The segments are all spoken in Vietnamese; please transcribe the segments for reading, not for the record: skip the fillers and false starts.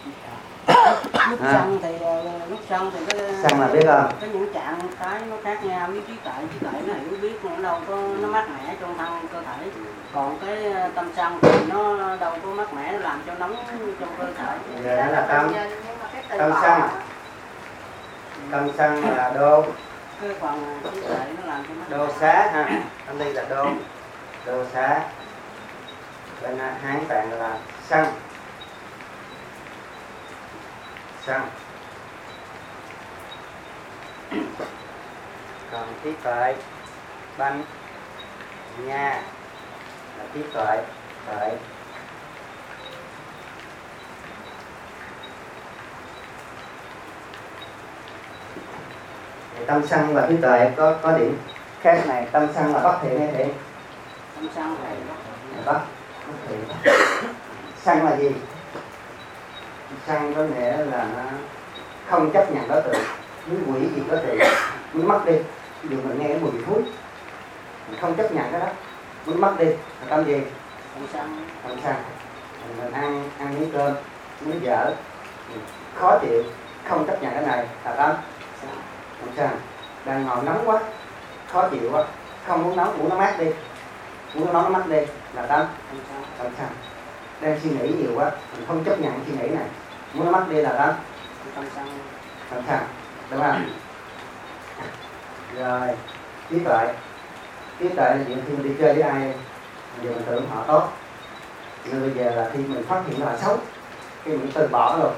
Lúc sân thì cái sân là biết không? Có những trạng cái nó khác nhau với trí tuệ nó hiểu biết nó đâu có nó mát mẻ trong thân cơ thể. Còn cái tâm sân thì nó đâu có mát mẻ, nó làm cho nóng trong cơ thể. Giờ đó là tâm sân. Tâm sân là đô. Cái phần trí tuệ nó làm cho mát Đô xá ha. Ở đây là đô xá. Bên Hán Tạng là sân. Còn trí tuệ banh nha là trí tuệ. Tâm sân và trí tuệ có điểm khác này. Tâm sân là bất thiện hay thiện? Tâm sân là bất thiện. Sân là gì? Sân có nghĩa là nó không chấp nhận đối tượng, muốn hủy diệt đối tượng, muốn mất đi. Dù mình nghe cái mùi thúi, mình không chấp nhận cái đó, muốn mất đi là tâm gì? Tâm sân. Mình ăn miếng cơm, miếng dở, khó chịu, không chấp nhận cái này là tâm sân. Đang ngồi nóng quá, khó chịu quá, không muốn nóng, muốn nó mát đi, muốn nó mát đi là tâm sân. Đang suy nghĩ nhiều quá, mình không chấp nhận suy nghĩ này, muốn nó mát đi là tâm sân, đúng không? Rồi trí tuệ là chuyện khi mình đi chơi với ai, giờ mình tưởng họ tốt, nhưng bây giờ là khi mình phát hiện nó là xấu, khi mình từ bỏ luôn.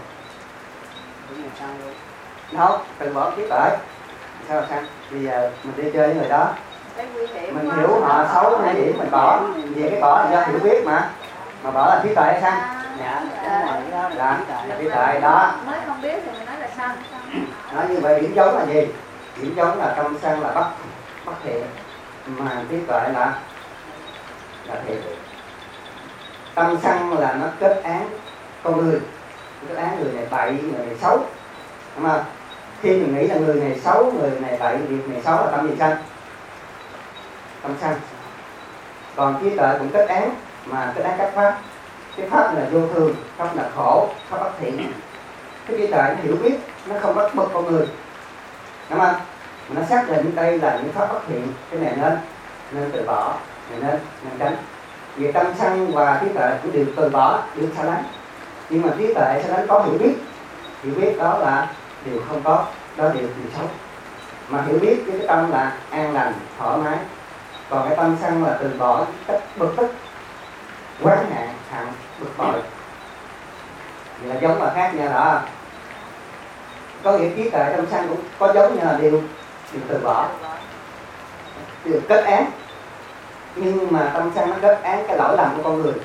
Không, từ bỏ trí tuệ. Sao là sao? Bây giờ mình đi chơi với người đó, mình hiểu họ xấu hay gì mình bỏ. Vì cái bỏ là do hiểu biết mà bỏ là trí tuệ hay sao? Dạ, là trí tuệ đó. Mới không biết thì mình nói là sân. Nói như vậy điểm giống là gì? Điểm giống là tâm sân là bất thiện, mà trí tuệ là thiện. Tâm sân là nó kết án con người, kết án người này bậy, người này xấu, đúng không? Khi mình nghĩ là người này xấu, người này bậy, việc này xấu là tâm gì sân? Tâm sân. Còn trí tuệ cũng kết án, mà kết án các pháp. Cái pháp là vô thường, pháp là khổ, pháp bất thiện. Cái trí tuệ nó hiểu biết, nó không bắt bực con người, đúng không? Mà nó xác định đây là những pháp bất thiện, cái này nên từ bỏ, này nên tránh. Vì tâm sân và trí tuệ cũng đều từ bỏ, đều xa lánh. Nhưng mà trí tuệ xa lánh có hiểu biết đó là điều không có, đó điều xấu. Mà hiểu biết với cái tâm là an lành, thoải mái. Còn cái tâm sân là từ bỏ, cách bực tức, quán hạn, bực bội. Vậy là giống và khác nhau đó. Có nghĩa trí tuệ tâm sân cũng có giống như là điều từ bỏ, điều kết án. Nhưng mà tâm sân nó kết án cái lỗi lầm của con người.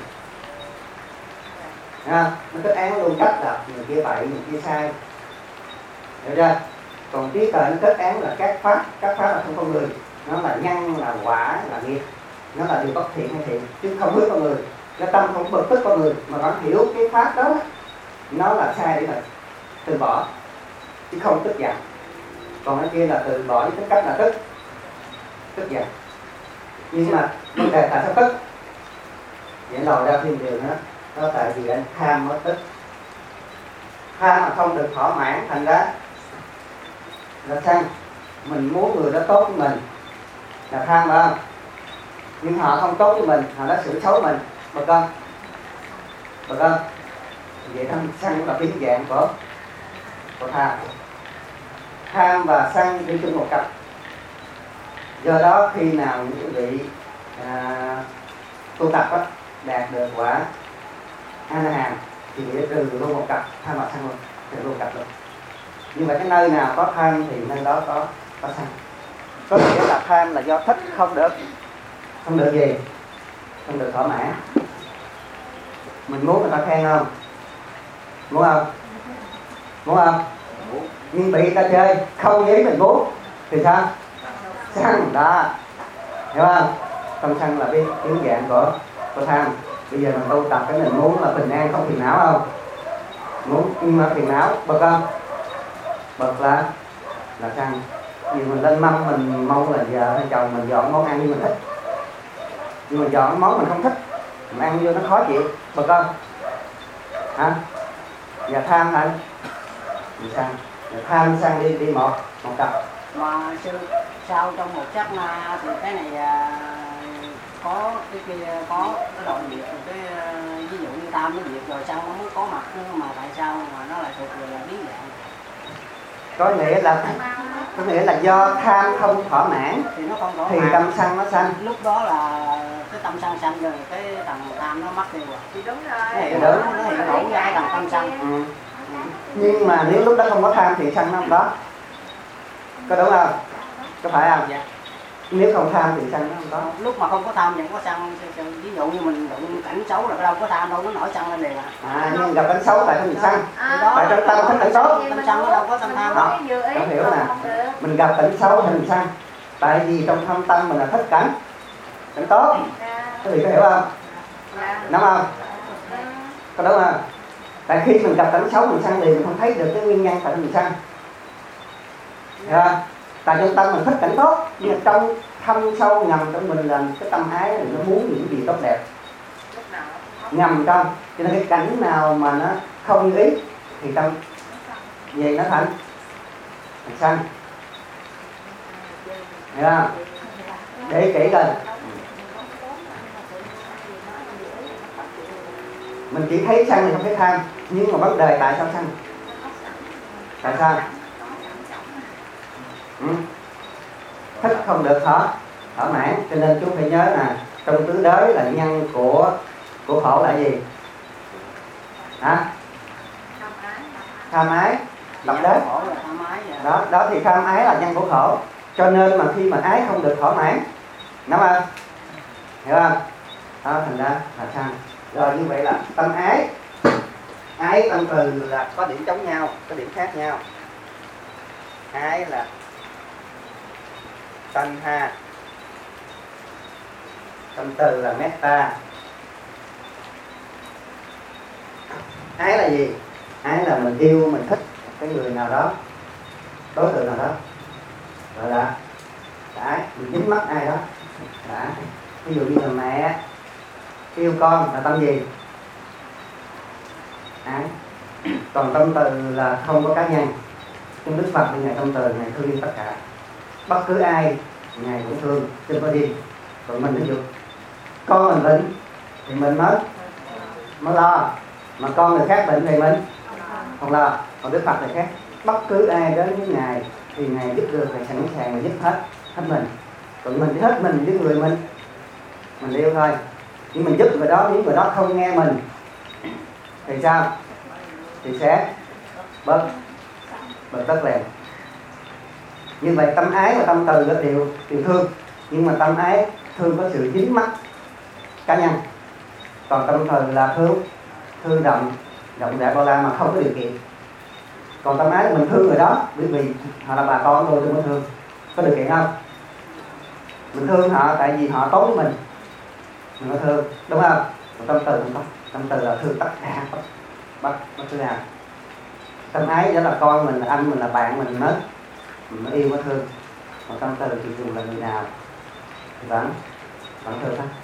Nó kết án luôn cách là người kia bậy, người kia sai. Hiểu chưa? Còn trí tuệ nó kết án là các pháp là không con người. Nó là nhân, là quả, là nghiệp. Nó là điều bất thiện hay thiện, chứ không biết con người. Cái tâm không bực tức con người, mà vẫn hiểu cái pháp đó nó là sai để mình từ bỏ, chứ không tức giận. Còn cái kia là từ bỏ với tính cách là tức giận. Nhưng mà vấn đề tại sao tức? Vậy lòi ra thêm điều nữa. Đó tại vì anh tham mới tức. Tham mà không được thỏa mãn, thành ra là sân. Mình muốn người đó tốt với mình là tham phải không? Nhưng họ không tốt với mình, họ đã xử xấu mình, bực không? Vậy tham sân cũng là biến dạng của tham. Tham và sân đi chung một cặp. Do đó khi nào những quý vị tu tập đạt được quả A-la-hán thì để trừ luôn một cặp tham và sân luôn, trừ luôn cặp luôn. Nhưng mà cái nơi nào có tham thì nơi đó có sân. Có nghĩa là tham là do thích, không được gì, không được thỏa mãn. Mình muốn người ta khen không? Muốn không? Nhưng bị người ta chơi không ý mình muốn thì sao? Sân đó, hiểu không? Tâm sân là cái biến dạng của tham. Bây giờ mình tu tập cái mình muốn là bình an không phiền não không? Muốn nhưng mà phiền não, bực không? Bực là sân. Vì mình lên mâm mình mong là vợ hay chồng mình dọn món ăn như mình thích, nhưng mà dọn món mình không thích, mình ăn vô nó khó chịu, bực không? Hả? và tham hả? Sang, và tham sang đi một cặp. Mà sư sau trong một sát na thì cái này có cái kia có cái đoạn diệt rồi cái ví dụ như tam nó diệt rồi sao nó mới có mặt nữa, mà tại sao mà nó lại thuộc về là biến dạng? Có nghĩa là do tham không thỏa mãn Thì nó không thỏa thì mãn. tâm sân nó sanh. Lúc đó là cái tâm sân sanh rồi cái thằng tham nó mất đi rồi. Thì đúng Nó rồi. hiện hữu ra cái thằng tâm sân. Nhưng mà nếu lúc đó không có tham thì sân nó không có. Có đúng không? Có phải không? Dạ. Nếu không tham thì sân nó không có. Lúc mà không có tham vẫn có sân, ví dụ như mình đụng cảnh xấu là đâu có tham đâu, nó nổi sân lên liền Nhưng gặp cảnh xấu tại không bị sân. Tại trong tâm không cảnh tốt. Tâm sân nó đâu có tâm tham đâu. Nó hiểu nè. Mình gặp cảnh xấu thì mình sân. Tại vì trong thâm tâm mình là thích cảnh tốt. Các vị có hiểu không? Đúng không? Có đúng không? Tại khi mình gặp cảnh xấu mình sân liền, mình không thấy được cái nguyên nhân tại mình sân. Hiểu không? Tại trong tâm mình thích cảnh tốt, nhưng mà trong thâm sâu ngầm trong mình là cái tâm ái này nó muốn những gì tốt đẹp ngầm trong, cho nên cái cảnh nào mà nó không như ý thì tâm về nó thành sân. Hiểu không? Để kỹ lên. Mình chỉ thấy sân thì không thấy tham, nhưng mà vấn đề tại sao sân? Tại sao? Thích không được thỏa mãn, cho nên chúng phải nhớ là trong tứ đới là nhân của khổ là gì? Hả? Tham ái, tập đới. Đó thì tham ái là nhân của khổ. Cho nên mà khi mà ái không được thỏa mãn, đúng không? Hiểu không? Đó, thành ra là sân. Rồi như vậy là tâm ái, ái tâm từ là có điểm giống nhau, có điểm khác nhau. Ái là sanh ha, tâm từ là metta. Ái là gì? Ái là mình yêu, mình thích cái người nào đó, đối tượng nào đó, gọi là ái. Mình dính mắt ai đó đã. Ví dụ như là mẹ yêu con là tâm gì? Ái. Còn tâm từ là không có cá nhân. Trong Đức Phật thì Ngài tâm từ, Ngài thương yêu tất cả, bất cứ ai Ngài cũng thương, chứ có đi. Còn mình ví dụ con mình bệnh thì mình mới lo, mà con người khác bệnh thì mình không lo. Còn Đức Phật thì khác, bất cứ ai đến với Ngài thì Ngài giúp được, Ngài sẵn sàng mà giúp hết mình. Còn mình thì hết mình với người mình yêu thôi. Nhưng mình giúp người đó, nếu người đó không nghe mình thì sao? Thì sẽ bớt tức liền. Như vậy tâm ái và tâm từ là đều thương, nhưng mà tâm ái thương có sự dính mắc cá nhân, còn tâm từ là thương rộng rãi bao la mà không có điều kiện. Còn tâm ái mình thương người đó bởi vì họ là bà con tôi mới thương, có điều kiện không? Mình thương họ tại vì họ tốt với mình có thương, đúng không? Còn tâm từ không có. Tâm từ là thương tất cả, bất cứ nào. Tâm ái đó là con mình, là anh mình, là bạn mình mới yêu, mới thương. Còn tâm từ thì dù là người nào thì vẫn thương hết.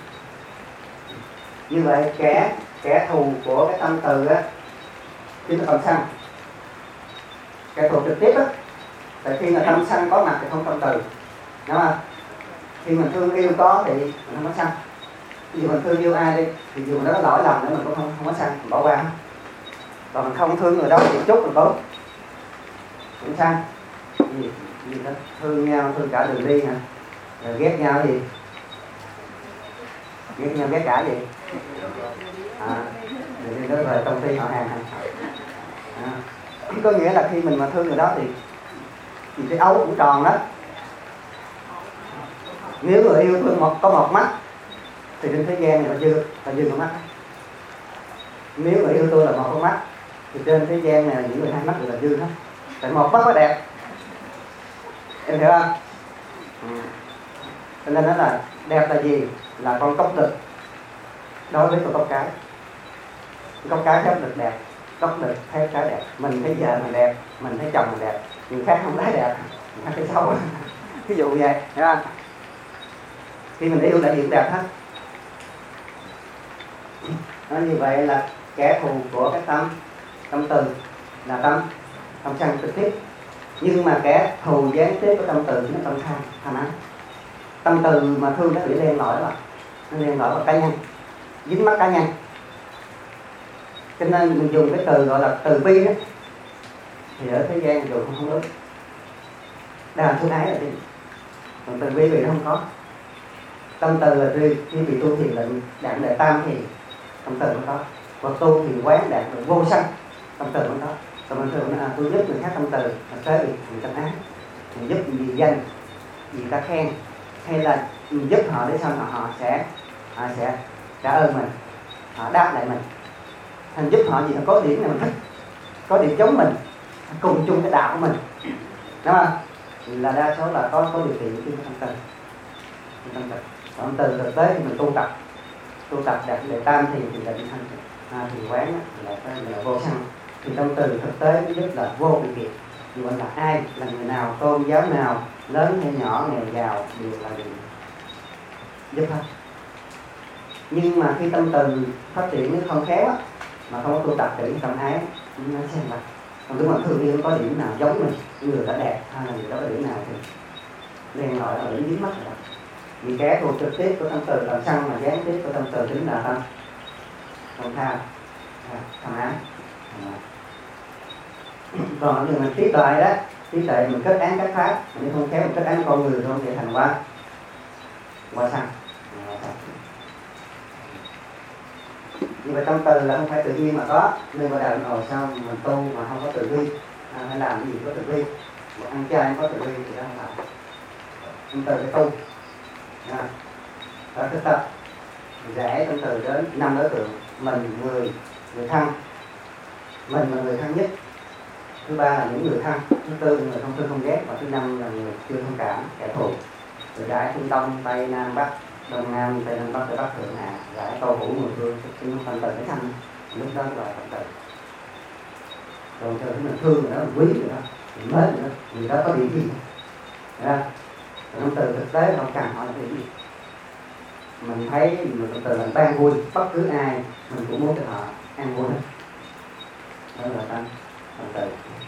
Như vậy kẻ thù của cái tâm từ á chính là tâm sân. Kẻ thù trực tiếp á, tại khi mà tâm sân có mặt thì không tâm từ, đúng không? Khi mình thương yêu có thì mình không có sân. Ví dụ mình thương yêu ai đi thì dù nó có lỗi lầm nữa mình cũng không có sân, mình bỏ qua. Còn mình không thương người đó thì chút mình tốt cũng sân. Gì đó thương nhau, thương cả đường đi hả? Rồi ghét nhau gì? Ghét nhau ghét cả gì? Đường đi đó về công ty họ hàng hả? Có nghĩa là khi mình mà thương người đó thì cái ấu cũng tròn đó. Nếu người yêu thương có một mắt thì trên thế gian này là dư con mắt. Nếu người yêu tôi là một con mắt thì trên thế gian này những người hai mắt đều là dư hết. Tại một mắt có đẹp, em hiểu không? Cho nên nó là đẹp là gì? Là con cốc đực đối với con cốc cái. Cốc cái thấy đực đẹp, cốc đực thấy cái đẹp. Mình thấy vợ mình đẹp, mình thấy chồng mình đẹp, người khác không thấy đẹp, người khác thấy xấu. Ví dụ vậy, hiểu không? Khi mình yêu là gì cũng đẹp hết. Nó như vậy là kẻ thù của cái tâm Tâm từ là tâm sân trực tiếp, nhưng mà kẻ thù gián tiếp của tâm từ nó tâm tham ái. Tâm từ mà thương nó bị len lỏi vào cá nhân, dính mắc cá nhân, cho nên mình dùng cái từ gọi là từ bi đó, thì ở thế gian dùng không đúng. Đàm thương ái là gì? Còn từ bi vì nó không có. Tâm từ là khi bị tu thiền định đạt đệ tam thì tâm từ nó có, còn tu thì quán đạt được vô sân, tâm từ nó có. Còn bình thường là tôi giúp người khác tâm từ là tới vì tâm ái, mình giúp vì danh, vì ta khen, hay là mình giúp họ để xong họ sẽ trả ơn mình, họ đáp lại mình. Thành giúp họ gì họ có điểm này mình thích, có điểm giống mình, cùng chung cái đạo của mình, đúng không? Là đa số là có điều kiện với tâm từ. Còn từ thực tế thì mình tu tập đạt đệ tam thì định thanh thì quán là vô sân. Thì tâm từ thực tế nó giúp là vô điều kiện. Dù là ai, là người nào, tôn giáo nào, lớn hay nhỏ, nghèo giàu đều là giúp hết. Nhưng mà khi tâm từ phát triển nó không khéo á, mà không có tu tập kỹ tâm ái, nó sẽ là. Còn nếu mà thương yêu có điểm nào giống mình, người đã đẹp hay là người đó có điểm nào thì liền gọi là điểm dính mắt rồi. Vì kẻ thù trực tiếp của tâm từ là sân, mà gián tiếp của tâm từ chính là tâm tham ái. Còn nếu mình trí tuệ đó, trí tuệ mình kết án các pháp, nhưng không khéo mình kết án con người không thì thành qua sân. Như vậy tâm từ là không phải tự nhiên mà có, nên mà đạo ngồi sao mình tu mà không có tự vi, hay làm cái gì có tự vi, ăn chay không có tự vi thì đó không phải. Tâm từ cái tu, đó thực tập, rẽ tâm từ đến 5 đối tượng: mình, người thân, mình là người thân nhất, thứ ba là những người thân, thứ tư người không thương không ghét, và thứ năm là người chưa thông cảm, kẻ thù. Rồi rẽ phương đông, tây nam bắc, đông nam tây nam bắc, tây bắc thượng hạ, rẽ câu hữu mười phương, chúng tâm từ cái thân, lúc đó gọi tâm từ. Rồi cho mình thương nữa, mình quý nữa, mình mến nữa, người đó có điểm gì? Tâm từ thực tế không cần hỏi cái gì. Mình thấy mình tâm từ là ban vui, bất cứ ai mình cũng muốn cho họ an vui hết. Đó là tâm từ.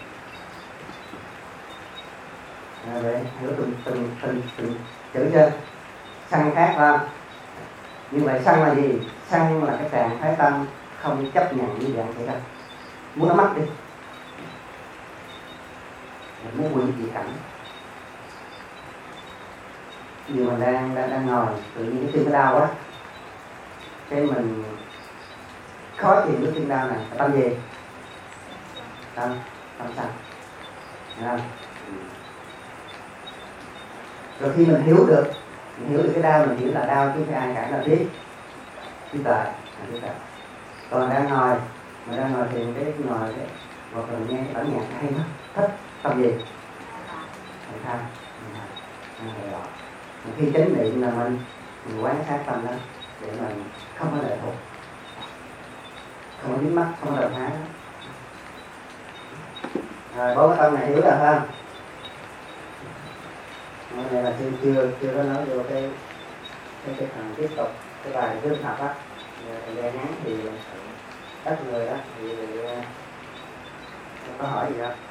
Vậy hiểu từng chữ chưa? Sân khác không? Nhưng vậy sân là gì? Sân là cái trạng thái tâm không chấp nhận như dạng vậy đâu. Muốn nó mất đi, mình muốn quỷ dị cảnh. Như mình đang ngồi, tự nhiên cái tim nó đau quá, cái mình khó chịu cái tim đau này, tâm gì? Tâm sân. Rồi khi mình hiểu được cái đau, mình hiểu là đau chứ phải ai cả là biết. Trí tuệ. Còn đang ngồi thì cái ngồi đấy, một lần nghe cái bản nhạc hay lắm, thích tâm gì? Tham. Khi chánh niệm là mình quán sát tâm đó để mình không có lệ thuộc, không có dính mắc, không có đồng há. Rồi 4 cái tâm này hiểu rồi không? Này là chưa có nói vô cái phần tiếp tục cái bài trước học á, thời gian ngắn thì ít người đó thì không có hỏi gì đâu.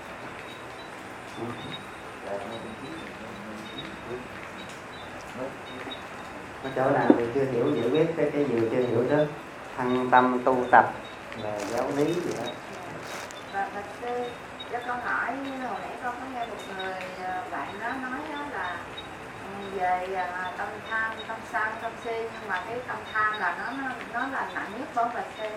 Có chỗ nào thì chưa hiểu giải quyết cái gì chưa hiểu đó, thăng tâm tu tập là giáo lý gì đó. Và thật sự cho con hỏi, hồi nãy con có nghe một người bạn đó nói đó là về tâm tham, tâm sân, tâm si, nhưng mà cái tâm tham là nó là nặng nhất bốn và si.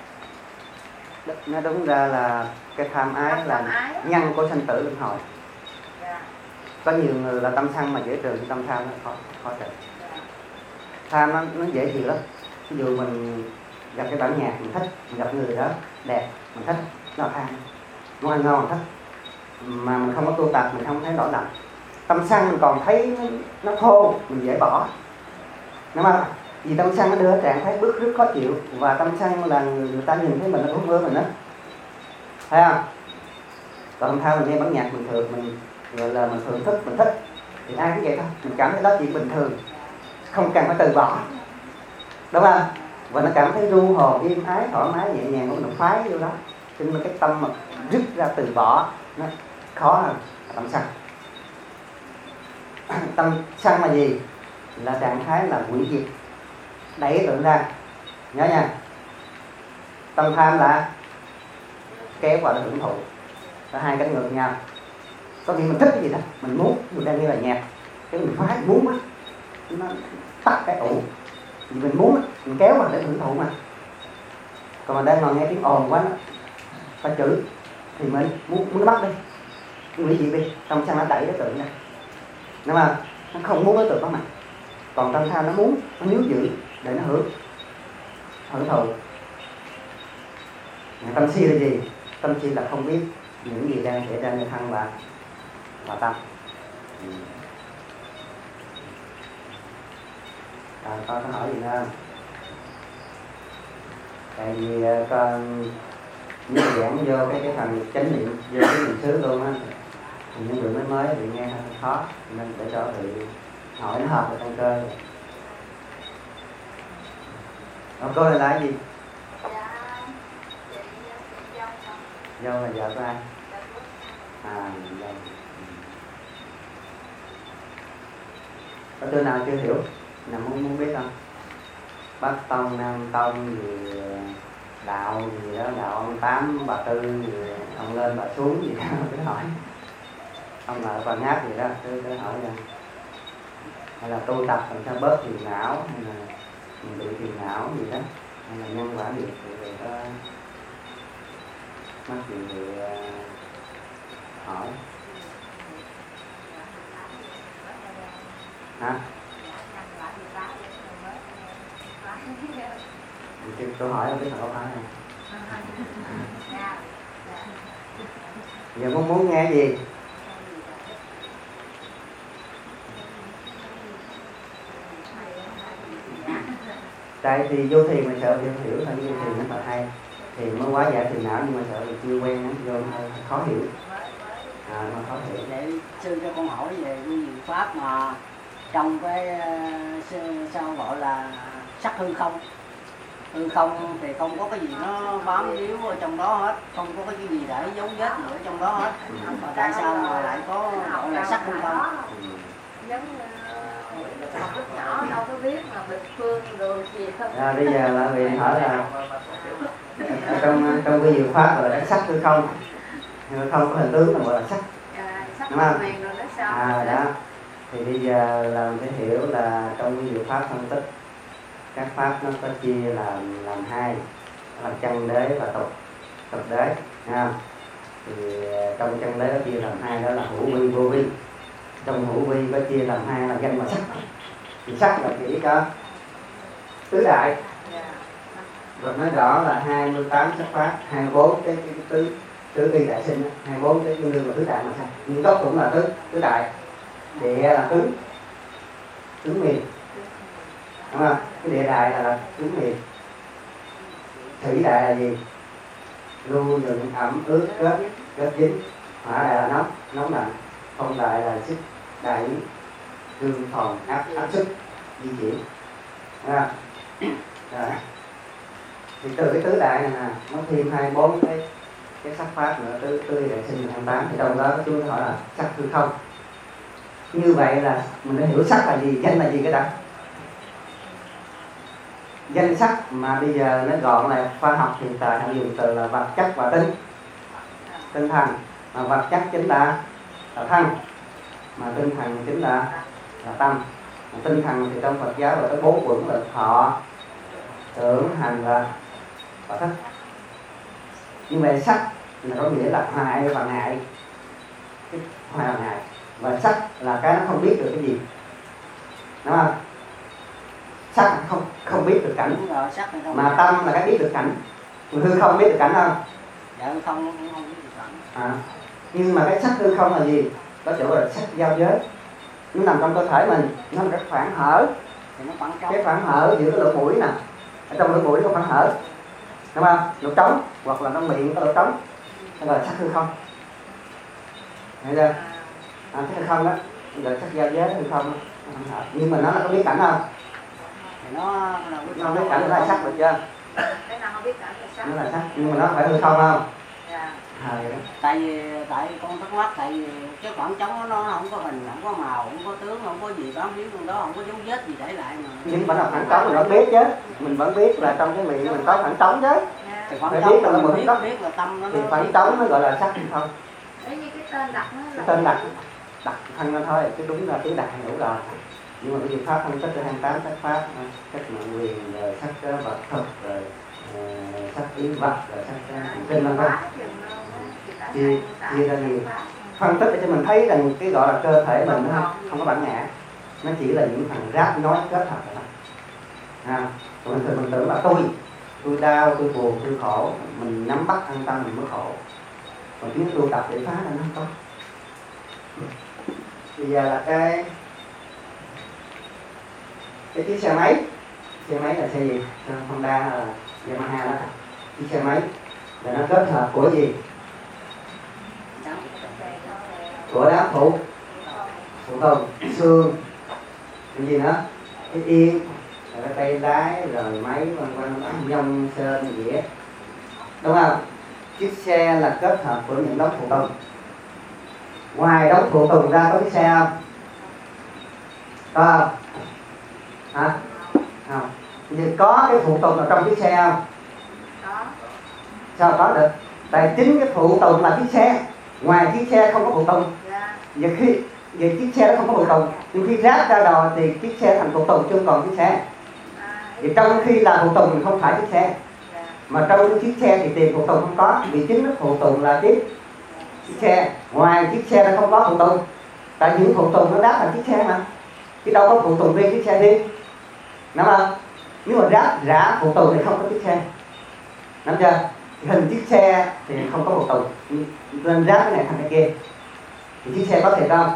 Nó đúng ra là cái tham ái là nhân của sanh tử luân hồi. Dạ. Có nhiều người là tâm sân mà dễ trừ, tâm tham nó khó trừ. Dạ. Tham nó dễ chịu lắm. Ví dụ mình gặp cái bản nhạc mình thích, mình gặp người đó đẹp mình thích, nó là tham. Muốn ăn ngon mình thích, mà mình không có tu tập mình không thấy nổi lạnh. Tâm sân mình còn thấy nó thô, mình dễ bỏ, đúng không? Vì tâm sân nó đưa trạng thái bức rất khó chịu, và tâm sân là người ta nhìn thấy mình nó ước mơ mình đó, thấy không? Còn tham mình nghe bản nhạc bình thường, mình gọi là mình thưởng thức, mình thích thì ai cũng vậy thôi, mình cảm thấy đó chuyện bình thường, không cần phải từ bỏ, đúng không? Và nó cảm thấy ru hồn, im ái, thoải mái, nhẹ nhàng của mình khoái vô đó, cho nên cái tâm mà rứt ra từ bỏ nó khó hơn tâm sân. Tâm sân là gì? Là trạng thái là hủy diệt, đẩy tưởng ra, nhớ nha. Tâm tham là kéo vào để hưởng thụ, có hai cái ngược nhau. Có khi mình thích cái gì đó, mình muốn, mình đang nghe là nhạc, cái mình phái muốn quá, nó tắt cái ủ, vì mình muốn, mình kéo vào để hưởng thụ mà. Còn mà đang ngồi nghe tiếng ồn quá, ta chửi, thì mình muốn nó bắt đi, nghĩ gì đi, tâm sân nó đẩy cái tượng ra, nhưng mà nó không muốn cái tượng đó mà. Còn tâm tham nó muốn, nó níu giữ để nó hưởng thụ. Tâm si là gì? Tâm si là không biết những gì đang xảy ra nơi thân và tâm. Con có hỏi gì nữa không? Tại vì con nếu giảng vô cái phần chánh niệm, vô cái niệm xứ luôn á, thì những người mới thì nghe hơi khó, nên để cho thì hỏi nó hợp với căn cơ. Cô này là cái gì? Dâu là vợ của ai? Dâu. Có chỗ nào chưa hiểu? Nào muốn biết không? Bắc Tông, Nam Tông, gì đạo gì đó, đạo ông Tám, bà Tư, gì ông lên bà xuống gì đó, cứ hỏi. Ông là bà ngáp gì đó, cứ hỏi ra. Hay là tu tập làm sao bớt phiền não, hay là mình bị phiền não gì đó, hay là nhân quả nghiệp thì có mắc gì thì hỏi. Hả? Câu hỏi không biết là câu hỏi này. Giờ muốn nghe gì? Tại thì vô thiền mà sợ thì hiểu thôi, vô thiền nó là hay. Thiền mới quá giải thiền não nhưng mà sợ thì chưa quen nó vô khó hiểu. Nó khó hiểu. Để sư cho con hỏi về cái gì pháp mà trong cái sao gọi là sắc hư không. Hư không thì không có cái gì nó bám víu ở trong đó hết, không có cái gì để dấu vết gì ở trong đó hết. Mà tại sao mà lại có gọi là sắc hư không? Giống học lúc nhỏ đâu có biết mà bịch phương rồi gì không. Bây giờ là vì hỏi là trong cái diệu pháp gọi là sắc hư không. Hư không có hình tướng là gọi là sắc. Đúng không? Đó. Thì bây giờ là mình phải hiểu là trong cái diệu pháp phân tích các pháp nó có chia làm hai, là chân đế và tục đế. Thì trong chân đế nó chia làm hai, đó là hữu vi vô vi. Trong hữu vi có chia làm hai là danh và sắc. Thì sắc là chỉ có tứ đại, rồi nói rõ là 28 sắc pháp, 24 cái tứ vi đại sinh, 24 cái tương đương là tứ đại mà sao? Nhưng gốc cũng là tứ đại. Địa là tướng miền, đúng không? Cái địa đại là tướng miền. Thủy đại là gì? Lưu nhuận ẩm ướt kết dính. Hỏa đại là nóng lạnh. Không đại là sức đẩy cương phòng áp sức di chuyển. Rồi. Thì từ cái tứ đại này nè, nó thêm 24 cái sắc pháp nữa, tứ đại sinh 28. Thì trong đó chúng ta hỏi là sắc hư không. Như vậy là mình đã hiểu sắc là gì, danh là gì cái đã. Danh sắc mà bây giờ nó gọn là khoa học hiện tại họ dùng từ là vật chất và tinh thần. Mà vật chất chính là thân, mà tinh thần chính là tâm. Mà tinh thần thì trong Phật giáo là có 4 quẩn là thọ, tưởng, hành và thức. Nhưng về sắc là có nghĩa là hoại và ngại. Hoại và ngại. Và sắc là cái nó không biết được cái gì, đúng không? Sắc không biết được cảnh, mà tâm là cái biết được cảnh. Hư không biết được cảnh không? Dạ không biết được cảnh. Nhưng mà cái sắc hư không là gì? Có chỗ là sắc giao giới. Nó nằm trong cơ thể mình, nó là cái khoảng hở. Cái khoảng hở giữa cái lỗ mũi nè, ở trong lỗ mũi có khoảng hở, đúng không? Lỗ trống, hoặc là trong miệng có lỗ trống, đó là sắc hư không. Hiểu chưa? Sắc hư không đó, rồi sắc giao giới hư không đó. Nhưng mà nó là có biết cảnh không? Thì nó biết cảnh là sắc được chưa? Cái nào không biết cảnh là sắc. Nó là sắc, nhưng mà nó phải hư không không? tại con thắc mắc, tại vì cái khoảng trống nó không có hình, không có màu, không có tướng, không có gì bám víu trong đó, không có dấu vết gì để lại mà. Nhưng vẫn là khoảng trống mình vẫn biết chứ, mình vẫn biết là trong cái miệng mình có khoảng trống chứ. Thì khoảng Phải trống biết là mình mình biết là tâm nó thì khoảng trống nó gọi là sắc không. Đấy như cái tên đặt nó Cái là tên đặt thân nó thôi, cái đúng là tiếng đặt đủ rồi. Nhưng mà cái việc pháp phân tích cho 28 sắc pháp, sắc mạng quyền, rồi sắc vật thực, rồi sắc ý vật, rồi sắc hành tinh vân vân. Chia ra nhiều. Phân tích để cho mình thấy rằng cái gọi là cơ thể mình nó không có bản ngã, nó chỉ là những thằng ráp nói kết hợp thôi. Còn mình tưởng là tôi đau, tôi buồn, tôi khổ, mình nắm bắt thân tâm mình mới khổ. Còn chúng tu tập để phá ra nó không có. Bây giờ là cái chiếc xe máy là xe gì? Honda hay là Yamaha đó. Chiếc xe máy là nó kết hợp của gì? Của đá phụ tùng, xương, cái gì nữa? Cái yên, rồi cái tay lái, rồi máy vân nhông sơn dĩa, đúng không? Chiếc xe là kết hợp của những đống phụ tùng. Ngoài đống phụ tùng ra có chiếc xe không? Có không? Hả? Không. Vì có cái phụ tùng ở trong chiếc xe không? có. Sao có được? Tại chính cái phụ tùng là chiếc xe. Ngoài chiếc xe không có phụ tùng. Và khi chiếc xe nó không có phụ tùng, nhưng khi ráp ra đò thì chiếc xe thành phụ tùng chứ không còn chiếc xe. Vì trong khi là phụ tùng thì không phải chiếc xe, mà trong chiếc xe thì tiền phụ tùng không có, vì chính nó phụ tùng là chiếc xe. Ngoài chiếc xe nó không có phụ tùng, tại những phụ tùng nó đáp thành chiếc xe mà, chứ đâu có phụ tùng riêng chiếc xe riêng, nắm không? Nếu mà ráp phụ tùng thì không có chiếc xe, nắm chưa? Hình chiếc xe thì không có phụ tùng, nên ráp cái này thành cái kia thì chiếc xe có thiệt không?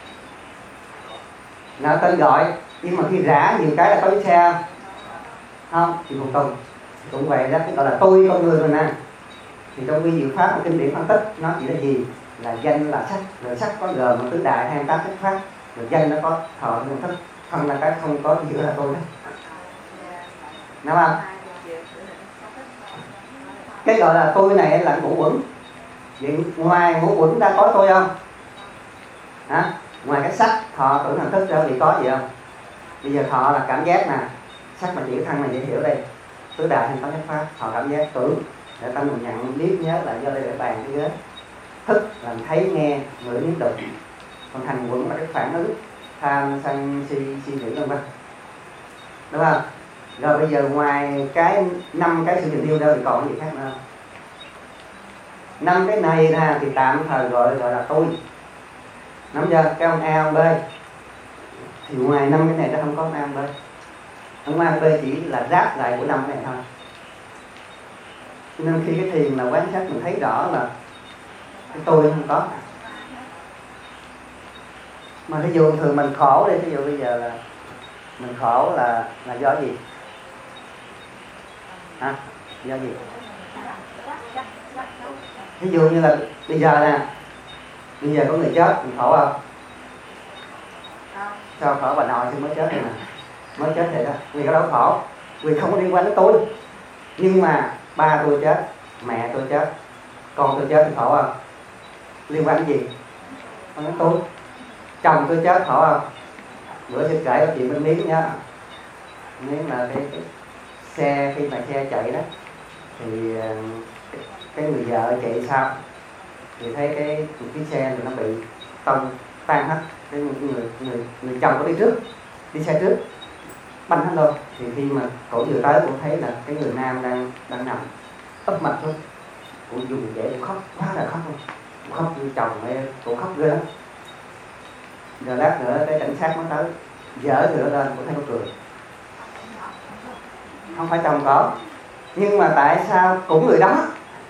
Là tên gọi, nhưng mà khi rã nhiều cái là có chiếc xe không? Thì phụ tùng cũng vậy đó, cái gọi là tôi con người mình nè. Thì trong vi diệu pháp kinh điển phân tích nó chỉ là gì? Là danh là sắc, rồi sắc có gồm một tứ đại 28 sắc pháp, rồi danh nó có thọ nhân thức, thân là cái không có giữa là tôi đó, đúng không? Cái gọi là tôi này là ngũ uẩn. Vậy ngoài ngũ uẩn ra có tôi không? Hả? Ngoài cái sắc, thọ, tưởng, hành thức ra thì có gì không? Bây giờ thọ là cảm giác nè, sắc mà chỉ thân này dễ hiểu đây. Tứ đại 28 sắc pháp, thọ cảm giác, tưởng để tâm mình nhận biết nhớ là do đây để bàn cái ghế. Thức là thấy nghe ngửi nếm đụng. Còn hành uẩn là cái phản ứng tham sân si nghĩ vân vân, đúng không? Rồi bây giờ ngoài cái 5 cái sự tình yêu đâu thì còn cái gì khác nữa không? 5 cái này nè thì tạm thời gọi là tôi, nắm chưa? Cái ông A ông B thì ngoài 5 cái này nó không có ông A ông B. Ông A ông B chỉ là ráp lại của 5 cái này thôi. Nên khi cái thiền là quán sát mình thấy rõ là cái tôi không có. Mà ví dụ thường mình khổ đi, ví dụ bây giờ là mình khổ là do gì? Hả? Do gì? Ví dụ như là bây giờ nè, bây giờ có người chết, mình khổ không? Sao khổ? Bà nội thì mới chết này nè, mới chết vậy đó. Vì có đâu khổ, vì không có liên quan đến tôi. Nhưng mà ba tôi chết, mẹ tôi chết, con tôi chết thì khổ không? Liên quan đến gì? Không đến tôi. Chồng tôi chết khổ không? Bữa sẽ kể chuyện bên Miến nhá. Miến là cái xe, khi mà xe chạy đó thì cái người vợ chạy sau thì thấy cái chiếc xe này nó bị tông tan hết. Cái người chồng có đi trước, đi xe trước banh hết luôn. Thì khi mà cổ vừa tới cũng thấy là cái người nam đang nằm ấp mặt thôi, cổ dùng vậy để khóc, quá là khóc luôn, khóc như chồng ấy, cổ khóc ghê lắm. Rồi lát nữa cái cảnh sát mới tới dở cửa lên, cổ thấy cổ cười. Không phải chồng cổ, nhưng mà tại sao cũng người đó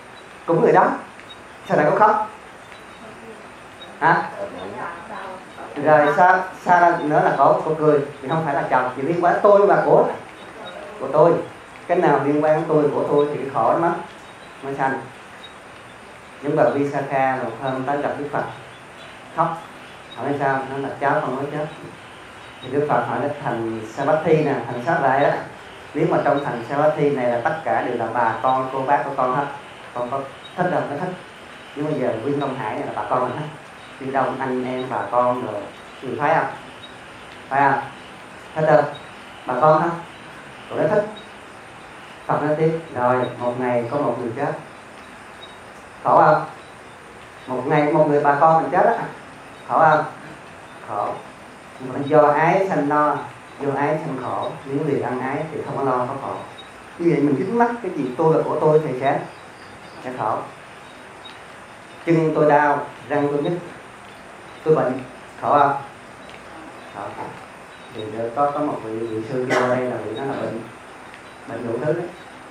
sao lại có khóc? Hả? Rồi sao nữa là cổ cười? Thì không phải là chồng, chỉ liên quan đến tôi và của tôi. Cái nào liên quan đến tôi của tôi thì cái khổ nó mất, mới sanh. Những bà Visakha một hôm tới gặp Đức Phật khóc, hỏi sao? Nó là cháu con mới chết. Thì Đức Phật hỏi nó thành Savatthi nè, thành sát lại đó. Nếu mà trong thành Savatthi này là tất cả đều là bà con, cô bác của con hết, con có thích không? Nó thích. Nhưng bây giờ Nguyên Long Hải này là bà con mình hết, đi đâu anh em bà con rồi, mình phải không? Phải không? Thích không? Bà con không? Tụi nó thích. Phật nói tiếp, rồi một ngày có một người chết, khổ không? Một ngày một người bà con mình chết á, khổ không? Khổ. Mà do ái sanh lo, do ái sanh khổ. Những người ăn ái thì không có lo, có khổ. Như vậy mình dính mắc cái gì tôi là của tôi thì sẽ khổ. Chân tôi đau, răng tôi nhức, tôi bệnh, khổ không? Khổ. Thì có một vị sư vô đây là vị đó là bệnh đủ thứ đấy.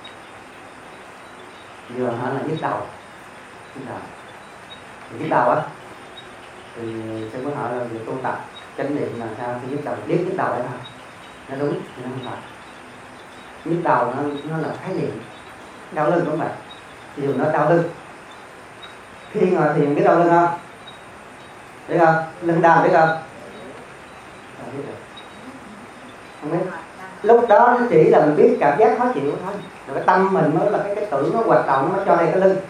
Vừa hỏi là nhức đầu, nhức đầu á, thì sư mới hỏi là việc tu tập chánh niệm là sao khi nhức đầu, biết nhức đầu đấy thôi, nó đúng, nó không phải. Nhức đầu nó là khái niệm, đau lưng cũng vậy, ví dụ nó đau lưng, khi ngồi thiền biết đau lưng không? Biết không? Lưng đau biết không? Không biết được. Không biết. Lúc đó nó chỉ là mình biết cảm giác khó chịu thôi, rồi cái tâm mình mới là cái tưởng nó hoạt động, nó cho đây cái lưng.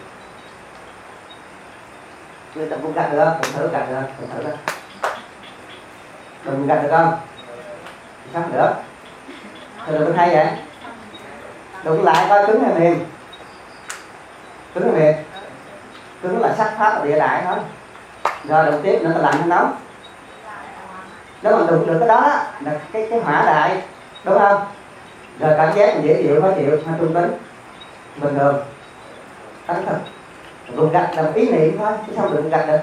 Người ta cũng gạch được không? Mình thử gạch được không? Mình thử coi. Mình gạch được không? Sao không được? Thôi đừng có hay vậy. Đụng lại coi cứng hay mềm. Cứng hay mềm? Cứng là sắc pháp ở địa đại thôi. Rồi đụng tiếp nữa là lạnh hay nóng? Nếu mà đụng được cái đó là cái hỏa đại, đúng không? Rồi cảm giác mình dễ chịu, khó chịu, hay trung tính, bình thường, tánh thực. Đụng gạch là một ý niệm thôi, chứ sao đụng gạch được?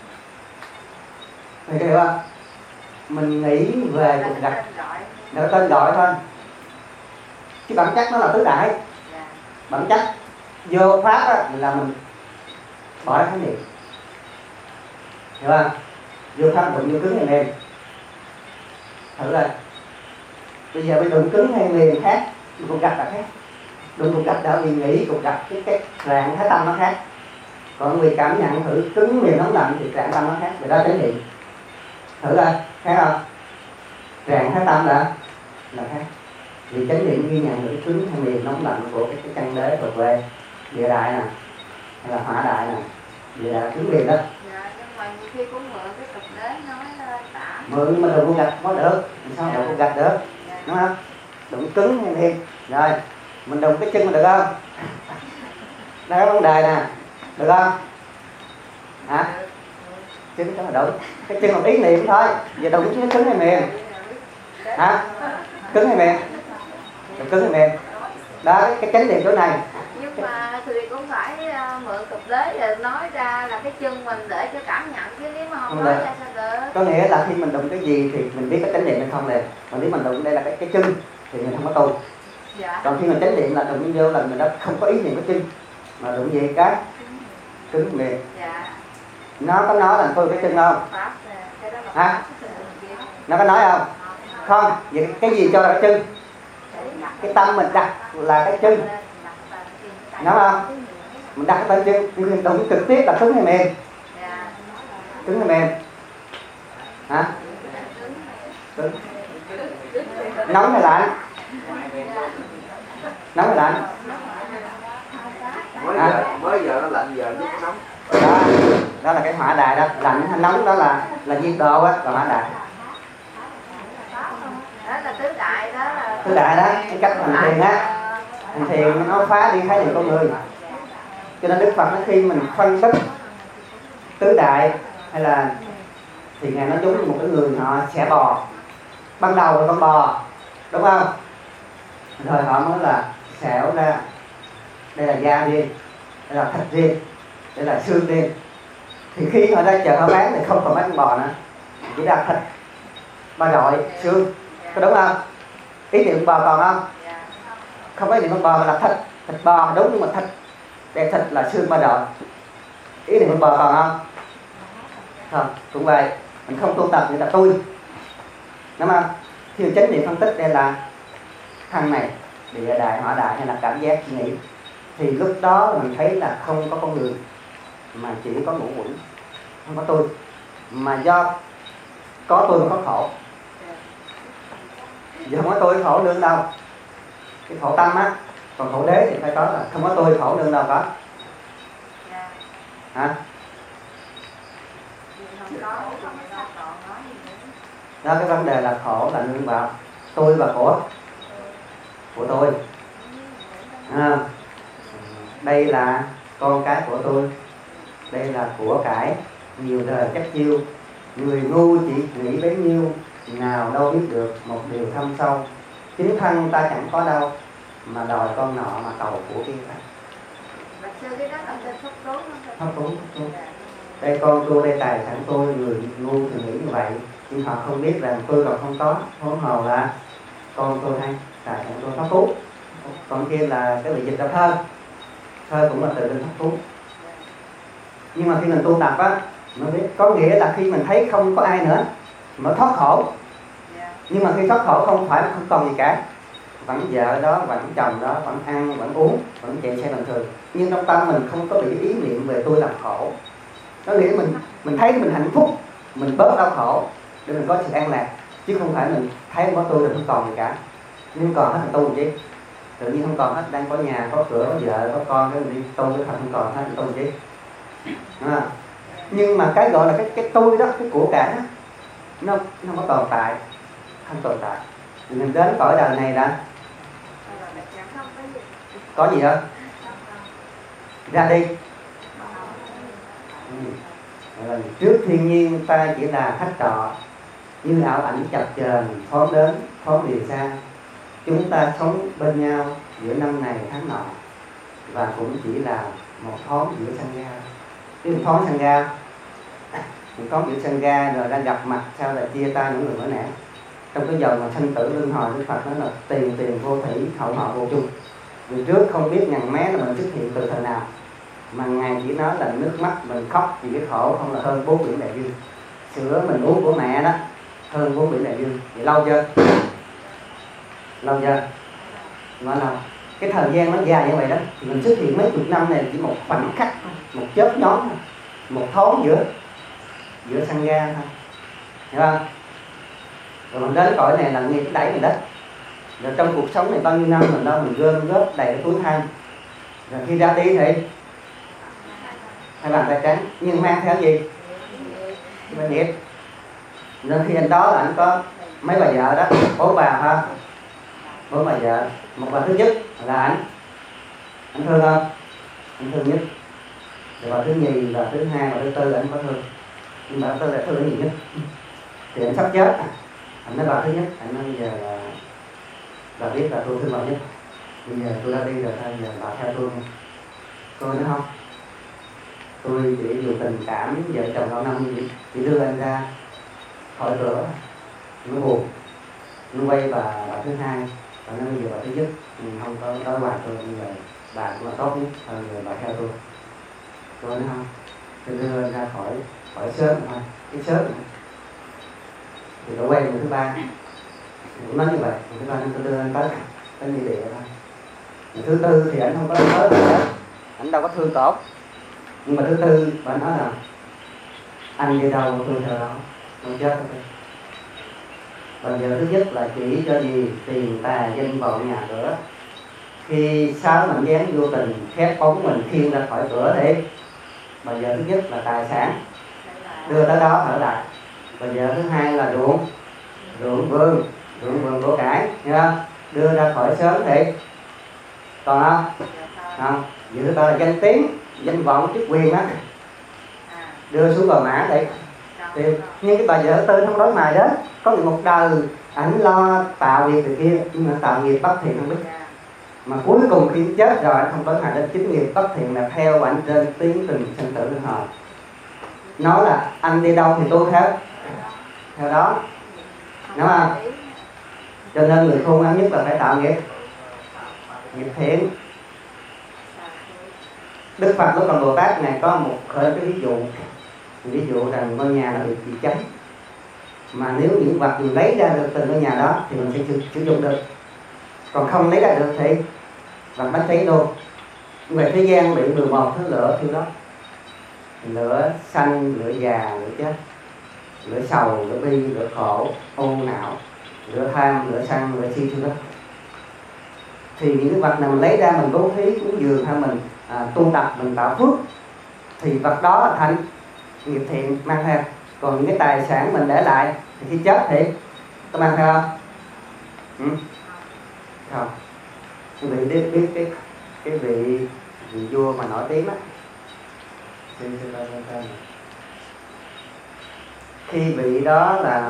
Mày hiểu không? Mình nghĩ về đụng gạch là tên gọi thôi, chứ bản chất nó là tứ đại. Bản chất vô pháp là mình bỏ khái niệm, hiểu không? Vô pháp đụng vô cứng hay mềm, thử rồi. Bây giờ bị đụng cứng hay mềm khác, đụng gạch là khác. Đụng cục gạch đã vì nghĩ cục gạch cái trạng thái tâm nó khác. Còn vì cảm nhận thử cứng mềm nóng lạnh thì trạng tâm nó khác, người ta chánh niệm. Thử coi, khác không? Trạng thái tâm là khác. Vì chánh niệm ghi nhận được cứng hay mềm nóng lạnh của cái căn đế thuộc về địa đại nè, hay là hỏa đại nè, địa đại cứng mềm đó. Dạ, nhưng mà nhiều khi cũng mượn cái cục đế nói lên tả. Mượn mà đụng cục gạch có được, sao đụng cục gạch được, đúng không? Đụng cứng hay mềm, rồi mình đụng cái chân mình được không? Đây có vấn đề nè, được không? Hả? Chân đó là đúng, cái chân một ý niệm thôi, giờ đụng chứ cứng hay mềm? Hả? Cứng hay mềm? Cứng hay mềm? Đó, cái chánh niệm chỗ này. Nhưng mà thì cũng phải mượn cục đế rồi nói ra là cái chân mình để cho cảm nhận, chứ nếu mà không nói ra sao được. Có nghĩa là khi mình đụng cái gì thì mình biết cái chánh niệm hay không nè. Còn nếu mình đụng đây là cái chân thì mình không có tu. Dạ. Còn khi mình chánh niệm là đụng vô là mình đã không có ý niệm cái chân, mà đụng gì cái cứng mềm. Dạ. Nó có nói là tôi cái chân không? Hả? Nó có nói không? Không. Vậy cái gì cho là cái chân? Cái tâm mình đặt là cái chân, đúng không? Mình đặt cái chân, nhưng đụng trực tiếp là cứng hay mềm? Cứng hay mềm? Hả? Cứng. Nóng hay lạnh? Nóng hay lạnh? Mới giờ nó lạnh, giờ nó nóng. Đó là cái hỏa đại đó, lạnh hay nóng đó là nhiệt độ á, là hỏa đại. Đó là tứ đại đó. Tứ đại đó, cái cách hành thiền á, hành thiền nó phá đi khái niệm con người. Cho nên Đức Phật nói khi mình phân tích tứ đại hay là thì ngài nói giống như một cái người họ xẻ bò, ban đầu là con bò, đúng không? Rồi họ mới là xẻo ra, đây là da riêng, đây là thịt riêng, đây là xương riêng. Thì khi họ ra chợ họ bán thì không còn bán con bò nữa, chỉ là thịt, ba đội, xương, có đúng không? Ý niệm bò còn không? Không có ý niệm con bò mà là thịt bò đúng, nhưng mà đây thịt là xương ba đội. Ý niệm con bò còn không? Không, cũng vậy. Mình không tu tập người ta tôi, đúng không? Khi chánh niệm phân tích đây là thân này, địa đại, hỏa đại hay là cảm giác suy nghĩ, thì lúc đó mình thấy là không có con người mà chỉ có ngũ quẩn, không có tôi, mà do có tôi mà có khổ. Giờ không có tôi khổ đương đâu, cái khổ tâm á, còn khổ đế thì phải có, là không có tôi khổ đương đâu có. hả? Không có, không còn nói gì nữa. Đó, cái vấn đề là khổ là nương vào tôi và của tôi. Đây là con cái của tôi, đây là của cải nhiều đời chắc chiêu, người ngu chỉ nghĩ bấy nhiêu, nào đâu biết được một điều thâm sâu, chính thân ta chẳng có đâu mà đòi con nọ mà cầu của kia. Mà xưa cái đó là tên thất tốn. Thất tốn. Đây con tôi, đây tài sản tôi, người ngu thì nghĩ như vậy, nhưng họ không biết rằng tôi còn không có, huống hồ là con tôi hay tài sản tôi thất thú. Còn kia là cái bị dịch ra thơ cũng là từ bên thất thú. Nhưng mà khi mình tu tập á, mình biết có nghĩa là khi mình thấy không có ai nữa mới thoát khổ. Nhưng mà khi thoát khổ không phải không còn gì cả, vẫn vợ đó, vẫn chồng đó, vẫn ăn, vẫn uống, vẫn chạy xe bình thường, nhưng trong tâm mình không có bị ý niệm về tôi làm khổ. Có nghĩa mình thấy mình hạnh phúc, mình bớt đau khổ để mình có sự an lạc, chứ không phải mình thấy có tôi là không còn gì cả. Nhưng còn hết thành tu chứ, tự nhiên không còn hết, đang có nhà, có cửa, có vợ, có con, cái mình đi tu cái không còn hết tu chứ. Nhưng mà cái gọi là cái tôi đó, cái của cải đó, nó không có tồn tại, không tồn tại. Mình đến cõi đời này đã có gì đâu, ra đi. Trước thiên nhiên ta chỉ là khách trọ, như ảo ảnh chập chờn, thoáng đến thoáng lìa xa. Chúng ta sống bên nhau giữa năm này tháng nọ, và cũng chỉ là một thoáng giữa sân ga. Cái thoáng sân ga, một thoáng giữa sân ga rồi đang gặp mặt, sao lại chia tay những người mới nẻ. Trong cái dòng mà sinh tử luân hồi, Đức Phật nói là tiền vô thủy, hậu họ vô chung. Người trước không biết ngàn mé là mình xuất hiện từ thời nào, mà Ngài chỉ nói là nước mắt mình khóc vì cái khổ không là hơn 4 biển đại dương. Sữa mình uống của mẹ đó hơn 4 biển đại dương. Vậy lâu chưa? Lâu chưa? Nói lâu. Cái thời gian nó dài như vậy đó, mình xuất hiện mấy chục năm này chỉ một khoảnh khắc, một chớp nhón, một thoáng giữa sân ga thôi, hiểu không? Rồi mình đến cõi này là nghe cái đẩy mình đất. Rồi trong cuộc sống này bao nhiêu năm mình đâu mình gom góp đầy cái túi than. Rồi khi ra đi thì hai bàn tay trắng, nhưng mang theo gì? Cái nghiệp. Rồi khi anh đó là anh có mấy bà vợ đó, 4 bà ha, 4 bà vợ. Một bà thứ nhất là anh thương không? Anh thương nhất. Rồi bà thứ nhì, bà thứ hai, bà thứ tư anh có thương. Nhưng bà thứ tư là thương nhiều nhất. Thì anh sắp chết, anh nói bà thứ nhất, anh nói bây giờ là bà biết là tôi thương bà nhất, bây giờ tôi ra đi rồi, bây giờ bà theo tôi. Tôi nói không, tôi chỉ dùng tình cảm vợ chồng lâu năm như chỉ đưa anh ra khỏi cửa, nó buồn, nó quay bà thứ hai, và nó bây giờ bà thứ nhất, mình không có đối hòa tôi, bây giờ bà cũng là tốt nhất, hơn người bà theo tôi. Tôi nói không, tôi đưa anh ra khỏi sớm thôi, cái sớm này. Thì nó quay người thứ ba, cũng nói như vậy, người thứ ba nên tôi đưa anh tới như địa thôi. Người thứ tư thì anh không có nói gì hết, anh đâu có thương tổn. Nhưng mà thứ tư bà nói là anh đi đâu tôi theo đó, không chết thôi. Còn giờ thứ nhất là chỉ cho gì tiền tài danh vọng nhà cửa. Khi 6 mảnh gián vô tình khép bóng mình khiêng ra khỏi cửa thì bà vợ thứ nhất là tài sản đưa tới đó ở lại. Bà vợ thứ hai là ruộng vườn của cải, nghe không? Đưa ra khỏi sớm thì còn không? Vậy thứ ba là danh tiếng, danh vọng, chức quyền á, đưa xuống bờ mã thì nhưng cái bà vợ tư không đối mài đó, có một đời ảnh lo tạo nghiệp từ kia, nhưng mà tạo nghiệp bất thiện không biết, mà cuối cùng khi chết rồi anh không đối mài đến chính nghiệp bất thiện là theo ảnh trên tiến trình sinh tử luân hồi. Nói là anh đi đâu thì tôi theo đó, đúng không? Cho nên người khôn ngoan nhất là phải tạo nghiệp thiện. Đức Phật lúc còn Bồ Tát này có một khởi cái ví dụ rằng ngôi nhà nó bị cháy, mà nếu những vật mình lấy ra được từ ngôi nhà đó thì mình sẽ sử dụng được, còn không lấy ra được thì vật bắn cháy luôn. Về thế gian bị 11 thứ lửa thiêu đốt, lửa sanh, lửa già, lửa chết, lửa sầu, lửa bi, lửa khổ, u não, lửa tham, lửa sân, lửa si thiêu đốt. Thì những cái vật nào mình lấy ra mình bố thí cúng dường hay mình tu tập mình tạo phước thì vật đó thành nghiệp thiện mang theo. Còn những cái tài sản mình để lại thì khi chết thì có mang theo không? Không. Quý vị biết cái vị vua mà nổi tiếng đó, khi vị đó là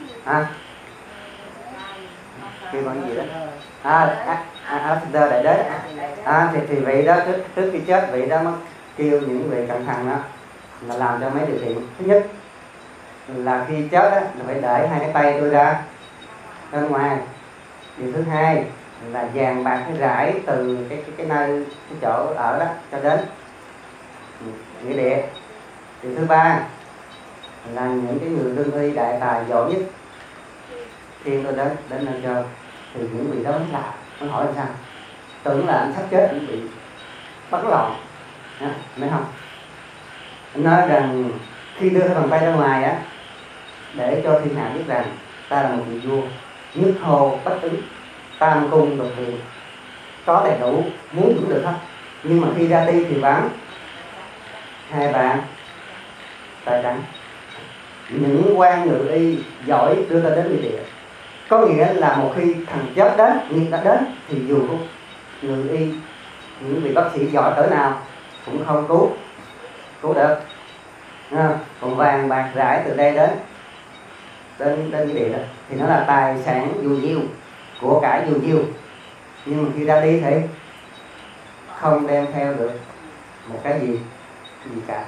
khi còn gì đó Alexander đại đế thì vị đó trước khi chết vị đó mới kêu những vị cẩn thận đó là làm cho mấy điều thiện. Thứ nhất là khi chết đó, là phải để hai cái tay tôi ra bên ngoài. Điều thứ hai là vàng bạc cái rải từ cái nơi cái chỗ ở đó cho đến nghĩa địa. Điều thứ ba là những cái người lương y đại tài giỏi nhất khi tôi đến nơi chơi thì những vị đó mới làm, mới hỏi làm sao, tưởng là anh sắp chết anh bị bất loạn, thấy không? Anh nói rằng khi đưa cái bàn tay ra ngoài á, để cho thiên hạ biết rằng ta là một vị vua, nhất hồ bách ứng, tam cung lục viện, có đầy đủ, muốn cũng được hết. Nhưng mà khi ra đi thì vắng hai bạn tay trắng. Những quan ngự y giỏi đưa ta đến địa địa. Có nghĩa là một khi thằng chết đến, nghiệp đã đến thì dù ngự y, những vị bác sĩ giỏi cỡ nào cũng không cứu được. Còn vàng bạc rải từ đây đến cái địa đó thì nó là tài sản dù diêu, của cải dù diêu, nhưng mà khi ra đi thì không đem theo được một cái gì cả.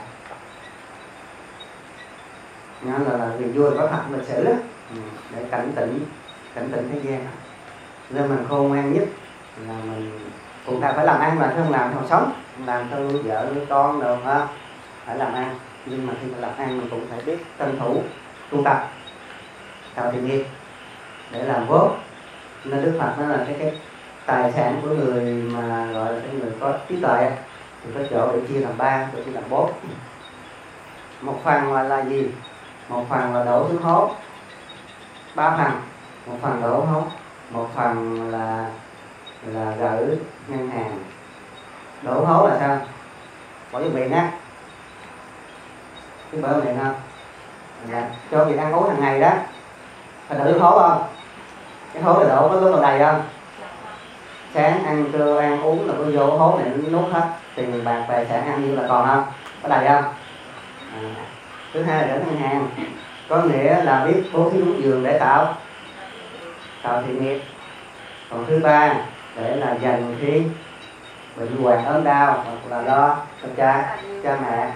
Nó là người vua có thật lịch sử đó, để cảnh tỉnh thế gian. Nên mình khôn ngoan nhất là mình cũng ta phải làm ăn mà, chứ không làm không sống, làm cho vợ nuôi con được ha, phải làm ăn. Nhưng mà khi mình làm ăn mình cũng phải biết tranh thủ tu tập tạo thiện nghiệp để làm vốn. Nên Đức Phật nói là cái tài sản của người mà gọi là cái người có trí tuệ thì có chỗ để chia làm 3, để chia làm 4. Một phần là gì? Một phần là đổ xuống hố, 3 phần. Một phần đổ hố, một phần là gửi ngân hàng. Đổ hố là sao? Bỏ vô miệng á, cái bữa miệng không? Là cho việc ăn uống hàng ngày đó, phải đổ hố không? Cái hố này đổ có lúc nào đầy không? Sáng ăn trưa ăn uống là có vô hố này nó nuốt hết, tiền bạc tài sản ăn nhiêu là còn không? Có đầy không? Thứ hai là gửi ngân hàng, có nghĩa là biết bố thí cúng dường để tạo thiện nghiệp. Còn thứ ba để là dành khi bệnh hoạn ốm đau hoặc là lo cho cha mẹ.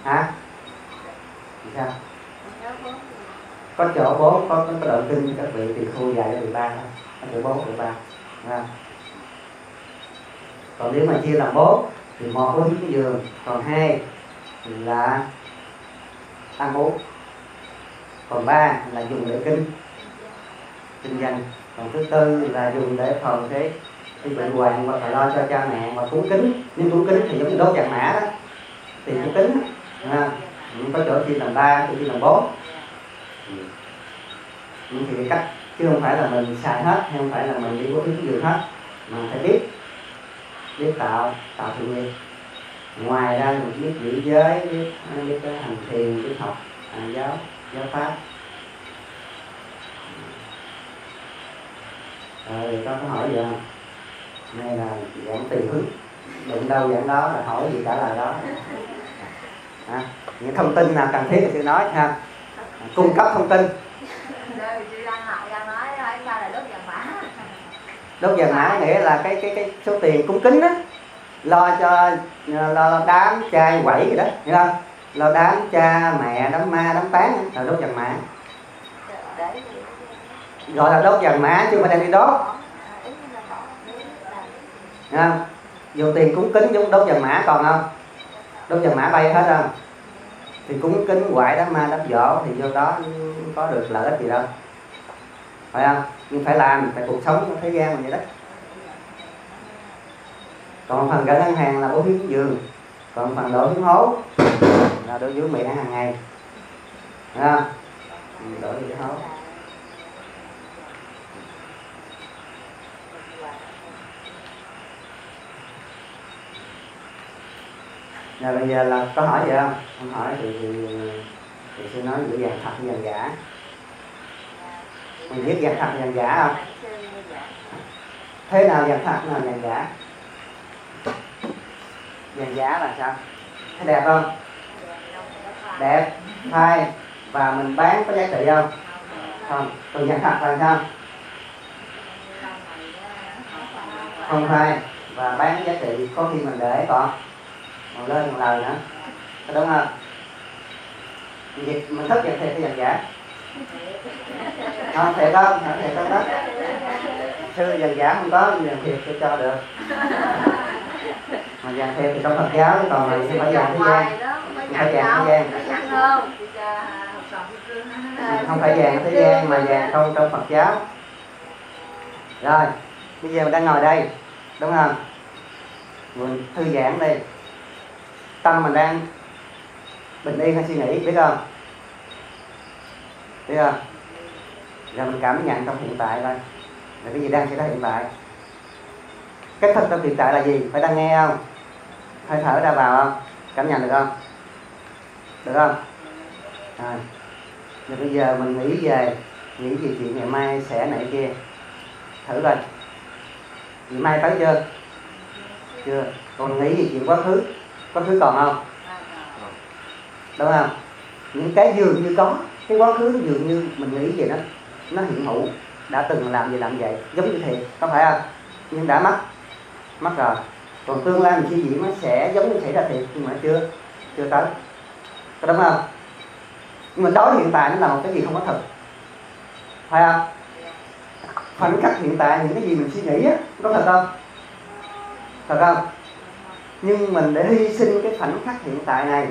Sao? Có chỗ 4, có đoạn kinh các vị thì khu dạy cho 13 thôi, có chỗ 4, 13. Còn nếu mà chia làm 4 thì 1 bố thí cúng dường, còn 2 là ăn uống, còn 3 là dùng để kinh doanh, còn thứ 4 là dùng để phòng cái bệnh hoạn hoặc là lo cho cha mẹ, và cúng kính. Nhưng cúng kính thì giống như đốt vàng mã đó, thì cúng kính có chỗ chia làm 3, chỗ chia làm 4. Nhưng thì cái cách, chứ không phải là mình xài hết, hay không phải là mình đi bố thí cúng dường hết, mà phải biết tạo thiện nghiệp. Ngoài ra mình biết giữ giới, biết hành thiền, biết học giáo pháp. Rồi có hỏi gì không? Đây là giảng tùy hứng, đụng đâu giảng đó, là hỏi gì trả lời đó. Những thông tin nào cần thiết thì tôi nói ha, cung cấp thông tin. Đốt vàng mã nghĩa là cái số tiền cúng kính đó, lo đám trai quẩy gì đó, hiểu không? Lo đám cha mẹ, đám ma, đám tán là đốt vàng mã. Gọi là đốt vàng mã chứ không phải đang đi đốt. Dùng tiền cúng kính giống đốt vàng mã còn không? Đốt vàng mã bay hết không? Thì cúng kính quải đám ma, đám dỗ thì vô đó có được lợi ích gì đâu, phải không? Nhưng phải làm, phải cuộc sống của thế gian mà vậy đó. Còn phần gửi ngân hàng là bố thí cúng dường, còn phần đổ xuống hố là đổ dưới miệng ăn hàng ngày, thấy không? Đổ dưới hố. Rồi bây giờ là có hỏi gì không? Không hỏi thì sư nói giữa vàng thật với vàng giả. Mình biết vàng thật vàng giả không? Thế nào vàng thật, nào vàng giả? Vàng giả là sao? Thấy đẹp không? Đẹp, phai và mình bán có giá trị không? Không. Còn vàng thật là sao? Không phai và bán giá trị, có khi mình để còn lên một lời nữa, có đúng không? Mình thích vàng thiệt hay vàng giả? Không, thiệt không? Thiệt không đó. Sư vàng giả không có, nhưng vàng thiệt tôi cho được. Mà vàng thiệt thì trong Phật giáo, còn này không phải vàng thế gian. Không phải vàng thế gian. Không phải vàng thế gian mà vàng trong Phật giáo. Rồi, bây giờ mình đang ngồi đây, đúng không? Mình thư giãn đi. Tâm mình đang bình yên hay suy nghĩ, biết không? Biết không? Rồi mình cảm nhận trong hiện tại thôi. Là cái gì đang xảy ra hiện tại. Cái thực trong hiện tại là gì? Phải đang nghe không? Hơi thở ra vào không? Cảm nhận được không? Được không? Rồi. Rồi bây giờ mình nghĩ về chuyện ngày mai sẽ này kia. Thử coi. Ngày mai tới chưa? Chưa. Còn nghĩ về chuyện quá khứ còn không? Đúng không? Những cái dường như có, cái quá khứ dường như mình nghĩ về nó hiện hữu, đã từng làm gì làm vậy, giống như thiệt, có phải không? Nhưng đã mất rồi. Còn tương lai mình suy diễn nó sẽ giống như xảy ra thiệt, nhưng mà chưa tới, có đúng không? Nhưng mà đối hiện tại nó là một cái gì không có thực, phải không? Khoảnh khắc hiện tại những cái gì mình suy nghĩ á, có thật không? Thật không? Nhưng mình để hy sinh cái khoảnh khắc hiện tại này,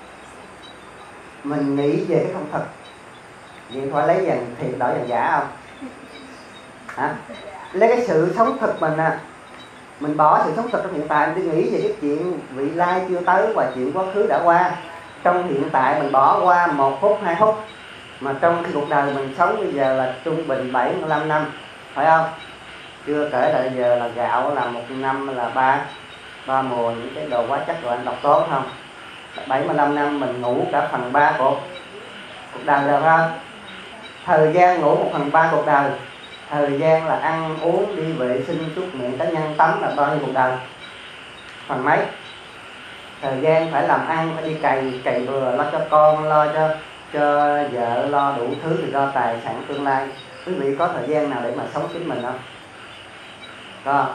mình nghĩ về cái không thật, vậy phải lấy vàng thiệt đổi vàng giả không? Hả? Lấy cái sự sống thực mình à, mình bỏ sự sống thực trong hiện tại, mình đi nghĩ về cái chuyện vị lai chưa tới và chuyện quá khứ đã qua. Trong hiện tại mình bỏ qua 1 phút 2 phút, mà trong cái cuộc đời mình sống bây giờ là trung bình 75 năm, phải không? Chưa kể là giờ là gạo là 1 năm là ba mùa những cái đồ hóa chất rồi anh đọc tốt không? 75 năm mình ngủ cả phần 3 cuộc đời rồi, phải không? Thời gian ngủ 1/3 cuộc đời, thời gian là ăn uống đi vệ sinh súc miệng cá nhân tắm là bao nhiêu cuộc đời? Phần mấy? Thời gian phải làm ăn, phải đi cày bừa, lo cho con, lo cho vợ, lo đủ thứ thì lo tài sản tương lai. Quý vị có thời gian nào để mà sống chính mình không? Có.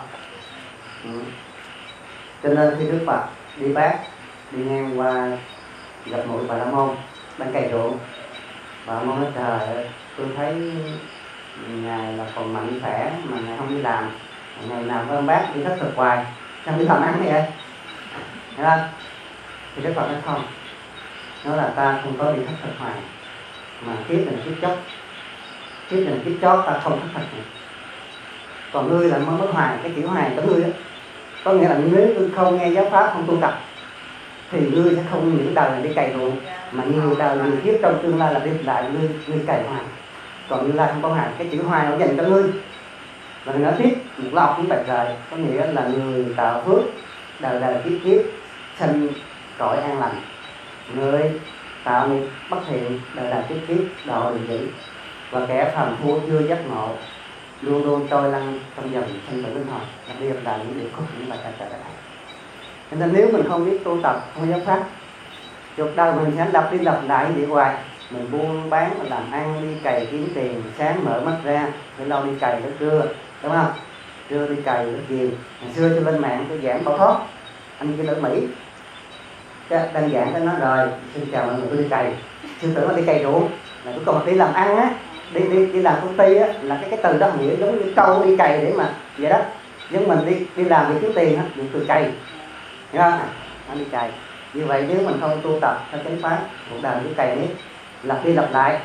Cho nên khi Đức Phật đi Bát, đi ngang qua gặp mũi Bà La Môn đang cày ruộng, Bà La Môn nói trời ơi, tôi thấy ngài là còn mạnh khỏe mà ngài không đi làm, ngày nào ôm bác đi thất thực hoài, sao đi làm ăn vậy? Hiểu không? Thì Đức Phật nói không, nó là ta không có đi thất thực hoài, mà kiếp này kiếp chót ta không thất thực này. Còn ngươi là mới hoài, cái chữ hoài của ngươi đó, có nghĩa là nếu ngươi không nghe giáo pháp, không tu tập thì ngươi sẽ không những đời này đi cày ruộng, mà nhiều đời nhiều kiếp trong tương lai là đi lại ngươi cày hoài. Còn như lai không có hoài, cái chữ hoài nó dành cho ngươi. Và nói tiếp một lọc cũng bạch rồi, có nghĩa là người tạo phước đời kiếp sanh cõi an lành, người tạo nghiệp bất thiện đời kiếp độ định dữ, và kẻ phàm phu chưa giác ngộ luôn luôn trôi lăn trong dòng sanh tử luân hồi, đặc biệt là những điều khúc những bài ca trời này. Cho nên nếu mình không biết tu tập, không giáo pháp, cuộc đời mình sẽ lặp đi lặp lại như vậy hoài. Mình buôn bán, mình làm ăn, đi cày kiếm tiền, sáng mở mắt ra, phải lâu đi cày tới trưa, đúng không? Trưa đi cày tới chiều. Ngày xưa tôi lên mạng tôi giảng khẩu thoát, anh kia ở Mỹ, đơn giản tôi nói rồi, xin chào mọi người, tôi đi cày. Sư tưởng là đi cày ruộng, là cuối cùng đi làm ăn á, đi làm công ty á, là cái từ đó nghĩa giống như câu đi cày để mà vậy đó. Nhưng mình đi làm để kiếm tiền á, dùng từ cày, hiểu không? Anh đi cày. Như vậy nếu mình không tu tập theo chánh pháp, cuộc đời đi cày đấy, lặp đi lặp lại,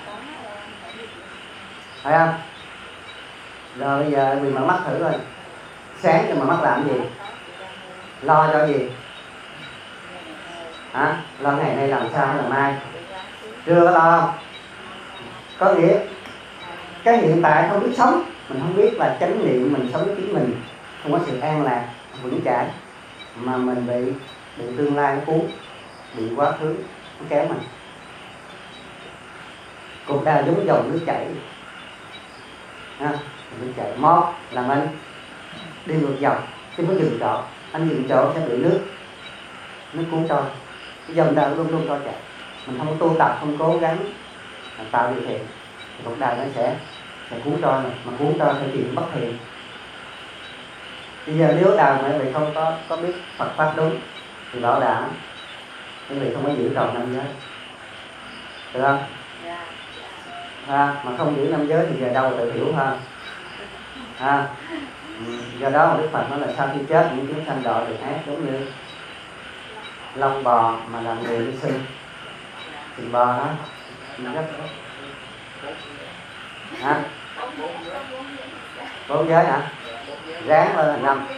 phải không? Rồi bây giờ mình mở mắt thử rồi, sáng cho mở mắt làm gì? Lo cho gì? Hả? Lo ngày nay làm sao làm mai? Chưa có lo không? Có nghĩa cái hiện tại không biết sống, mình không biết là chánh niệm mình sống chính mình, không có sự an lạc vững chãi, mà mình bị tương lai nó cuốn. bị quá khứ nó kéo mình. Cuộc đời giống dòng nước chảy, nước chảy mót là mình đi ngược dòng, chứ không có dừng chỗ. Anh dừng chỗ sẽ bị nước cuốn trôi. Cái dòng đời luôn luôn trôi chảy. Mình không tu tập, không cố gắng tạo điều kiện thì cuộc đời nó sẽ cuốn trôi mà cuốn trôi theo chuyện bất thiện. Bây giờ nếu đời mấy vị không có biết Phật pháp đúng thì bảo đảm quý vị không có giữ tròn 5 giới, được không? Mà không giữ 5 giới thì giờ đâu tự hiểu hơn. Do đó mà Đức Phật nói là sau khi chết những chúng sanh độ được ác giống như lông bò mà làm người đi sinh thì bò đó rất bốn giới hả? Ráng lên là 5.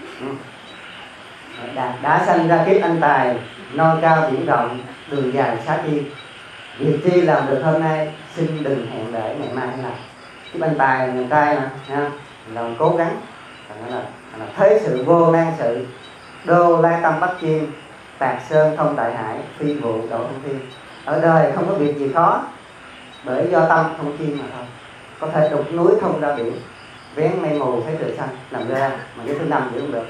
Đã sanh ra kiếp anh tài, non cao biển rộng, đường dài xá chi. Việc chi làm được hôm nay, xin đừng hẹn để ngày mai làm. Kiếp anh tài là người trai mà, lòng cố gắng, là thế sự vô nan sự, đô lai tâm bắt chiên, tạc sơn thông đại hải, phi vụ đổ thông thiên. Ở đời không có việc gì khó, bởi do tâm không chiên mà thôi. Có thể đục núi thông ra biển, vén mây mù thấy trời xanh, làm ra mà cái thứ 5 thì không được.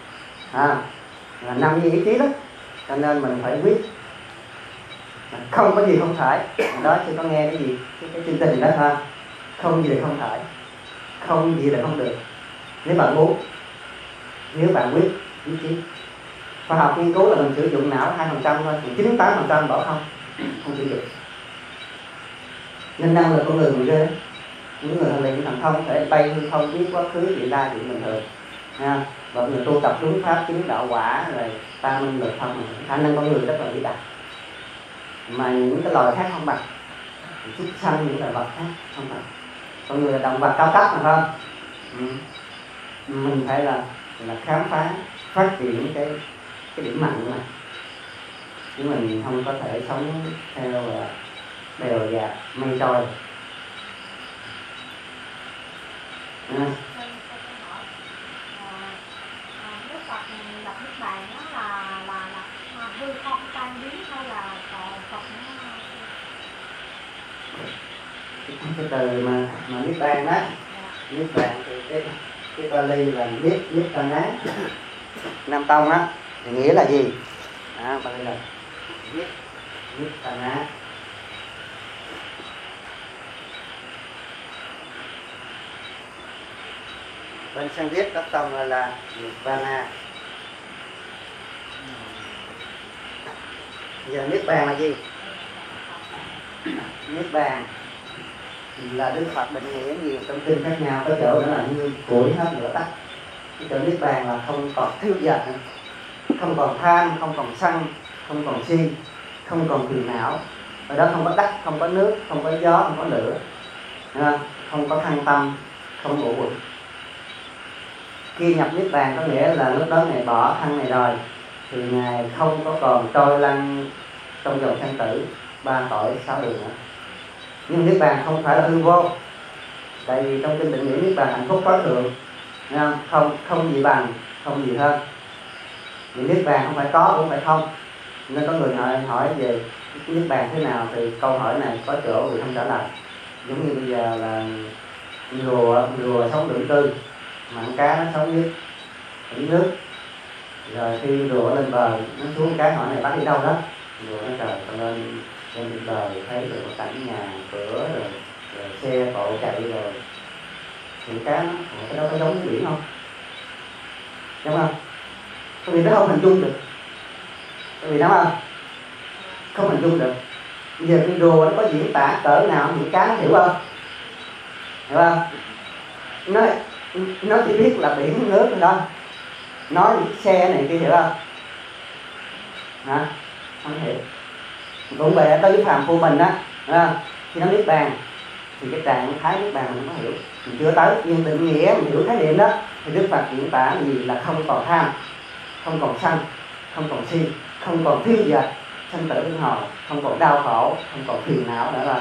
Là 5 như ý chí đó, cho nên mình phải quyết không có gì không thể. Đó chưa có nghe cái gì cái chương trình đó ha, không gì là không thể, không gì là không được. Nếu bạn muốn, nếu bạn quyết ý chí. Khoa học nghiên cứu là mình sử dụng não 2% thôi, 98% bỏ không sử dụng. Nên năng lực con người mình ghê. Những người hành luyện thần thông có thể bay hư không, biết quá khứ vị lai chuyện bình thường. Và người tu tập đúng pháp chứng đạo quả rồi ta minh lực thông, khả năng con người rất là vĩ đại. Mà những cái loài khác không bằng, súc sanh những loài vật khác không bằng. Con người là động vật cao cấp mà không? Mình phải là khám phá, phát triển cái điểm mạnh của mình. Chứ mình không có thể sống theo bèo dạt mây trôi. Đức Phật lập Niết Bàn đó là hư không tan biến hay là còn Phật nữa? Cái từ mà Niết Bàn đó, Niết Bàn thì cái Bali là Niết Bàn á, Nam Tông á thì nghĩa là gì? Bali là Niết Bàn á. Bên Sanskrit Bắc Tông là Nirvana. Giờ Niết Bàn là gì? Niết Bàn là Đức Phật định nghĩa nhiều trong kinh khác nhau, có chỗ đó là như củi hết lửa tắt. Cái chỗ Niết Bàn là không còn thiếu dệt nữa, không còn tham, không còn sân, không còn si, không còn phiền não. Ở đó không có đất, không có nước, không có gió, không có lửa, không có thăng tâm, không ngủ quẩn. Khi nhập Niết Bàn có nghĩa là lúc đó Ngài bỏ thân này rồi thì Ngài không có còn trôi lăn trong dòng sanh tử 3 cõi 6 đường nữa. Nhưng Niết Bàn không phải là hư vô. Tại vì trong kinh định nghĩa Niết Bàn hạnh phúc tối thượng, không gì bằng, không gì hơn. Vì Niết Bàn không phải có cũng phải không. Nên có người hỏi về Niết Bàn thế nào thì câu hỏi này có chỗ người không trả lời. Giống như bây giờ là rùa sống lưỡng cư, mà con cá nó sống dưới nước. Rồi khi rùa lên bờ, nó xuống cái hỏi này bắt đi đâu đó. Rùa nó trời con lên bờ thấy được một cảnh nhà, cửa rồi xe cộ chạy rồi. Thì cá nó, cái đó có giống với biển không? Đúng không? Bởi vì nó không hình dung được. Bởi vì nó không hình dung được. Bây giờ cái rùa nó có diễn tả cỡ nào thì cá nó hiểu không? Hiểu không? Nó chỉ biết là biển nước rồi đó. Nói xe này kia hiểu không? Không hiểu. Cũng vậy tới với phàm phu mình á, khi nó Niết Bàn thì cái trạng thái Niết Bàn mình không hiểu, mình chưa tới, nhưng định nghĩa mình hiểu khái niệm đó thì Đức Phật diễn tả gì là không còn tham, không còn sân, không còn si, không còn phiêu dật sanh tử luân hồi, không còn đau khổ, không còn phiền não nữa rồi.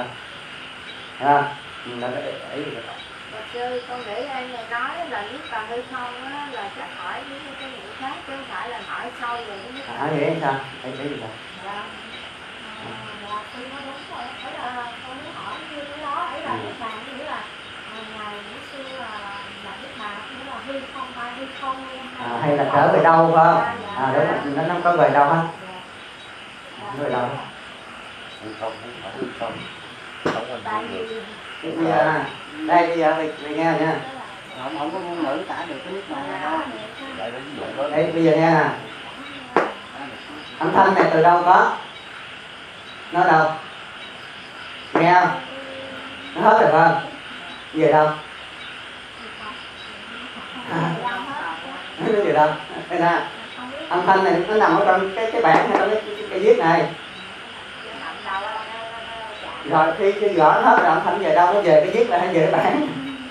Sư, con nghĩ anh này nói là Niết Bàn hư không á, là chắc hỏi những cái nghĩa khác chứ không phải là hỏi sâu về cái Niết Bàn. Hỏi nghĩa sao? Thấy gì vậy? tôi nói đúng rồi. Ấy là tôi muốn hỏi như cái đó, ấy là Niết Bàn nghĩa là ngày buổi xưa là Niết Bàn nghĩa là hư không, mai hư không hay là trở về đâu phải không? Đúng rồi, nó có về đâu hết. Về đâu? Không phải không. Không có gì. Bây giờ bây giờ về nghe nha. Không có ngôn ngữ tả được cái Niết Bàn này đâu. Đây bây giờ nghe nè. Âm thanh này từ đâu có? Nó đâu? Nghe không? Nó hết rồi phải không? Về đâu? Nó về đâu? Đây nè. Âm thanh này nó nằm ở trong cái bảng hay trong cái viết này. Rồi khi gõ nó hết rồi âm thanh về đâu? Nó về cái viết là hay về cái bảng?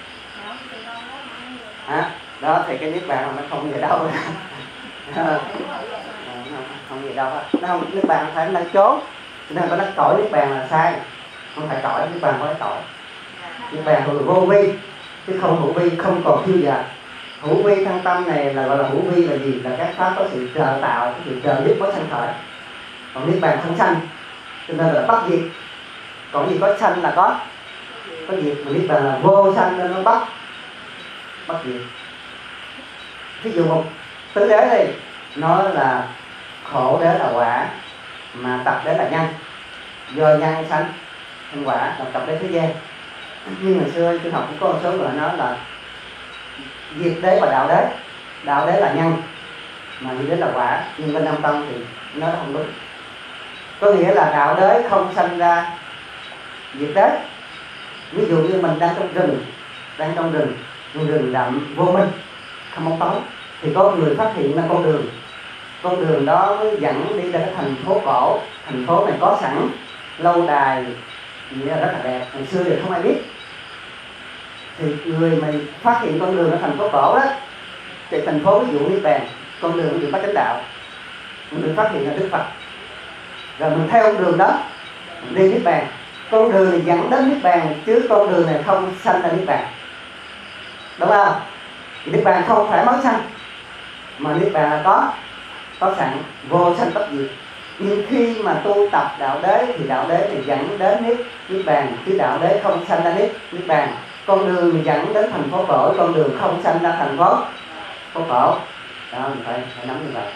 Đó thì cái Niết Bàn nó không về đâu. Không về đâu hết. Nó không, Niết Bàn phải đang trốn. Cho nên có nói cõi Niết Bàn là sai. Không phải cõi, Niết Bàn phải cõi. Niết Bàn thuộc vô vi, chứ không hữu vi, không còn phiêu dạt. Hữu vi thăng tâm này là gọi là hữu vi là gì? Là các pháp có sự trợ tạo, có sự trợ giúp có sanh khởi. Còn Niết Bàn không sanh, cho nên là bất diệt. Còn gì có sanh là có diệt, mà Niết Bàn là vô sanh nên nó bất diệt. Ví dụ một tứ đế đi, nó là khổ đế là quả, mà tập đế là nhân. Do nhân sanh thành quả, là tập đế thế gian. Nhưng ngày xưa tôi học cũng có một số người nói là diệt đế và đạo đế. Đạo đế là nhân, mà diệt đế là quả. Nhưng bên Nam Tông thì nó không đúng. Có nghĩa là đạo đế không sanh ra diệt đế. Ví dụ như mình đang trong rừng rậm vô minh, không bóng tối, thì có người phát hiện ra con đường đó mới dẫn đi đến cái thành phố cổ. Thành phố này có sẵn lâu đài nghĩa là rất là đẹp, ngày xưa thì không ai biết. Thì người mình phát hiện con đường ở thành phố cổ đó, thì thành phố ví dụ Niết Bàn, con đường ví dụ Bát Chánh Đạo, mình được phát hiện là Đức Phật. Rồi mình theo con đường đó đi Niết Bàn. Con đường này dẫn đến Niết Bàn, chứ con đường này không sanh ra Niết Bàn, đúng không? Thì Niết Bàn không phải mới sanh, mà Niết Bàn là có sẵn, vô sanh bất diệt. Nhưng khi mà tu tập đạo đế thì đạo đế này dẫn đến Niết Bàn, chứ đạo đế không sanh ra Niết Bàn. Con đường dẫn đến thành phố cổ, con đường không sanh ra thành phố cổ. Đó, mình phải nắm như vậy.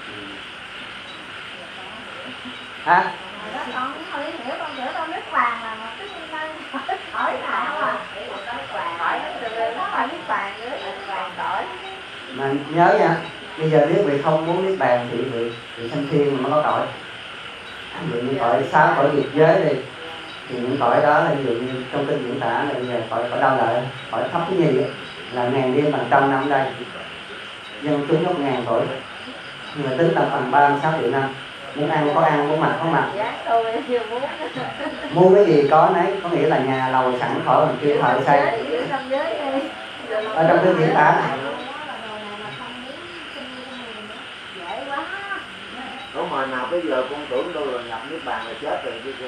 con không hiểu, con hiểu con Niết Bàn là một cái nguyên nhân khỏi nào à. Nó là Niết Bàn nữa, khỏi. Mà nhớ nha, bây giờ nếu vị không muốn Niết Bàn thì vị sanh thiên mà mới có cõi. Ví dụ như cõi 6 cõi diệt giới đi, thì những cõi đó là ví dụ như trong kinh diễn tả là bây giờ cõi đâu lại, cõi thấp cái gì là ngàn đêm bằng trăm năm đây, dân chúng nó 1000 tuổi, nhưng mà tính tầm bằng 36 triệu năm. Muốn ăn có ăn, muốn mặc có mặc, mua cái gì có nấy, có nghĩa là nhà lầu sẵn khỏi mình kêu thợ xây. Ở trong kinh diễn tả này Có mà nào bây giờ con tưởng đâu là nhập Niết Bàn là chết rồi chứ.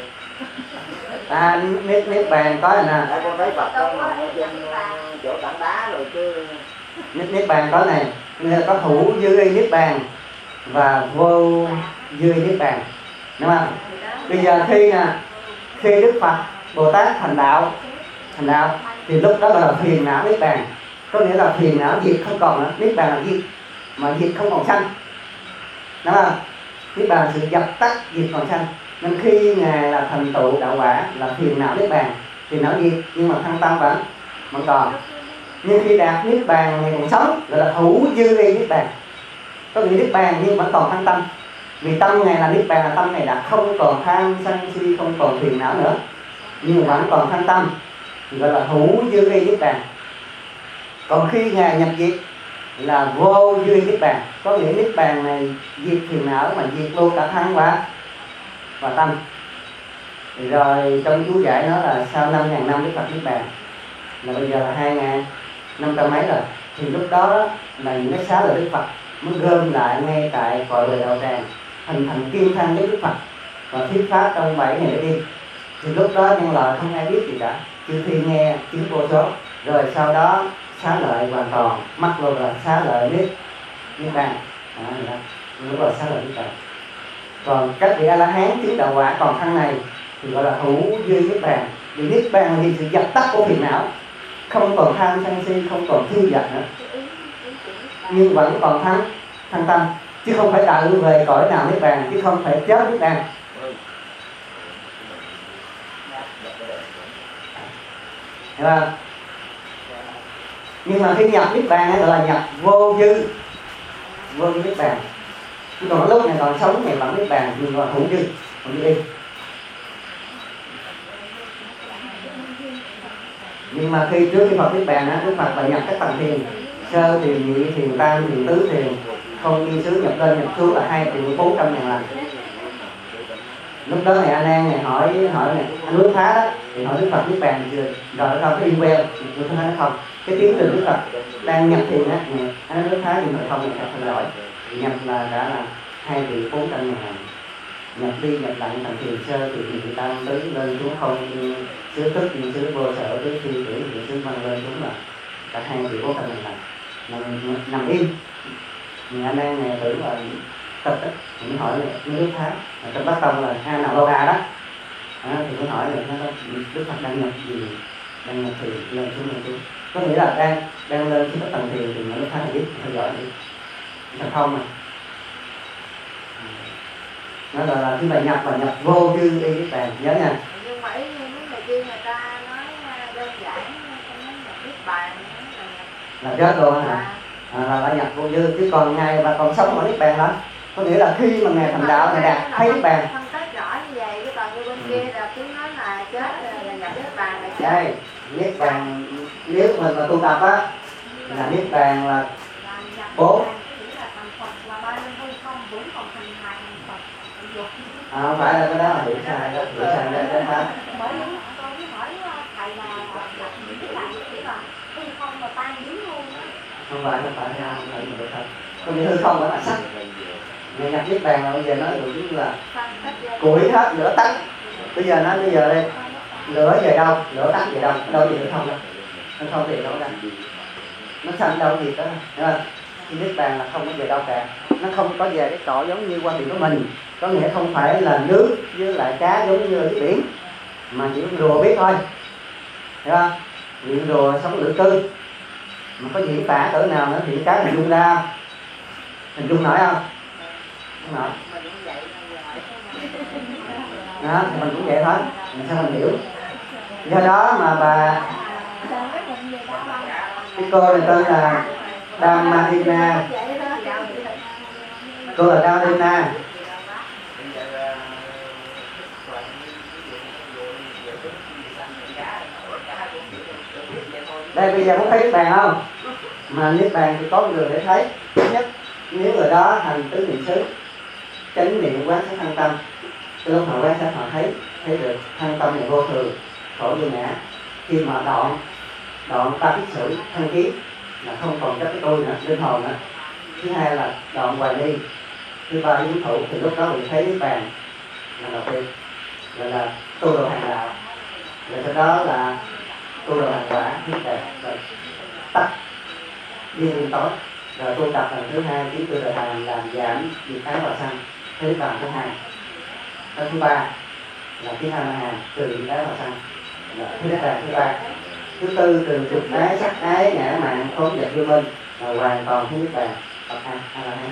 Niết Bàn có này nè. Con thấy Phật con nằm ở trên chỗ tảng đá rồi chứ. Niết Bàn có này, có hữu dư y Niết Bàn và vô dư y Niết Bàn, đúng không? Bây giờ khi Đức Phật Bồ Tát thành đạo thì lúc đó là phiền não Niết Bàn, có nghĩa là phiền não diệt không còn nữa. Niết Bàn là diệt, mà diệt không còn sanh, đúng không? Niết Bàn là sự dập tắt diệt còn sanh. Nên khi ngài là thành tựu đạo quả là phiền não Niết Bàn, phiền não diệt, nhưng mà thăng tâm vẫn còn. Nhưng khi đạt Niết Bàn ngài còn sống gọi là hữu dư y Niết Bàn, có nghĩa Niết Bàn nhưng vẫn còn thăng tâm. Vì tâm ngài là Niết Bàn, là tâm ngài đã không còn tham sân si, không còn phiền não nữa, nhưng vẫn còn thăng tâm, gọi là hữu dư y Niết Bàn. Còn khi ngài nhập diệt là vô dư y Niết Bàn, có nghĩa Niết Bàn này diệt phiền não mà diệt luôn cả thân và tâm. Rồi trong chú giải nó là sau 5.000 năm Đức Phật Niết Bàn, là bây giờ là 2.500 mấy rồi, thì lúc đó là những cái xá lợi Đức Phật mới gom lại ngay tại cội đời đạo tràng, hình thành kim thân với Đức Phật và thuyết pháp trong 7 ngày đêm. Thì lúc đó nhân loại không ai biết gì cả, chư Thiên nghe tiếng vô số. Rồi sau đó xá lợi hoàn toàn mắc luôn là xá lợi Niết Bàn, lúc là xá lợi Niết Bàn. Còn các vị A La Hán chứng đạo quả còn thân này thì gọi là hữu dư niết bàn. Vì niết bàn thì sự dập tắt của phiền não, không còn tham sân si, không còn thiêu dật nữa, nhưng vẫn còn thân tâm, chứ không phải tự về cõi nào niết bàn, chứ không phải chết niết bàn. Hiểu không? Nhưng mà khi nhập niết bàn gọi là nhập vô dư niết bàn. Chứ còn lúc này còn sống này vẫn niết bàn, nhưng mà hữu dư đi. Nhưng mà khi trước khi Phật niết bàn á, Đức Phật là nhập các tầng thiền, sơ thiền, nhị thiền, tam thiền, tứ thiền, không ghi xứ, nhập lên nhập xuống là 2.400.000 lần. Lúc đó này anh An này hỏi này, anh Luân Phá đó thì hỏi Đức Phật niết bàn chưa, rồi nó không có yên quen, Luân Phá nói không. Cái tiến trình Đức Phật đang nhập thiền á, anh Luân Phá nhưng mà không nhập theo dõi, nhập là đã là 2.400.000 lần. Nhập đi nhập lại thành thiền sơ thiền, thiền tam, tứ lên xuống không xứ tức, xứ vô sở, tứ phi tưởng, xứ mang lên xuống là cả 2.400.000 lần. Nằm im. Người anh An này tưởng là tập đó, thì mới hỏi là Đức Phá trong Bát Tông là hai nào lâu đà đó, thì mới hỏi là nó Đức Phật đang nhập gì, đang nhập thiền lên xuống, có nghĩa là đang lên xuống các tầng thiền thì Đức Phá là biết theo dõi đi, thật không mà. Nó gọi là khi mà nhập là nhập vô dư đi niết bàn, nhớ nha. Nhưng mà ý như mấy người kia người ta nói đơn giản, không nói nhập niết bàn là chết luôn hả? Là nhập vô dư, chứ còn ngài mà còn sống ở niết bàn đó, có nghĩa là khi mà ngài thành đạo ngài đạt thấy niết bàn. Phân tích rõ như vậy, cái còn như bên kia là cứ nói là chết là nhập niết bàn là chết. Đây, niết bàn nếu mình mà tu tập á là niết bàn là 4. Không phải là cái đó là hiểu sai đó, hiểu sai đó chứ hả? Bởi vì con mới hỏi thầy là niết bàn chỉ là hư không mà tan biến luôn đó. Không phải mình được không? Có nghĩa hư không đó là sắc. Ngày nhập niết bàn là bây giờ nói được là củi hết, lửa tắt. Bây giờ nói bây giờ đây, lửa về đâu, lửa tắt về đâu, đâu gì hư không đâu. Hư không thì đâu ra. Nó sanh đâu gì đó, hiểu không? Khi niết bàn là không có về đâu cả. Nó không có về cái cõi giống như quan điểm của mình. Có nghĩa không phải là nước với lại cá giống như cái biển, mà chỉ rùa biết thôi, hiểu không? Luyện rùa sống lưỡi cư, mà có diễn tả cỡ nào nữa thì cái hình dung ra không? Hình dung nổi không? Không nổi. Đó, thì mình cũng vậy thôi, mình sao mình hiểu. Do đó mà bà cái cô này tên là Dhammadina, cô là Dhammadina. Đây bây giờ muốn thấy niết bàn không? Mà niết bàn thì có một đường để thấy. Thứ nhất, nếu người đó hành tứ niệm xứ, chánh niệm quán sát thân tâm, từ lúc họ quán sát họ thấy được thân tâm này vô thường, khổ vô ngã. Khi mà đoạn ba kiết sử thân kiến là không còn chấp cái tôi nữa, linh hồn nữa. Thứ hai là đoạn hoài nghi. Thứ ba là thủ, thì lúc đó mình thấy niết bàn là đầu tiên, gọi là tu độ hành đạo. Rồi sau đó là tu độ hành quả, niết bàn, rồi tắt đi lên tối. Rồi tu tập lần thứ hai chính tu độ hành làm giảm diệt ái và sanh, thế bằng thứ hai. Thứ ba là thứ hai là hàng trừ diệt ái và sanh, thế bàn thứ ba. Thứ tư trừ dục ái, sắc ái, ngã mạn, khốn dật vô minh, là hoàn toàn thứ niết bàn bậc A La Hán.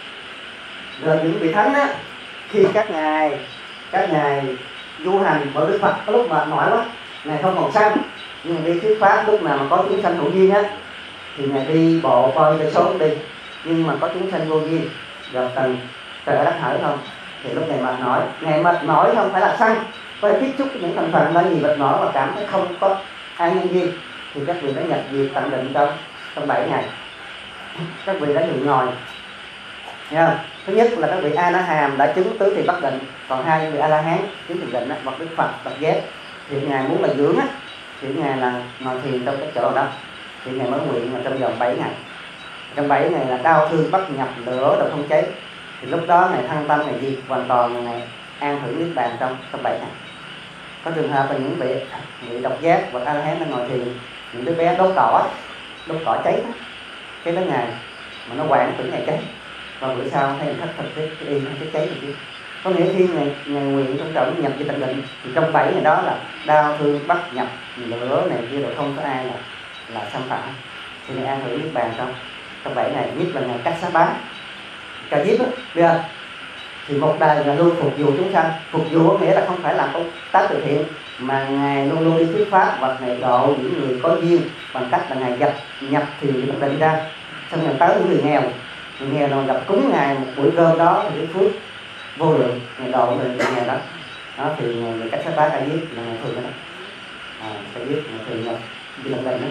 Rồi những vị thánh á, khi các ngài du hành bởi Đức Phật có lúc mệt mỏi quá, ngài không còn sanh, nhưng đi thuyết pháp lúc nào mà có chúng sanh hữu duyên á thì ngài đi bộ coi cây số đi, nhưng mà có chúng sanh vô duyên gặp tầng trời đất hỡi không thì lúc này mệt mỏi. Ngài mệt mỏi không phải là sanh, có thể tiếp xúc với những thành phần đó gì mệt mỏi và cảm thấy không có ai nhân duyên thì các vị đã nhập diệt tận định trong 7 ngày. Các vị đã nhường ngồi. Nha. Thứ nhất là các vị A La Hàm đã chứng tứ thì bất định, còn hai vị A La Hán chứng thiền định á, hoặc Đức Phật bậc giác thì ngài muốn là dưỡng á, thì ngài là ngồi thiền trong cái chỗ đó thì ngài mới nguyện là trong vòng 7 ngày. Trong 7 ngày là đau thương bất nhập, lửa rồi không cháy, thì lúc đó ngài thân tâm ngài diệt hoàn toàn, ngài an hưởng niết bàn trong 7 ngày. Có trường hợp là những vị độc giác hoặc A La Hán đang ngồi thiền, những đứa bé đốt cỏ cháy đó, cái đó ngài mà nó quảng tưởng ngày cháy, và bữa sau thấy khách thật cái y nó cháy rồi chứ Có nghĩa khi ngày nguyện trong trọng nhập về tận định thì trong 7 ngày đó là đau thương bắt nhập lửa này kia rồi không có ai là xâm phạm, thì ngày an hưởng niết bàn trong 7 ngày, nhất là ngày cách xá bá ca diếp đó, biết không? Thì một đời là luôn phục vụ chúng sanh. Phục vụ có nghĩa là không phải làm công tác từ thiện, mà ngài luôn luôn đi thuyết pháp và ngài độ những người có duyên bằng cách là ngài nhập thì tận định ra, xong ngài tới những người nghèo nào gặp cúng ngài một buổi cơm đó thì cái phước vô lượng ngày độ người nghèo đó. Đó thì người cách xá bá ca diếp là ngày thường đó, ca diếp ngày thường nhập đi tận định đó.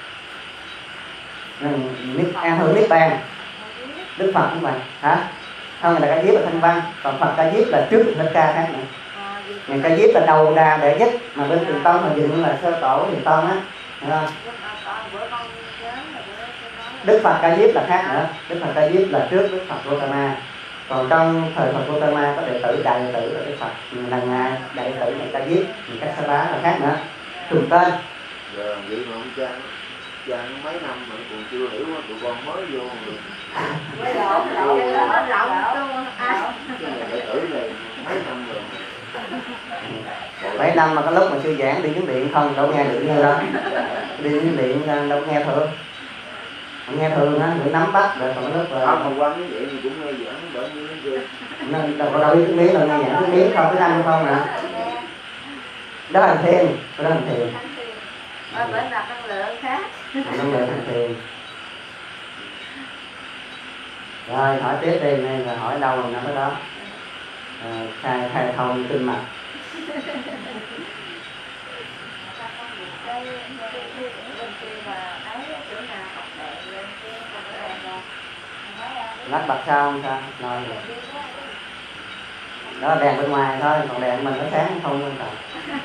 Nên an hưởng niết bàn. Đức Phật không phải hả? Không, là ca diếp là thanh văn, còn Phật ca diếp là trước hết ca khác nữa. Ngày ca diếp là đầu đà đệ nhất, mà bên Thiền Tông là dựng là sơ tổ Thiền Tông á. Đức Phật ca diếp là khác nữa. Đức Phật ca diếp là trước Đức Phật Gautama. Còn trong thời Phật Gautama có đệ tử, đại đệ tử là Đức Phật là ngài đại đệ tử ngày ca diếp, ngày cách xá bá là khác nữa, trùng tên. Giờ vậy mà ông Trang mấy năm mà còn chưa hiểu, tụi con mới vô rồi. Cái này đệ tử này mấy năm rồi. Mấy năm mà có lúc mà sư giảng đi đến điện không đâu nghe được như đâu. Đi đến điện đâu nghe thường. Nghe thường á, người nắm bắt rồi còn lúc là Không, qua cái vậy thì cũng nghe giảng bởi như thế kia. nên đâu có đâu biết tiếng miếng đâu, nghe giảng tiếng miếng không, tiếng Anh không nè. Đó là thiền, đó là thiền. Bên là năng lượng khác. Năng lượng thành thiền. Rồi hỏi tiếp đi, này là hỏi đâu rồi nằm ở đó. Khai thông kinh mạch. Lát bật sao không sao? Rồi. Đó là đèn bên ngoài thôi, còn đèn mình nó sáng không quan trọng.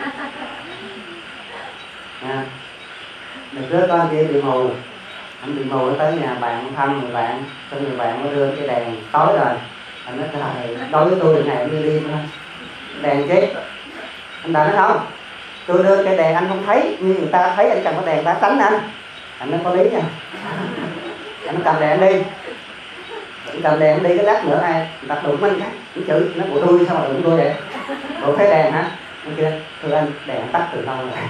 Đợt trước có anh kia bị mù. Anh bị mù, nó tới nhà bạn thăm người bạn, xong người bạn nó đưa cái đèn tối rồi. Anh nói trời, đối với tôi này như điên thôi. Đèn chết. Anh ta nói không, tôi đưa cái đèn anh không thấy, nhưng người ta thấy anh cầm cái đèn ta tránh anh. Anh nói có lý nha. Anh cầm đèn đi. Anh cầm đèn đi, cái lát nữa ai đặt đụng anh cái, cái chữ nó của tôi sao mà đụng tôi vậy? Bộ thấy đèn hả? Anh kia, thưa anh, đèn tắt từ lâu rồi.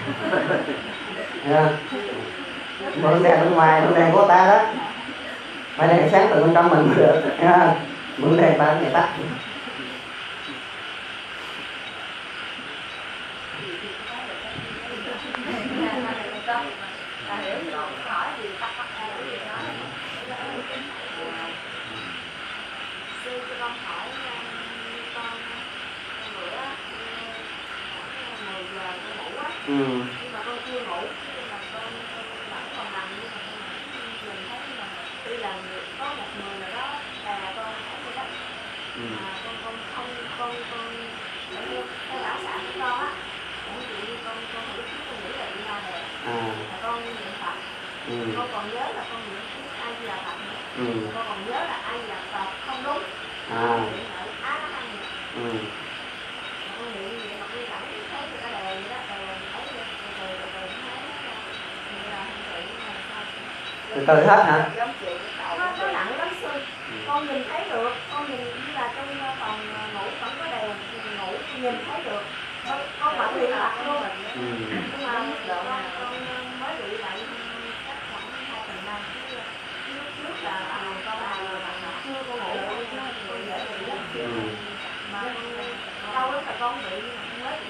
Mượn đèn bên ngoài, mượn đèn của ta đó. Phải đèn sáng từ bên trong mình mới được. Mượn đèn ta này tắt. Nhưng mà con chưa ngủ, nhưng mà con vẫn còn nằm, nhưng mà mình thấy là tuy là có một người nào đó là con thấy vậy đó, mà con cái bảo sản của con á, cũng như con nghĩ con nghĩ là đi ra nè, là con niệm Phật, con còn nhớ là con niệm Ai Di Đà Phật nữa, con còn nhớ là Ai Di Đà Phật không đúng, niệm ở Á Đắc Anh nữa, con niệm vậy mà con chẳng thấy được cái đề vậy đó, từ từ hết hả? Nó nặng lắm sư. Con nhìn thấy được, con nhìn như là trong phòng ngủ vẫn có đèn ngủ, nhìn thấy được. Con bận điện mặt luôn. Nhưng mà con mới bị bệnh chắc khoảng 2 tuần nay. Lúc trước là con chưa con ngủ, con dễ bị lắm. Mà lâu lắm là con bị mới bị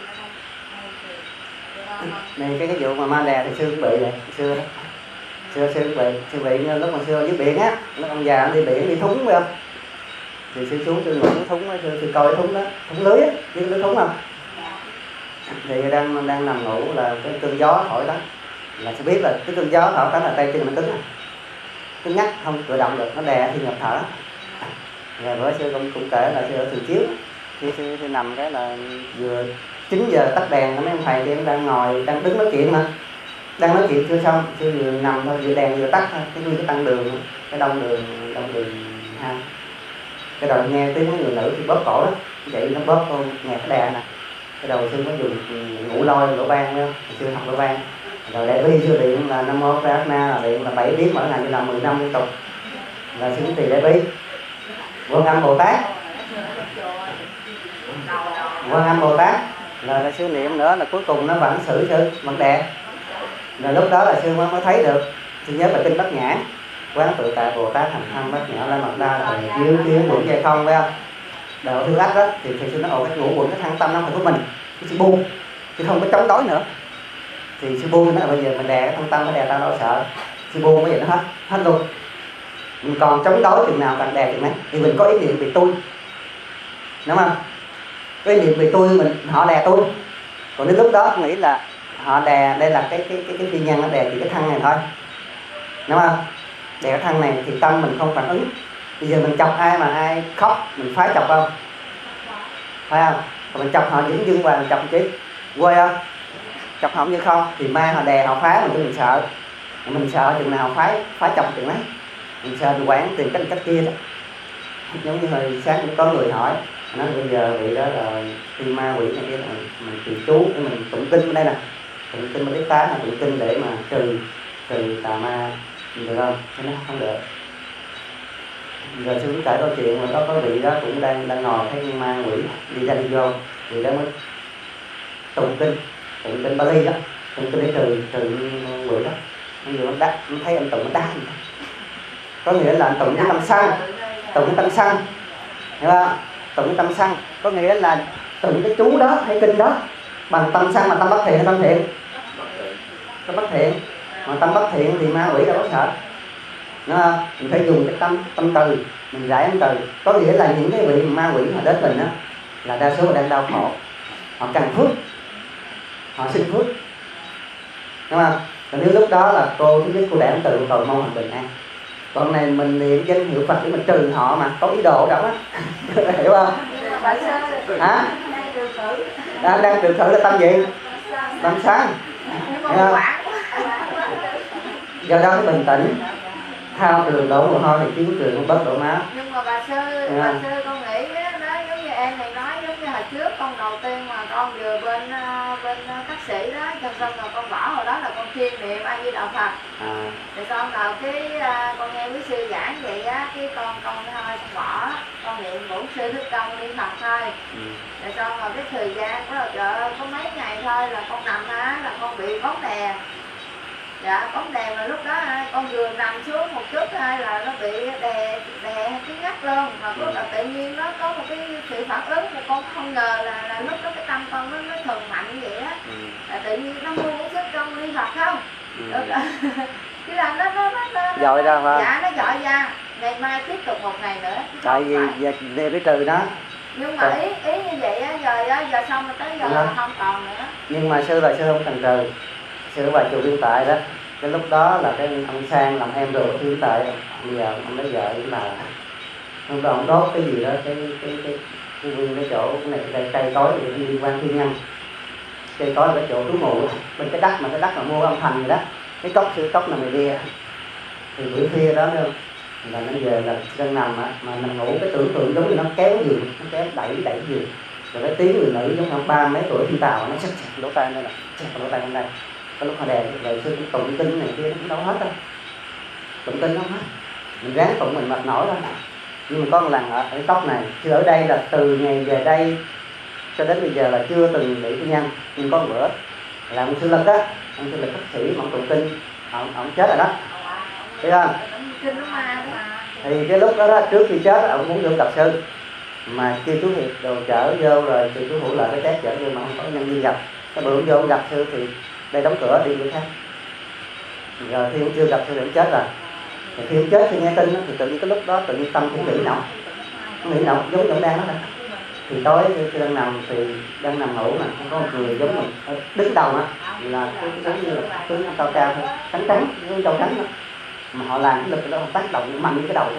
đây. Này cái vụ mà ma đè thì sư cũng bị vậy, xưa đó. Sư bị lúc mà xưa dưới biển á, lúc ông già đi biển đi thúng phải không? Thì sư xuống sư ngủ thúng á, sư coi cái thúng đó, thúng lưới á, biết lưới thúng không? Thì đang nằm ngủ là cái cơn gió thổi đó, là sư biết là cái cơn gió thổi đó là tay chân nó cứng à, cứng nhắc không cử động được, nó đè thì nhập thở. Rồi bữa sư cũng kể là sư ở Thường Chiếu, khi sư nằm cái là vừa 9 giờ tắt đèn, mấy ông thầy kia đang ngồi đang đứng nói chuyện mà. Đang nói chuyện chưa xong, sư vừa nằm thôi, vừa đèn vừa tắt thôi, cái nguyên cái tăng đường, cái đông đường ha. Cái đầu nghe tiếng mấy người nữ thì bóp cổ đó, vậy nó bóp con nghe cái đè nè. Cái đầu sư mới dùng ngủ lôi lỗ ban nữa, sư học lỗ ban. Rồi đại bi sư điện là Nam Mô Prasna là điện là 7 tiếng mỗi ngày, như là 10 năm liên tục. Là sư tỳ đại bi. Vô ngâm Bồ Tát. Quan Âm Bồ Tát là sư niệm nữa là cuối cùng nó vẫn xử sư vẫn đè. Rồi lúc đó là sư mới thấy được. Sư nhớ bài kinh Bát Nhã, quán tự tại Bồ Tát hành tham Bát Nhã La Mật Đa thời chiếu kiến ngũ dây không, phải không? Đạo thứ ách đó thì sư nói cái ngũ quẩn cái thân tâm nó phải của mình, cái sư buông chứ không có chống đối nữa. Thì sư buông nó bây giờ mình đè cái thân tâm nó đè tao đâu sợ, sư buông bây giờ nó hết luôn. Mình còn chống đối chừng nào càng đè chừng đấy, thì mình có ý niệm về tôi, đúng không? Có ý niệm về tôi, họ đè tôi. Còn đến lúc đó nghĩ là họ đè, đây là cái phi nhân nó đè chỉ cái thân này thôi, đúng không? Đè cái thân này thì tâm mình không phản ứng. Bây giờ mình chọc ai mà ai khóc mình phái chọc không? Phải không? Còn mình chọc họ dững dưng và mình chọc chứ quê không? Chọc họ như không thì ma họ đè họ phá mình cho mình sợ. Mình sợ chừng nào phái chọc chừng đấy. Mình sợ mình quản tìm cách kia đó. Giống như hồi sáng cũng có người hỏi, nói bây giờ vị đó là khi ma quỷ này kia là mình trì chú để mình tụng kinh ở đây nè, tụng kinh Bali Tá là tụng kinh để mà trừ tà ma được không? Thế nó không được. Giờ sư cũng kể câu chuyện mà có vị đó cũng đang ngồi thấy ma quỷ đi ra đi vô, vị đó mới tụng kinh Bali đó, tụng kinh để trừ quỷ đó. Bây giờ nó thấy anh tụng nó đá, có nghĩa là anh tụng cái tâm sân, tụng cái tâm sân, hiểu không? Tụng cái tâm sân có nghĩa là tụng cái chú đó hay kinh đó bằng tâm sân, mà tâm bất thiện hay tâm thiện? Tâm bất thiện. Mà tâm bất thiện thì ma quỷ đâu có sợ, đúng không? Mình phải dùng cái tâm từ, mình giải tâm từ. Có nghĩa là những cái vị ma quỷ mà đến mình đó là đa số đang đau khổ, họ cần phước, họ xin phước, đúng không? Còn nếu lúc đó là cô thứ nhất cô để từ cầu mong họ bình an. Còn này mình niệm danh hiệu Phật để mình trừ họ mà có ý đồ đó á. Hiểu không? Hả? Đang trừ khử là tâm gì? Tâm sáng. Do đó cái bình tĩnh, thao trường đổ mồ hôi thì chiến trường bớt đổ máu. Nhưng mà bà sư con nghĩ đó giống như em này nói, giống như hồi trước con đầu tiên mà con vừa bên bác sĩ đó, xong rồi con bỏ hồi đó là con chuyên niệm A Di Đà Phật. Thì xong rồi cái con nghe quý sư giảng vậy á, cái con thôi con bỏ, con niệm Bổn Sư Thích Công niệm Phật thôi. Rồi xong rồi cái thời gian có mấy ngày thôi là con nằm á là con bị bóng đè. Dạ, bóng đè mà lúc đó con vừa nằm xuống một chút thôi là nó bị đè cái ngắt luôn. Mà lúc là tự nhiên nó có một cái sự phản ứng mà con không ngờ là lúc đó cái tâm con nó thường mạnh như vậy á. Là tự nhiên nó mua một sức trong đi Phật không? Chứ là nó dội ra phải. Dạ, nó dội ra. Ngày mai tiếp tục một ngày nữa. Tại vì về cái trừ đó. Nhưng mà ý như vậy á, giờ xong rồi tới giờ là không còn nữa. Nhưng mà sư không cần trừ. Sư bà chùa Liên Tại đó, cái lúc đó là cái ông Sang làm em rồi Liên Tại, bây giờ ông lấy vợ với bà, lúc đó ông đốt cái gì đó, cái nguyên cái chỗ cái này cây cối liên quan thiên nhân, cây cối là cái chỗ trú ngụ bên cái đất mà mua âm thành rồi đó, cái cốc là mày đi, thì buổi khuya đó nữa là nó về là đang nằm á, mà nằm ngủ cái tưởng tượng giống như nó kéo giường, nó kéo đẩy giường, rồi cái tiếng người nữ giống như 30 mấy tuổi phi tàu nó xẹt lỗ tai đây là xẹt lỗ tai bên đây. Cái lúc họ đèn rồi sư cũng tụng kinh này kia nó cũng đâu hết đâu, tụng kinh không hết, mình ráng tụng mình mệt nổi thôi. Nhưng mà có một lần ở cái tóc này, chứ ở đây là từ ngày về đây cho đến bây giờ là chưa từng bị cái nhân. Nhưng có một bữa là ông sư Lực á, ông sư Lực bác sĩ mà ông tụng kinh, ông chết rồi đó, thấy không? Thì cái lúc đó trước khi chết ông muốn vô gặp sư, mà kêu chú Hiệp đồ chở vô rồi thì chú Hữu lại cái test chở vô mà không có nhân đi gặp. Cái bữa vô ông gặp sư thì đây đóng cửa đi chỗ khác. Rồi khi ông chưa gặp sư thì ông chết rồi. Thì khi ông chết thì nghe tin đó, thì tự nhiên cái lúc đó tự nhiên tâm cũng nghĩ nọng giống như đang đó. Thì tối khi đang nằm ngủ mà không có một người giống mình đứng đầu á, là cái giống như là tướng cao thôi, trắng giống trâu trắng đó. Mà họ làm cái lực đó họ tác động mạnh cái đầu thôi,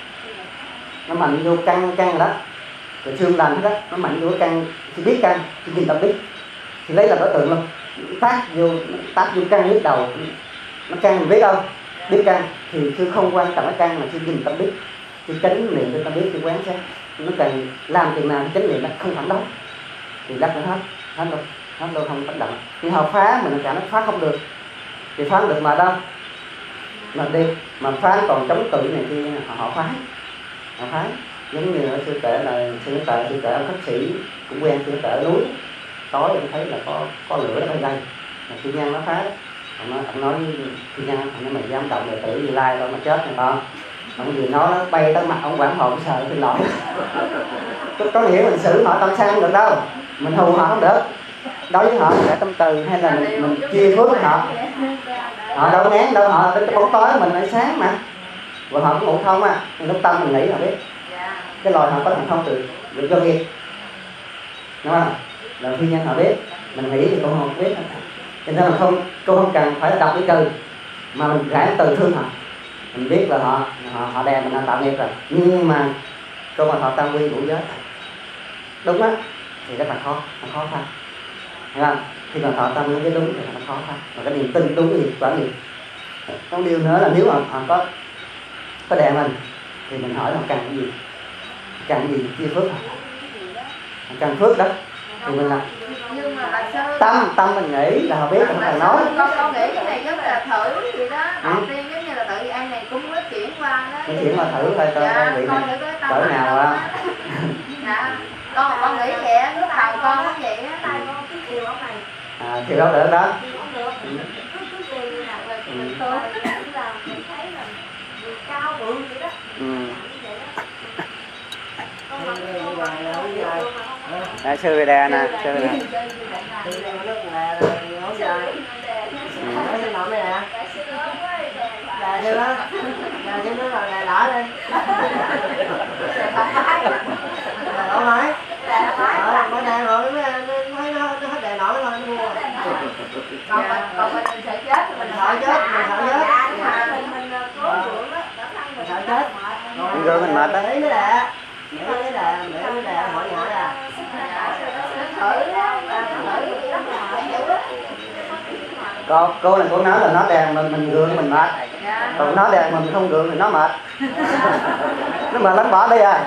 nó mạnh vô căng rồi đó, rồi xương lành hết đó, nó mạnh vô căng, thì biết căng, thì nhìn tập biết, thì lấy làm đối tượng luôn, tác vô căng biết đầu, nó căng mình biết không? Biết căng thì sư không quan trọng cái căng mà sư nhìn tâm biết, sư chánh niệm cho tâm biết, sư quán sát, nó cần làm chừng nào chánh niệm nó không phản đối, thì lắc nó hết luôn không phản động. Nhưng họ phá mình cả nó phá không được, thì phá được mà đâu, mà đi mà phá còn chống cự này kia họ phá giống như ở sư kể là sư kể ông khách sĩ cũng quen chưa ở núi, tối em thấy là có lửa ở đây, mà Thiên Nhân nó phá. Ông nói với Thiên Nhân, ông nói mày dám động đệ tử Như Lai đâu mà chết này con. Ông vừa nói nó bay tới mặt ông Quảng Hồn sợ xin lỗi. Có nghĩa mình xử họ tâm sang không được đâu, mình hù họ không được. Đối với họ để tâm từ hay là mình chia phước với họ. Họ đâu ngán đâu, họ đến cái bóng tối mình lại sáng mà. Và họ cũng ngủ thông á, lúc tâm mình nghĩ họ biết. Cái loài họ có thần thông được do nghiệp, đúng không? Là Thiên Nhân họ biết, mình nghĩ thì cũng không biết. Cho nên là cô không cần phải đọc cái từ, mà mình rải từ thương họ. Mình biết là họ đè mình tạo nghiệp rồi, nhưng mà cô mà họ tam quy ngũ giới đúng á thì rất là khó khăn, hiểu không? Khi mà họ tam quy cái đúng thì nó khó khăn, mà cái niềm tin đúng thì quả nghiệp. Có điều nữa là nếu mà họ có đè mình thì mình hỏi họ cần cái gì chia phước họ cần phước đó thì mình làm. Nhưng mà bà Sư tâm mình nghĩ là họ biết, không cần nói. Con nghĩ cái này giống là thử gì đó. Đầu tiên giống như là tự an này cũng mới chuyển qua đó. Mới chuyển qua thử coi coi vị này cỡ nào á. Dạ. Con nghĩ vậy á, lúc đầu con cũng vậy á. Tay con cứ chiều ông này. Thì đâu được đó. Không được. Cứ chiều như nào rồi mình tôi là mình thấy là người cao bự vậy đó. Sư về đè nè, sư nè. Nói xin lỗi mày nè. Đè theo đó. Đè theo nó rồi đè đỏ lên. Đè đỏ máy. Mới đè rồi mới nó hết đè đỏ thôi nó mua. Còn mình sợ chết thì Mình sợ chết. Mình cố gượng đó, Mình sợ chết. Rồi mình mệt đó. Để nó đè. Để nó đè mọi người à. Cô này cô nói là nó đèn mình gượng mình mệt, còn nó đèn mình không gượng thì nó mệt. Nó mệt lắm bỏ đi à.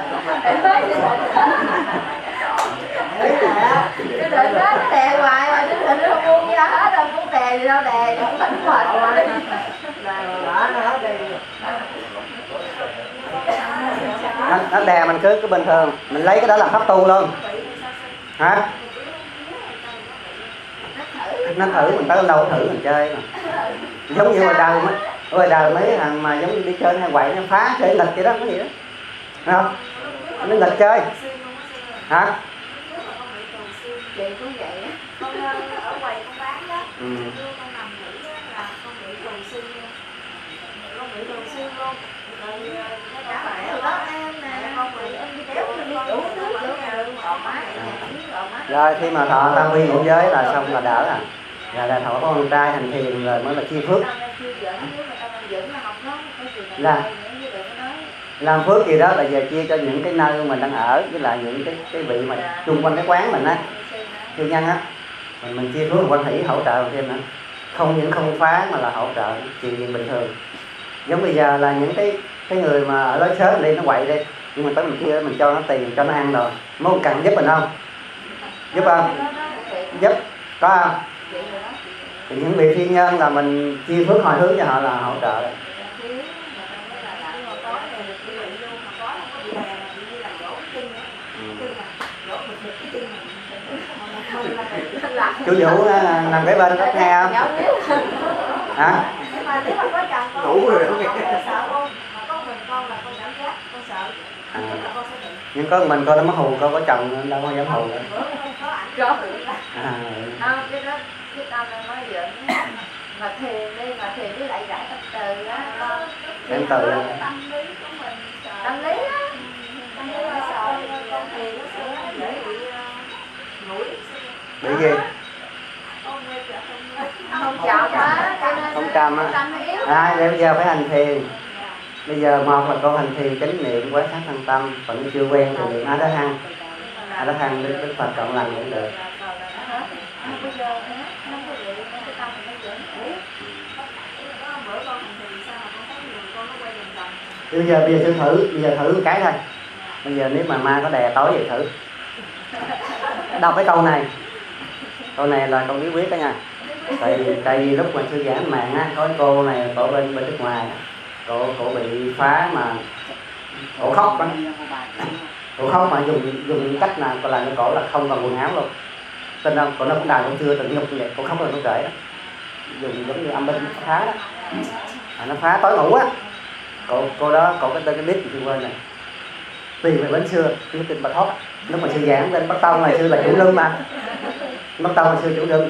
Cái định đó nó đè hoài mà cái định nó không buông ra hết đâu, cũng đè gì đâu đè, cũng tỉnh mệt rồi. Nó đè mình cứ bình thường, mình lấy cái đó làm pháp tu luôn. Hả? Nó thử mình tới đâu thử mình chơi mà. Giống như ngoài đời mấy thằng mà giống như đi chơi hay quậy nó phá chơi nghịch vậy đó, có gì đó. Thấy không? Nó nghịch chơi. Hả? Chị cũng vậy á. Con ở quầy con bán đó. Ừ. Con nằm nghỉ là con bị thường xuyên luôn. Con bị thường xuyên luôn. Rồi Cả mẹ ở đó em nè, con bị em đi kéo đi đủ thứ nữa nè, còn má Rồi khi mà thọ tam quy ngũ giới là xong là đỡ à. Rồi là thọ có con trai hành thiền rồi mới là chia phước. Làm phước gì đó là giờ chia cho những cái nơi mình đang ở, với lại những cái vị mà chung quanh cái quán mình á, Thiên Nhân á, mình chia phước quan hỷ hỗ trợ thêm nữa, không những không phá mà là hỗ trợ chuyện gì bình thường. Giống bây giờ là những cái người mà ở lối sớm đi nó quậy đi, nhưng mà tới mình kia mình cho nó tiền cho nó ăn rồi, muốn cần giúp mình không? Giúp không? Giúp có không? Thì những vị thiên nhân là mình chia phước hồi hướng cho họ là hỗ trợ. Chú Vũ nằm cái bên có nghe không? Hả? Mà nếu mà có chồng con đủ rồi không nghe. Sợ con, mà có mình con là con cảm giác con sợ. Con sẽ bị. Nhưng có mình con nó mới hù, con có chồng đâu có dám hù nữa. Có. À. Cái đó cái tâm em nói giỡn mà thiền đi, mà thiền với lại giải tâm từ á. Em từ Tâm lý á. Tâm lý là sợ con thiền nó sẽ dễ bị mũi. Bị gì? Không chậm á, cho nên Không trầm á. tâm nó yếu. Bây giờ phải hành thiền. Bây giờ một là con hành thiền chánh niệm quán sát thân tâm, còn chưa quen thì niệm A Đà Hăng. A Đà Hăng Đức Phật trọn lành cũng được. Bây giờ nó có vậy, cái tâm nó giỡn. Bữa con hành thiền sao mà con thấy người con nó quay vòng vòng. Bây giờ thử một cái thôi. Bây giờ nếu mà ma có đè tối vậy thử. Đọc cái câu này. Câu này là câu bí quyết đó nha. Tại vì lúc mà sư giảng mạng á, có cái cô này cổ bên nước ngoài, cổ bị phá mà cổ khóc đó. Cổ khóc mà dùng cách nào còn làm cho cổ là không còn quần áo luôn. Tên đâu cổ nó cũng đài cũng chưa từng nhục như vậy, cổ khóc là nó kể đó, dùng giống như âm binh nó phá đó, nó phá tối ngủ á. Cô đó cổ cái tên cái biết gì tôi quên này, tìm về bến xưa cái tên Bà Thoát lúc mà sư giảng lên Bắc Tông ngày xưa là chủ lương mà, Bắc Tông ngày xưa chủ lương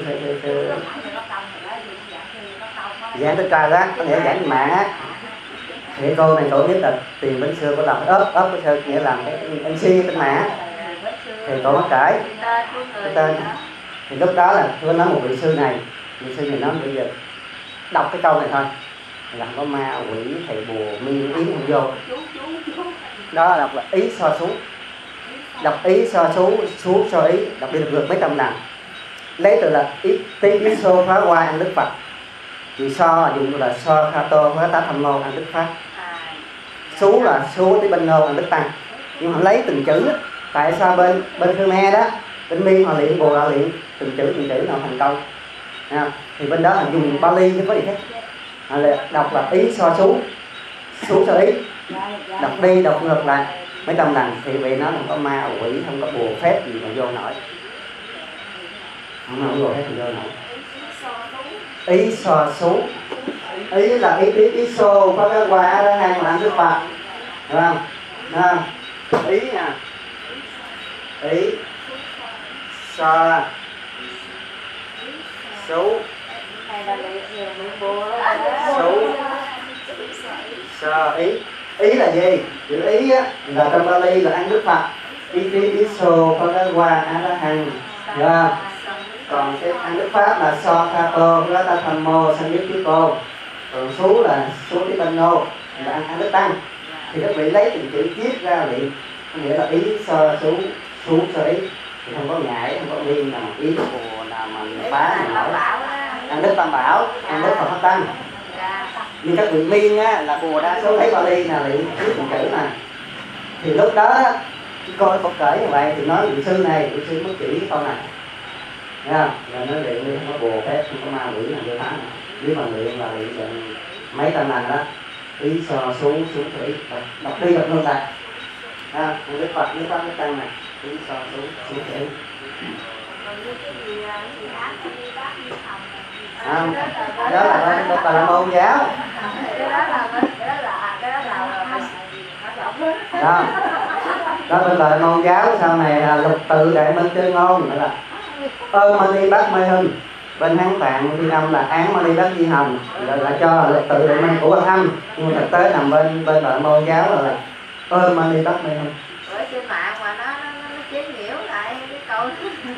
giảng tới trời đó, có nghĩa giảng mạng á. Thì cô này cổ biết là tiền bến xưa có làm ớp cái sơ nghĩa làm cái MC tên mạng, thì cổ mới kể cái tên. Thì lúc đó là tôi nói một vị sư này nói bây giờ đọc cái câu này thôi là không có ma quỷ thầy bùa miên yếm không vô. Đó là đọc là ý so xuống, đọc ý so xuống so ý, đọc đi được vượt mấy trăm lần. Lấy từ là ý so phá qua ăn Đức Phật, thì so dùng là so kha tô phá tá tham mô ăn Đức Pháp, sú là sú tí bên nô ăn Đức Tăng. Nhưng mà lấy từng chữ, tại sao bên Khmer đó, bên Miên họ luyện, Bồ họ luyện từng chữ nào thành câu. Thì bên đó là dùng Bali chứ có gì hết. Họ là đọc là ý so sú so ý, đọc đi đọc ngược lại mấy trăm lần thì vì nó không có ma quỷ, không có bùa phép gì mà vô nổi, không có bùa phép mà vô nổi. Ý so sú, ý là ý so có cái qua đó hàng là Đức Phật, được không? Ý nè, ý so sú so ý là gì? Chữ ý á là trong Bali là ăn Đức Phật, ý so có cái qua á hàng, được không? Còn cái ăn Đức Pháp là so kha tô đó ta tham mô sang biết chứ cô, còn sú là sú tí bên nô là ăn Đức Tăng. Thì các vị lấy từng chữ viết ra liền, có nghĩa là ý so sú so ý, thì không có ngại, không có liên nào ý bùa nào mà phá nào nổi. Ăn Đức Tam Bảo, ăn Đức Phật Pháp Tăng. Nhưng các vị Miên á là bùa đa số lấy Bali là liền viết từng chữ này. Thì lúc đó coi Phật kể như vậy thì nói vị sư mới chỉ câu này. Là nó luyện đi, không có bùa phép, không có ma quỷ nào vô phá. Nếu mà luyện là luyện mấy trăm lần đó, ý so xuống thủy, đọc đi đọc ngược lại. Đức Phật Đức Pháp Đức Tăng này, ý so xuống thủy. Đó là Bà La Môn giáo. Đó bên Bà La Môn giáo sau này là lục tự đại minh chân ngôn, gọi là Mani Bát Mê Hưng. Bên Hán Tạng Thiên Âm là án Mani Bát Di Hành, là cho lục tự đại minh của Quan Âm, nhưng mà thực tế nằm bên Bà La Môn giáo là Mani Bát Mê Hưng. Ở trên mạng mà nó chế nhiễu lại cái câu.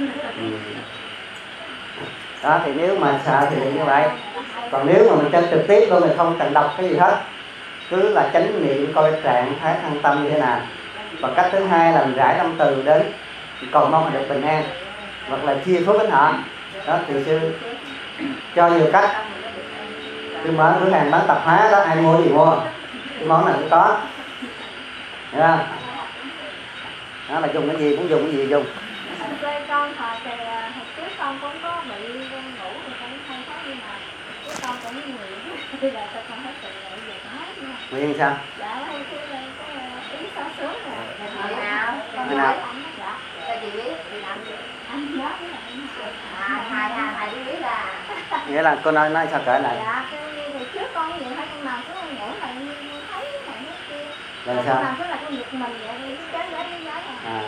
Đó thì nếu mà sợ thì như vậy. Còn nếu mà mình chân trực tiếp luôn thì không cần đọc cái gì hết, cứ là chánh niệm coi trạng thái thân tâm như thế nào. Và cách thứ hai là mình rải năm từ đến cầu mong được bình an, hoặc là chia phước đến họ. Đó thì sư cho nhiều cách. Sư mở cửa hàng bán tạp hóa đó, ai mua gì mua, cái món này cũng có, hiểu không? Đó là dùng cái gì cũng dùng cái gì dùng. Con hồi thì hồi trước con cũng có bị ngủ thì cũng không có, nhưng mà cái con cũng nguyện thì là tôi không hết tự nguyện về hết nha. Nguyện sao? Dạ cái ý so sướng rồi. Hồi nào? Hồi nào? Dạ. Sao chị biết? Chị làm gì? Anh nhớ với lại Hai đứa biết là. Nghĩa là cô nói sao kể lại. Dạ cái thì trước con vậy thôi, con làm cứ ngủ lại thấy này cái kia. Là sao? Làm cứ là con giật mình vậy đi chết đấy À.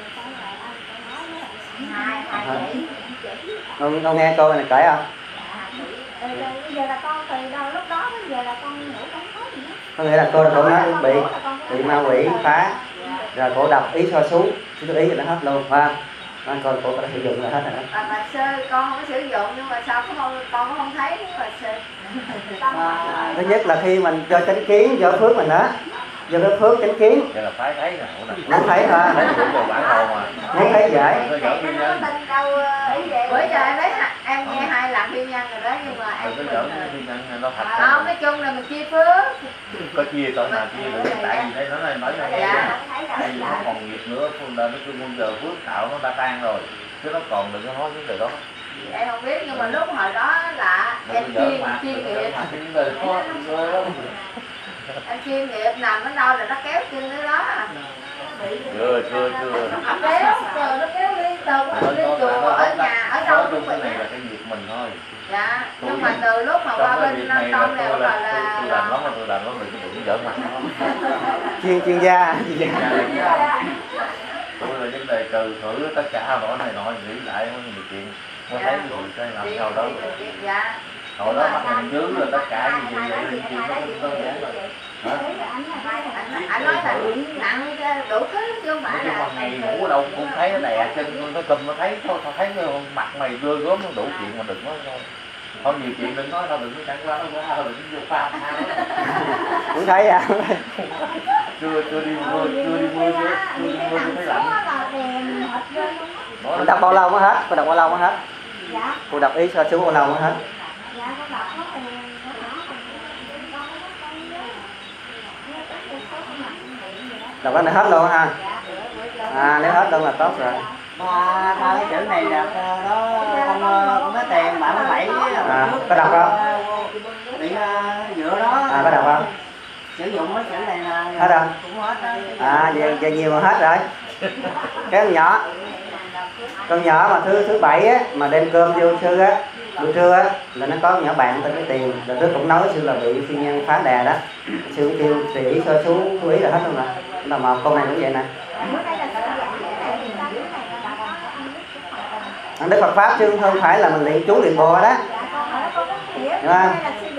Hai chị. Con nghe cô này kể không? Bây giờ là con từ đâu lúc đó bây giờ là con ngủ không có gì hết. Có nghĩa là cô nói bị ma quỷ phá, rồi cô đọc ý so xuống, ý thì nó hết luôn, phải không? Con cô đã sử dụng là hết rồi đó. Bà sư con không có sử dụng, nhưng mà sao con cũng không thấy bà sư. Thứ nhất là khi mình cho chánh kiến, cho phước mình đó, do cái phước chánh kiến. Vậy là phải thấy nè. Nó thấy thôi. Thấy cũng được bản đồ mà. Nó thấy dễ. Nó có tin đâu ý vậy. Bữa giờ em biết em nghe 2 lần thiên nhân rồi đó, nhưng mà em Đừng có giỡn thiên nhân nó thật. không, nói chung là mình chia phước. Có chia tội nào chia được, tại vì thấy nó nói cho nghe. Tại vì nó còn nghiệp nữa, nó kêu muôn giờ phước tạo nó đã tan rồi, chứ nó còn đừng có nói vấn đề đó. Em không biết, nhưng mà lúc hồi đó là em chuyên nghiệp. Em chuyên nghiệp nằm ở đâu là nó kéo chân tới đó. bị chưa kéo rồi nó kéo liên tục liên chùa ở nhà ở đâu cũng cái bị. này là cái việc mình thôi. Dạ, nhưng mà từ lúc mà qua bên Nam Tông này tôi là làm lắm, tôi làm lắm, đừng có đụng giỡn mặt nó. chuyên gia Tôi là vấn đề trừ thử tất cả mọi này nọ, nghĩ lại có nhiều chuyện mới thấy rồi cái làm sao đó. Dạ. Hồi đó bắt mình dướng là tất cả gì vậy là chuyện nó cũng đơn giản rồi. Hả? Anh nói là nặng đủ thứ chứ không phải Nhưng mà là ngày ngủ ở đâu cũng thấy nó đè chân nó cùm, nó thấy thôi, thấy mặt mày ghê gớm, nó đủ chuyện mà đừng nói thôi. Thôi nhiều chuyện đừng nói, thôi đừng có chẳng qua nó quá, thôi đừng vô pha tha nó. cũng thấy à. Chưa đi mưa chưa thấy lạnh. Cô đọc bao lâu mới hết? Cô đọc bao lâu mới hết? dạ Cô đọc ý sao xuống bao lâu mới hết? dạ con đọc nó thì Đọc cái này hết luôn ha. Nếu hết luôn là tốt rồi. ba cái chữ này là nó không có tiền bạn nó bảy Có đọc không? bị dựa đó. Có đọc không? Sử dụng mấy chữ này là Hết rồi. cũng hết đó. Về nhiều mà hết rồi. Cái con nhỏ mà thứ bảy á, mà đem cơm vô sư á, buổi trưa á, là nó có nhỏ bạn tên cái Tiền, rồi trước cũng nói sư là bị phi nhân phá đà đó. Sư cũng kêu tùy ý cho chú ý là hết luôn rồi. Là một câu này cũng vậy nè. Ăn Đức Phật Pháp chứ không phải là mình luyện chú luyện bồ đó. Đúng không?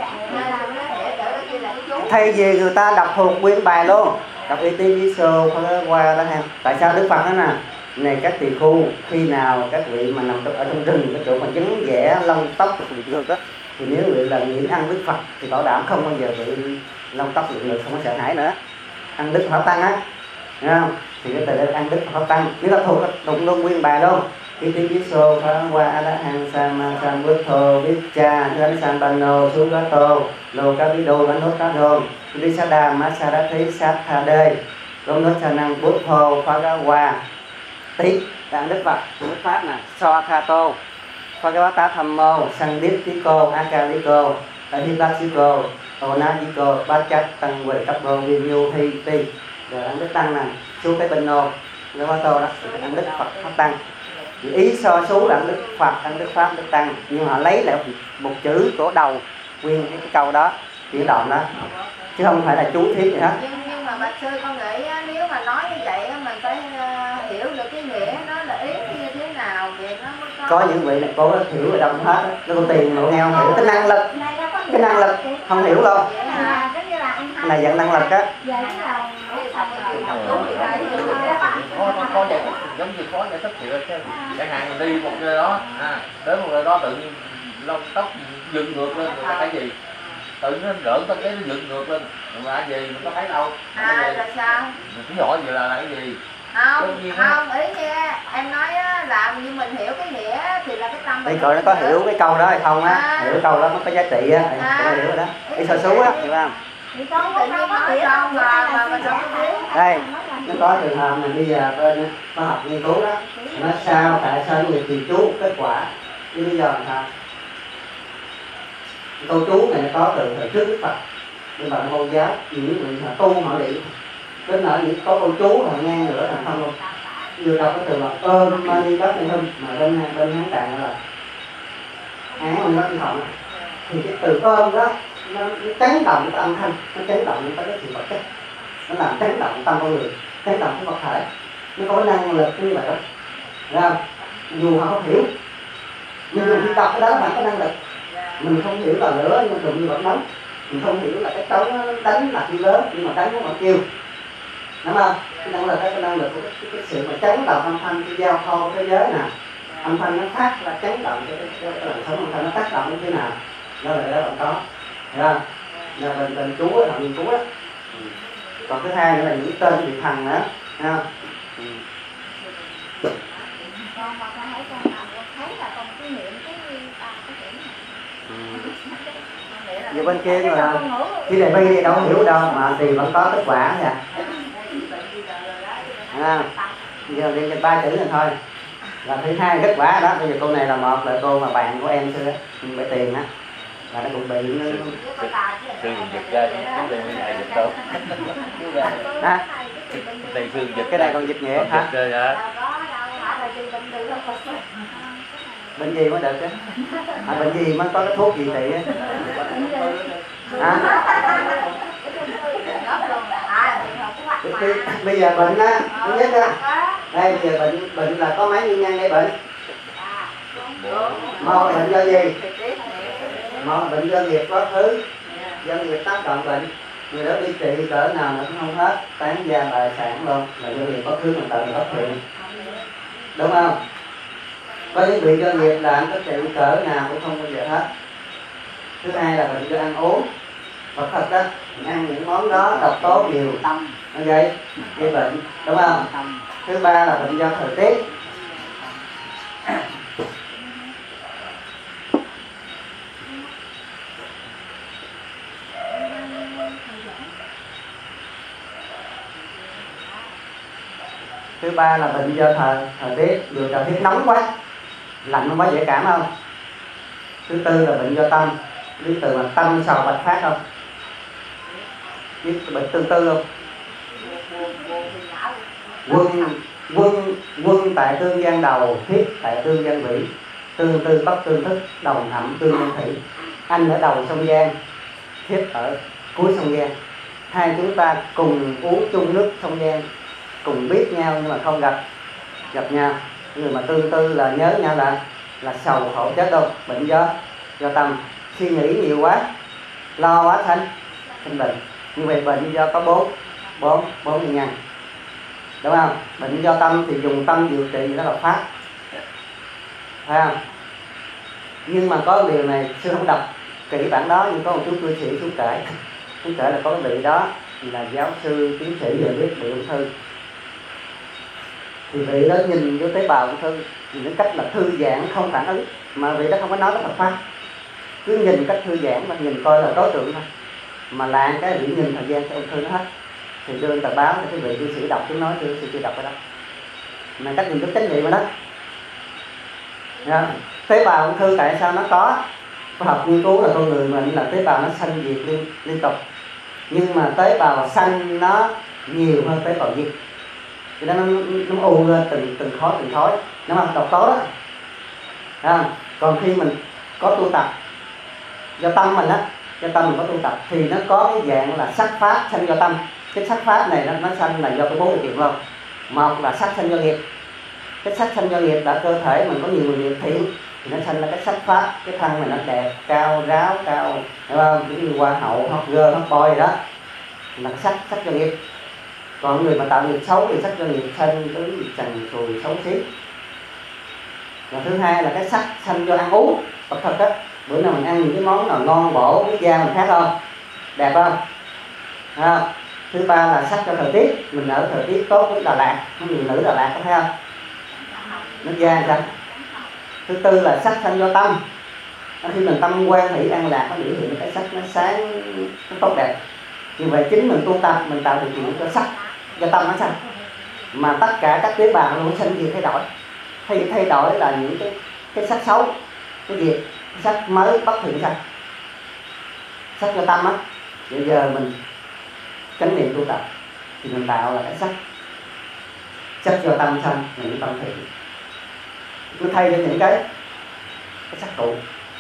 Thay vì người ta đọc thuộc nguyên bài luôn, đọc Itiviso qua đó ha. Tại sao Đức Phật đó nè, này các tỳ khu, khi nào các vị mà nằm ở trong rừng, cái chỗ mà chứng vẽ lông tóc liệt ngược đó, thì nếu vị là nghiện ăn Đức Phật thì bảo đảm không bao giờ bị lông tóc liệt ngược, không có sợ hãi nữa. Ăn Đức Phật Tăng á, thấy không? Thì cái từ đây ăn Đức Phật Tăng, nếu ta thuộc luôn nguyên bài luôn. Itiviso qua Adahang Sama Sambuddho Viccha Thánh Sambano Sugato Lokavido Vanotado Visada Masarathi Sathade Romnosanang Buddho Phagawa Tí là Đức Phật, Đức Pháp nè, Soakato Phagavata Thammo Sandiptiko Akaliko Ahiplasiko Onajiko Bachat Tăng Huệ Cấp Đô Vinyu Thi Ti. Rồi ăn Đức Tăng nè, Su Cái Bình Nô Lokato đó, ăn Đức Phật Pháp Tăng. Ý so số là Đức Phật, Đức Pháp, Đức Tăng, nhưng họ lấy lại một chữ của đầu nguyên cái câu đó, chữ đoạn đó, chứ không phải là chú thiết gì hết. Nhưng mà bạch sư con nghĩ nếu mà nói như vậy mình phải hiểu được cái nghĩa nó là ý như thế nào vậy nó mới có những vị là cô hiểu ở đâu hết, nó có tiền mà nghe không hiểu cái năng lực, không hiểu luôn. Cái này dạng năng lực á. Có giải thích giống như có giải thích thiệt chứ. Chẳng hạn mình đi một nơi đó, đến một nơi đó tự nhiên lông tóc dựng ngược lên, người ta cái gì? Tự nhiên nó rỡn tới cái nó dựng ngược lên, là cái gì mình có thấy đâu? là sao? Mình hỏi gì là cái gì? Không, ý nghe em nói á, làm như mình hiểu cái nghĩa thì là cái tâm mình. Để coi nó có hiểu cái câu đó hay không á, hiểu cái câu đó nó có giá trị á, nó hiểu rồi đó. Đi sơ sú á, hiểu không? Đây, nó có trường hợp này bây giờ bên khoa học nghiên cứu đó, nó sao tại sao người trì chú kết quả, nhưng bây giờ là sao? Câu chú này nó có từ thời trước Đức Phật, nhưng mà Môn giáo những người tu họ niệm, đến nỗi những có câu chú là nghe nữa là không luôn. Vừa đọc cái từ là ôm mani bát ni hum mà bên Hán Tạng là án mani bát ni hum, thì cái từ ôm đó nó chấn động cái âm thanh, nó chấn động tới cái sự vật chất, nó làm chấn động tâm con người, chấn động cái vật thể, nó có năng lực như vậy đó, thấy không? Dù họ không hiểu, nhưng khi đọc cái đó bạn có năng lực, mình không hiểu là lửa nhưng mà như vẫn nóng, mình không hiểu là cái trống đánh là khi lớn nhưng mà đánh nó vẫn kêu, đúng không? Cái năng lực, cái năng lực của cái sự mà chấn động âm thanh cái giao thoa thế giới nè, âm thanh nó phát là chấn động cái làn sóng âm thanh nó tác động như thế nào, đó là đó bạn có, thấy không? Là mình chú á, mình chú á. Còn thứ hai nữa là những tên vị thần nữa, thấy không? Con mà con thấy con nào con thấy là con cứ niệm cái Giờ bên kia mà khi này bây giờ đâu hiểu đâu mà thì vẫn có kết quả nha. Giờ đi cho 3 chữ này thôi. Là thứ hai kết quả đó, bây giờ cô này là một là cô mà bạn của em xưa bể tiền á, là nó cũng bị nó Sư giật ra vấn đề như này giật đâu. này thường dịch. Cái này còn dịch nhẹ hả? Dịch dạ. đâu có đâu hả, là chừng bệnh được không có. Bệnh gì mới được chứ? Bệnh gì mới có cái thuốc gì trị á? Bây giờ bệnh á, thứ nhất á, đây bây giờ bệnh là có mấy nguyên nhân gây bệnh? Một bệnh do gì? Một bệnh do nghiệp quá khứ, do nghiệp tác động bệnh. Người đó đi trị cỡ nào mà cũng không hết, tán gia tài sản luôn, là do nghiệp quá khứ mà tự phát hiện, đúng không? Có những bị do nghiệp là anh có trị cỡ nào cũng không bao giờ hết. Thứ hai là bệnh do ăn uống. Thật thật đó, mình ăn những món đó độc tố nhiều Tâm. nó gây bệnh, đúng không? Tâm. Thứ ba là bệnh do thời tiết. Thứ ba là bệnh do thời tiết, dù thời tiết nóng quá, lạnh không quá dễ cảm không? Thứ tư là bệnh do tâm, biết từ mà tâm sầu bạch phát không? Biết bệnh tương tư không? Quân tại tương gian đầu, thiết tại tương gian vĩ, tương tư bất tương thức, đồng thẩm tương nhân thủy. Anh ở đầu sông Giang, thiết ở cuối sông Giang. Hai chúng ta cùng uống chung nước sông Giang, cùng biết nhau nhưng mà không gặp nhau. Người mà tương tư là nhớ nhau là sầu khổ chết đâu, bệnh do tâm, suy nghĩ nhiều quá, lo quá thành bệnh. Như vậy bệnh do có bốn nguyên nhân, đúng không? Bệnh do tâm thì dùng tâm điều trị nó là phát, phải không? Nhưng mà có điều này sư không đọc kỹ bản đó, nhưng có một chú cư sĩ xuống kể là có cái vị đó là giáo sư tiến sĩ về biết bị ung thư. Thì vị đó nhìn vô tế bào ung thư, nhìn cái cách là thư giãn không phản ứng, mà vị đó không có nói cái Phật pháp, cứ nhìn cách thư giãn mà nhìn coi là đối tượng thôi, mà lạng cái vị nhìn thời gian cho ung thư nó hết. Thì đưa tờ báo cho cái vị cư sĩ đọc, chúng nói cư sĩ chưa đọc cái đó, mà cách nhìn chút chánh niệm mà đó. Tế bào ung thư tại sao nó có? Khoa học nghiên cứu là con người mình là tế bào nó sanh diệt liên tục, nhưng mà tế bào sanh nó nhiều hơn tế bào diệt, cho nên nó u lên từng khối, nó mang độc tố đó. Còn khi mình có tu tập do tâm mình á, do tâm mình có tu tập thì nó có cái dạng là sắc pháp sanh do tâm. Cái sắc pháp này nó sanh là do cái 4 điều kiện luôn. Một là sắc sanh do nghiệp. Cái sắc sanh do nghiệp là cơ thể mình có nhiều người nghiệp thiện thì nó sanh ra cái sắc pháp, cái thân mình nó đẹp, cao, ráo, cao, hiểu không? Giống như hoa hậu, hot girl, hot boy đó là sắc do nghiệp. Còn người mà tạo nghiệp xấu thì sắc do nghiệp sanh tới trần truồng xấu xí. Và thứ hai là cái sắc sanh do ăn uống. Thật đó, bữa nào mình ăn những cái món nào ngon bổ với da mình khác không? Đẹp không? Thứ ba là sắc cho thời tiết. Mình ở thời tiết tốt với Đà Lạt, người nữ Đà Lạt có thấy không? Nước da sao? Thứ tư là sắc sanh do tâm. Khi mình tâm quan hỷ an lạc, nó biểu hiện cái sắc nó sáng, nó tốt đẹp. Như vậy chính mình tu tập, mình tạo điều kiện cho sắc, do tâm nó sanh. Mà tất cả các tế bào nó sanh gì thay đổi. Thay đổi là những cái sắc xấu, cái gì? Cái sắc mới bất thiện sanh. Sắc do tâm á. Bây giờ mình chánh niệm tu tập thì mình tạo là cái sắc do tâm sanh là những tâm thiện. Cứ thay cho những cái sắc tụ,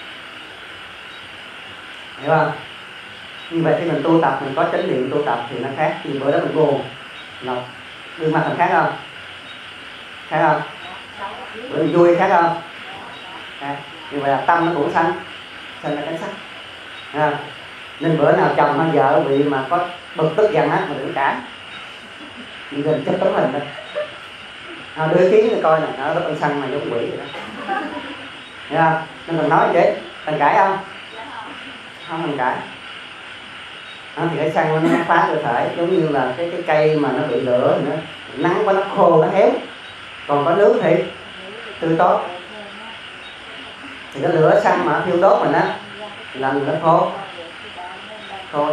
hiểu không? Như vậy khi mình tu tập, mình có chánh niệm tu tập thì nó khác. Thì bữa đó mình buồn, gương mặt mình khác không? Khác không? Bữa mình vui khác không? Khác. Như vậy là tâm nó cũng sanh ra cái sắc. Nên bữa nào chồng hay vợ bị mà có bực tức giận á mà đừng cãi, mình gần chết tấm hình thôi. Đưa kiến cho coi nè, nó có con săn mà giống quỷ vậy đó. Thấy không? Nên cần nói vậy, cần cãi không? Không cần cãi. Thì cái săn nó phá cơ thể, giống như là cái cây mà nó bị lửa thì nó nắng quá nó khô nó héo, còn có nước thì tươi tốt. Thì cái lửa săn mà thiêu đốt mình á làm nó khô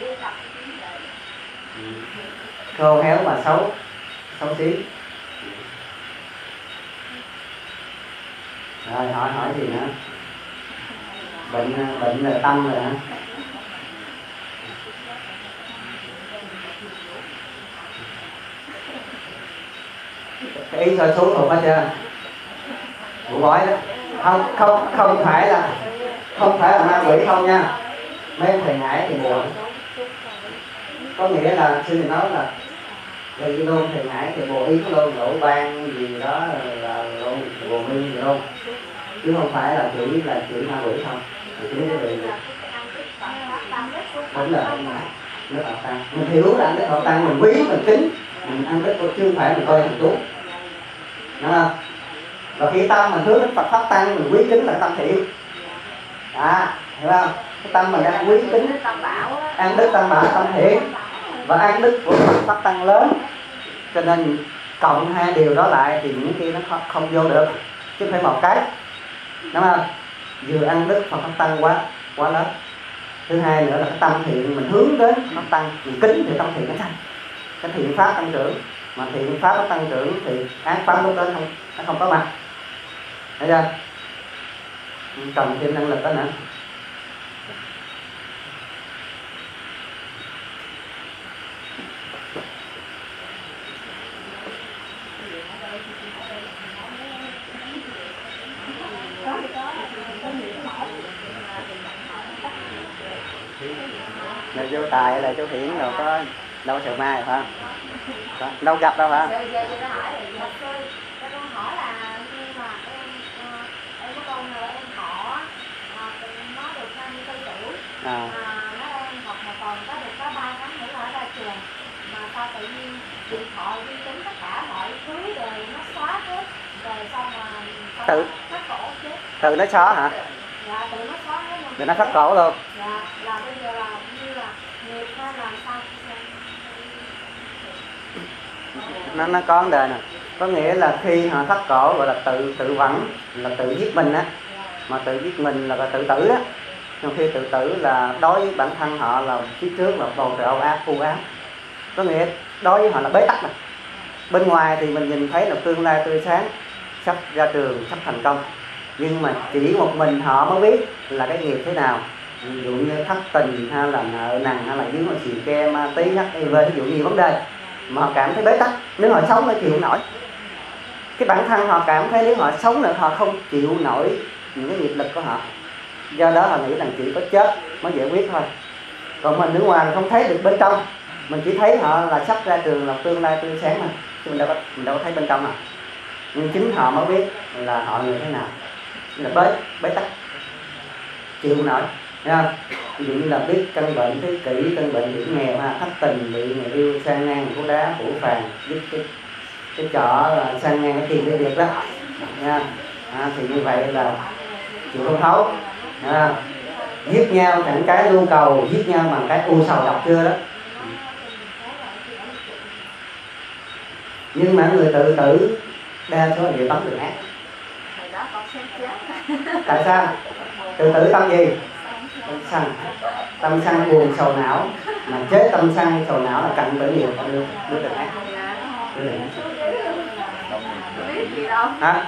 héo mà xấu xí. Rồi hỏi gì nữa? Bệnh là tâm rồi hả? cái ý soi xuống thuộc hết chưa? Bụi bói đó. Không phải là ma quỷ không nha. Mấy em thầy ngải thì buồn. Có nghĩa là sư thì nói là thì luôn thầy ngải thì bồ ý luôn lỗ ban gì đó là luôn bồ mi gì luôn, chứ không phải là chỉ ma quỷ không. Thì chỉ cái gì đúng là nước Phật tăng. Mình hiểu là nước Phật tăng mình quý mình kính mình ăn đức chứ không phải mình coi thằng chú, đúng không? Và khi tâm mình hướng đến Phật pháp tăng mình quý kính là tâm thiện, hiểu không? Cái tâm mình đang quý kính ăn đức tam bảo tâm thiện và ăn đức của Phật pháp tăng lớn, cho nên cộng hai điều đó lại thì những kia nó không vô được, chứ không phải một cái, đúng không? Vừa ăn đức Phật pháp tăng quá lớn. Thứ hai nữa là cái tâm thiện mình hướng đến nó tăng, mình kính thì tâm thiện nó tăng, cái thiện pháp tăng trưởng, mà thiện pháp nó tăng trưởng thì ác pháp lúc đó nó không có mặt, thấy chưa? Cần thêm năng lực đó nữa. Là vô tài là chú Hiển rồi có đâu sợ ma phải không? Đâu gặp đâu hả? Con hỏi là khi mà em có con rồi em họ nó được 24 tuổi nó đang học mà còn có được có 3 tháng nữa là ra trường, mà sao tự nhiên điện thoại ghi tính tất cả mọi thứ rồi nó xóa hết rồi xong mà tự thắt cổ chứ. Tự nó xóa hả? Dạ tự nó xóa hết luôn. Để nó thắt cổ luôn. Dạ là bây giờ là như là nghiệp hay làm sao? Nó có vấn đề nè, có nghĩa là khi họ thắt cổ gọi là tự vẫn, là tự giết mình á, mà tự giết mình là tự tử á. Trong khi tự tử là đối với bản thân họ là phía trước là bầu trời ác u ám, có nghĩa đối với họ là bế tắc nè. Bên ngoài thì mình nhìn thấy là tương lai tươi sáng, sắp ra trường, sắp thành công, nhưng mà chỉ một mình họ mới biết là cái nghiệp thế nào. Ví dụ như thất tình hay là nợ nần hay là dướng vào xì ke ma tí HIV, ví dụ như vấn đề mà họ cảm thấy bế tắc. Nếu họ sống nó chịu không nổi, cái bản thân họ cảm thấy nếu họ sống nữa họ không chịu nổi những cái nghiệp lực của họ, do đó họ nghĩ rằng chỉ có chết mới giải quyết thôi. Còn mình ở ngoài không thấy được bên trong, mình chỉ thấy họ là sắp ra trường, là tương lai tươi sáng mà, chứ mình đâu có thấy bên trong à. Nhưng chính họ mới biết là họ như thế nào, là bế tắc chịu không nổi, thấy không? Ví dụ như là biết căn bệnh thế kỷ, căn bệnh hiểm nghèo ha, thất tình, bị người yêu sang ngang cú đá phủ phàng, biết cái trọ sang ngang cái tiền cái việc đó nha. Thì như vậy là chịu không thấu, giết nhau chẳng cái lưu cầu, giết nhau bằng cái u sầu độc chưa đó. Nhưng mà người tự tử đa số đều tấm được ác. Tại sao? Tự tử tâm gì? Tâm sân buồn sầu não, mà chế tâm sân sầu não là cạnh bởi nhiều con đứa được ác. Hả?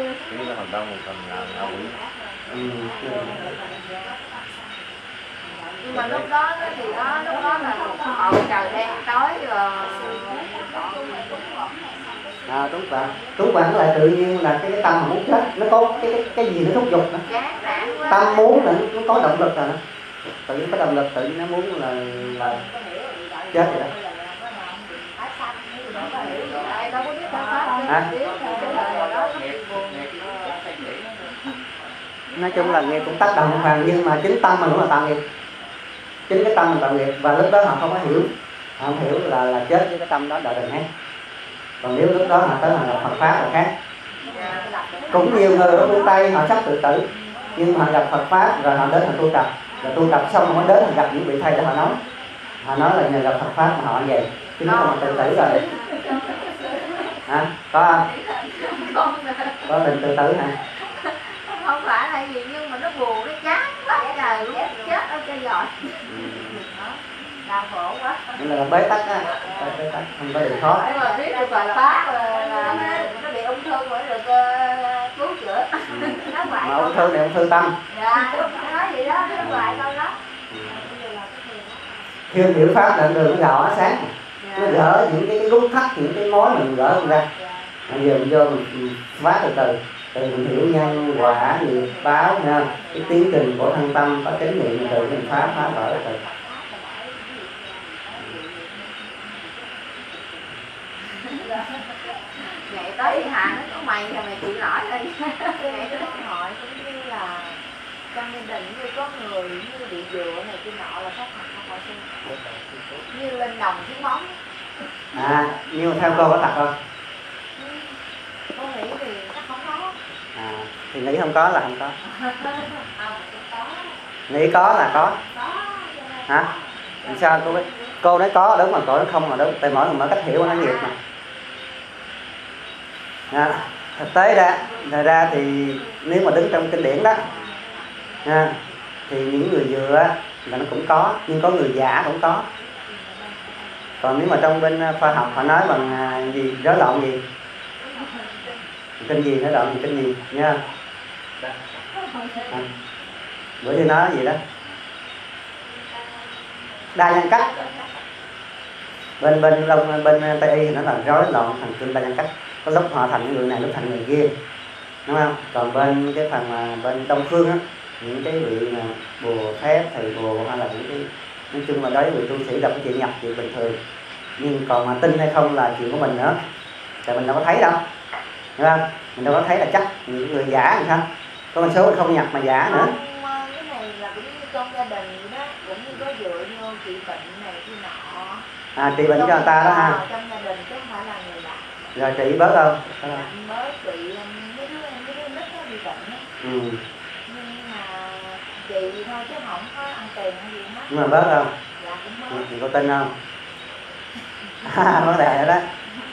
Nhưng mà lúc đó thì lúc đó là bầu trời đen tối rồi. Túng quẩn lại tự nhiên là cái tâm mà muốn chết, nó có cái gì nó thúc giục nữa. Tâm muốn là nó có động lực rồi đó. Tự nhiên có động lực, tự nhiên nó muốn là chết rồi đó. Nói chung là nghiệp cũng tác động một phần, nhưng mà chính tâm mình cũng là tạo nghiệp, chính cái tâm mình tạo nghiệp, và lúc đó họ không có hiểu, họ không hiểu là chết với cái tâm đó đợi đừng hết. Còn nếu lúc đó họ tới họ gặp Phật pháp là khác. Cũng nhiều người ở phương Tây họ sắp tự tử, nhưng mà họ gặp Phật pháp rồi họ đến họ tu tập, rồi tu tập xong họ đến họ gặp những vị thầy để họ nói là nhờ gặp Phật pháp mà họ vậy, chứ nếu không tự tử rồi. Hả? Có không? Có định tự tử hả? Không phải là gì, nhưng mà nó buồn, nó chán quá trời, chết ở chơi giỏi. Đau khổ quá. Nên là bế tắc á, bế tắc, không có điều khó. Để mà biết được Phật pháp là nó bị ung thư mới được cứu chữa. Mà ung thư này ung thư tâm. Dạ, nói vậy đó, nó hoài câu đó. Thiên biểu pháp là đường nó gạo á sáng, nó gỡ những cái gút thắt, những cái mối mình gỡ ra. bây giờ mình vô mình phá từ mình hiểu nhân quả nghiệp báo nha, cái tiến trình của thân tâm có chánh niệm, từ mình phá vỡ từ. Ngày tới Hà nó có mày thì mày chịu nổi thôi. Ngày tới hỏi cũng như là trong gia đình như có người như bị dựa này kia nọ là có thật không, hỏi xin như lên đồng xuống móng. Nhưng mà theo cô có thật không? Cô nghĩ thì chắc không có. Thì nghĩ không có là không có. Có. Nghĩ có là có. Hả? Làm sao cô biết? Cô nói có đúng mà cô nói không là đúng. Tại mỗi người mỗi cách hiểu nó nghiệp mà. Thực tế ra thì nếu mà đứng trong kinh điển đó thì những người dựa là nó cũng có, nhưng có người giả cũng có. Còn nếu mà trong bên khoa học họ nói bằng gì, rối loạn gì, kinh gì, rối loạn gì, kinh gì nha. Bữa thì nói gì đó đa nhân cách. Bên Tây y thì nó là rối loạn thần kinh đa nhân cách, có lúc họ thành người này lúc thành người kia, đúng không? Còn bên cái phần mà bên Đông phương á, những cái vị mà bùa phép, thầy bùa hay là những cái nói chung là đối với tu sĩ là cái chuyện nhập chuyện bình thường. Nhưng còn mà tin hay không là chuyện của mình nữa, tại mình đâu có thấy đâu, đúng không? Mình đâu có thấy là chắc những người giả làm sao, có một số không nhập mà giả nữa. Cái này là cũng như trong gia đình đó, cũng như có dựa vô trị bệnh này kia nọ. Trị bệnh cho người ta đó ha. Trong gia đình chứ không phải là người lạ. Rồi trị bớt không? Mới bị mấy đứa nít nó bị bệnh á. Nhưng mà chị thôi chứ không có ăn tiền hay gì hết. Nhưng mà bớt không? Dạ cũng bớt. Chị có tin không? Vấn đề đó.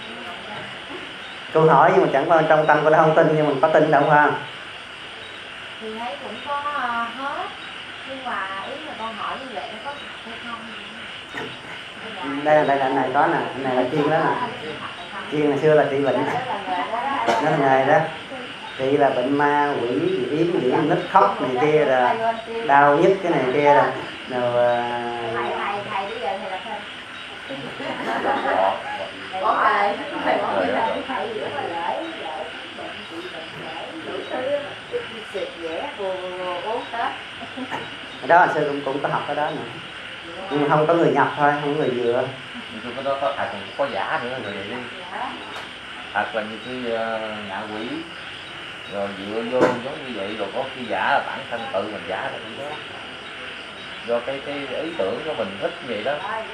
Cô hỏi nhưng mà chẳng qua trong tâm cô đã không tin, nhưng mình có tin đâu ha. Thì thấy cũng có hết, nhưng mà ý là con hỏi như vậy nó có thật hay không? Đây là này có nè, cái này là chiên đó nè. Chiên ngày xưa là trị bệnh, nó là nghề đó. Trị là bệnh ma quỷ gì yếm gì nít khóc này kia, là đau nhức cái này kia rồi. Thầy bây giờ thầy là thầy. Có thầy Thầy rất là dễ bệnh trị bệnh dễ đủ thứ xịt dễ vừa uống Tết. Đó hồi xưa cũng có học cái đó nè, nhưng mà không có người nhập thôi, không có người dựa. Nhưng cái đó có thật có giả nữa rồi đi. Thật là như cái ngạ quỷ rồi dựa vô giống như vậy, rồi có cái giả là bản thân tự mình giả là cái đó, do cái ý tưởng của mình thích như vậy đó.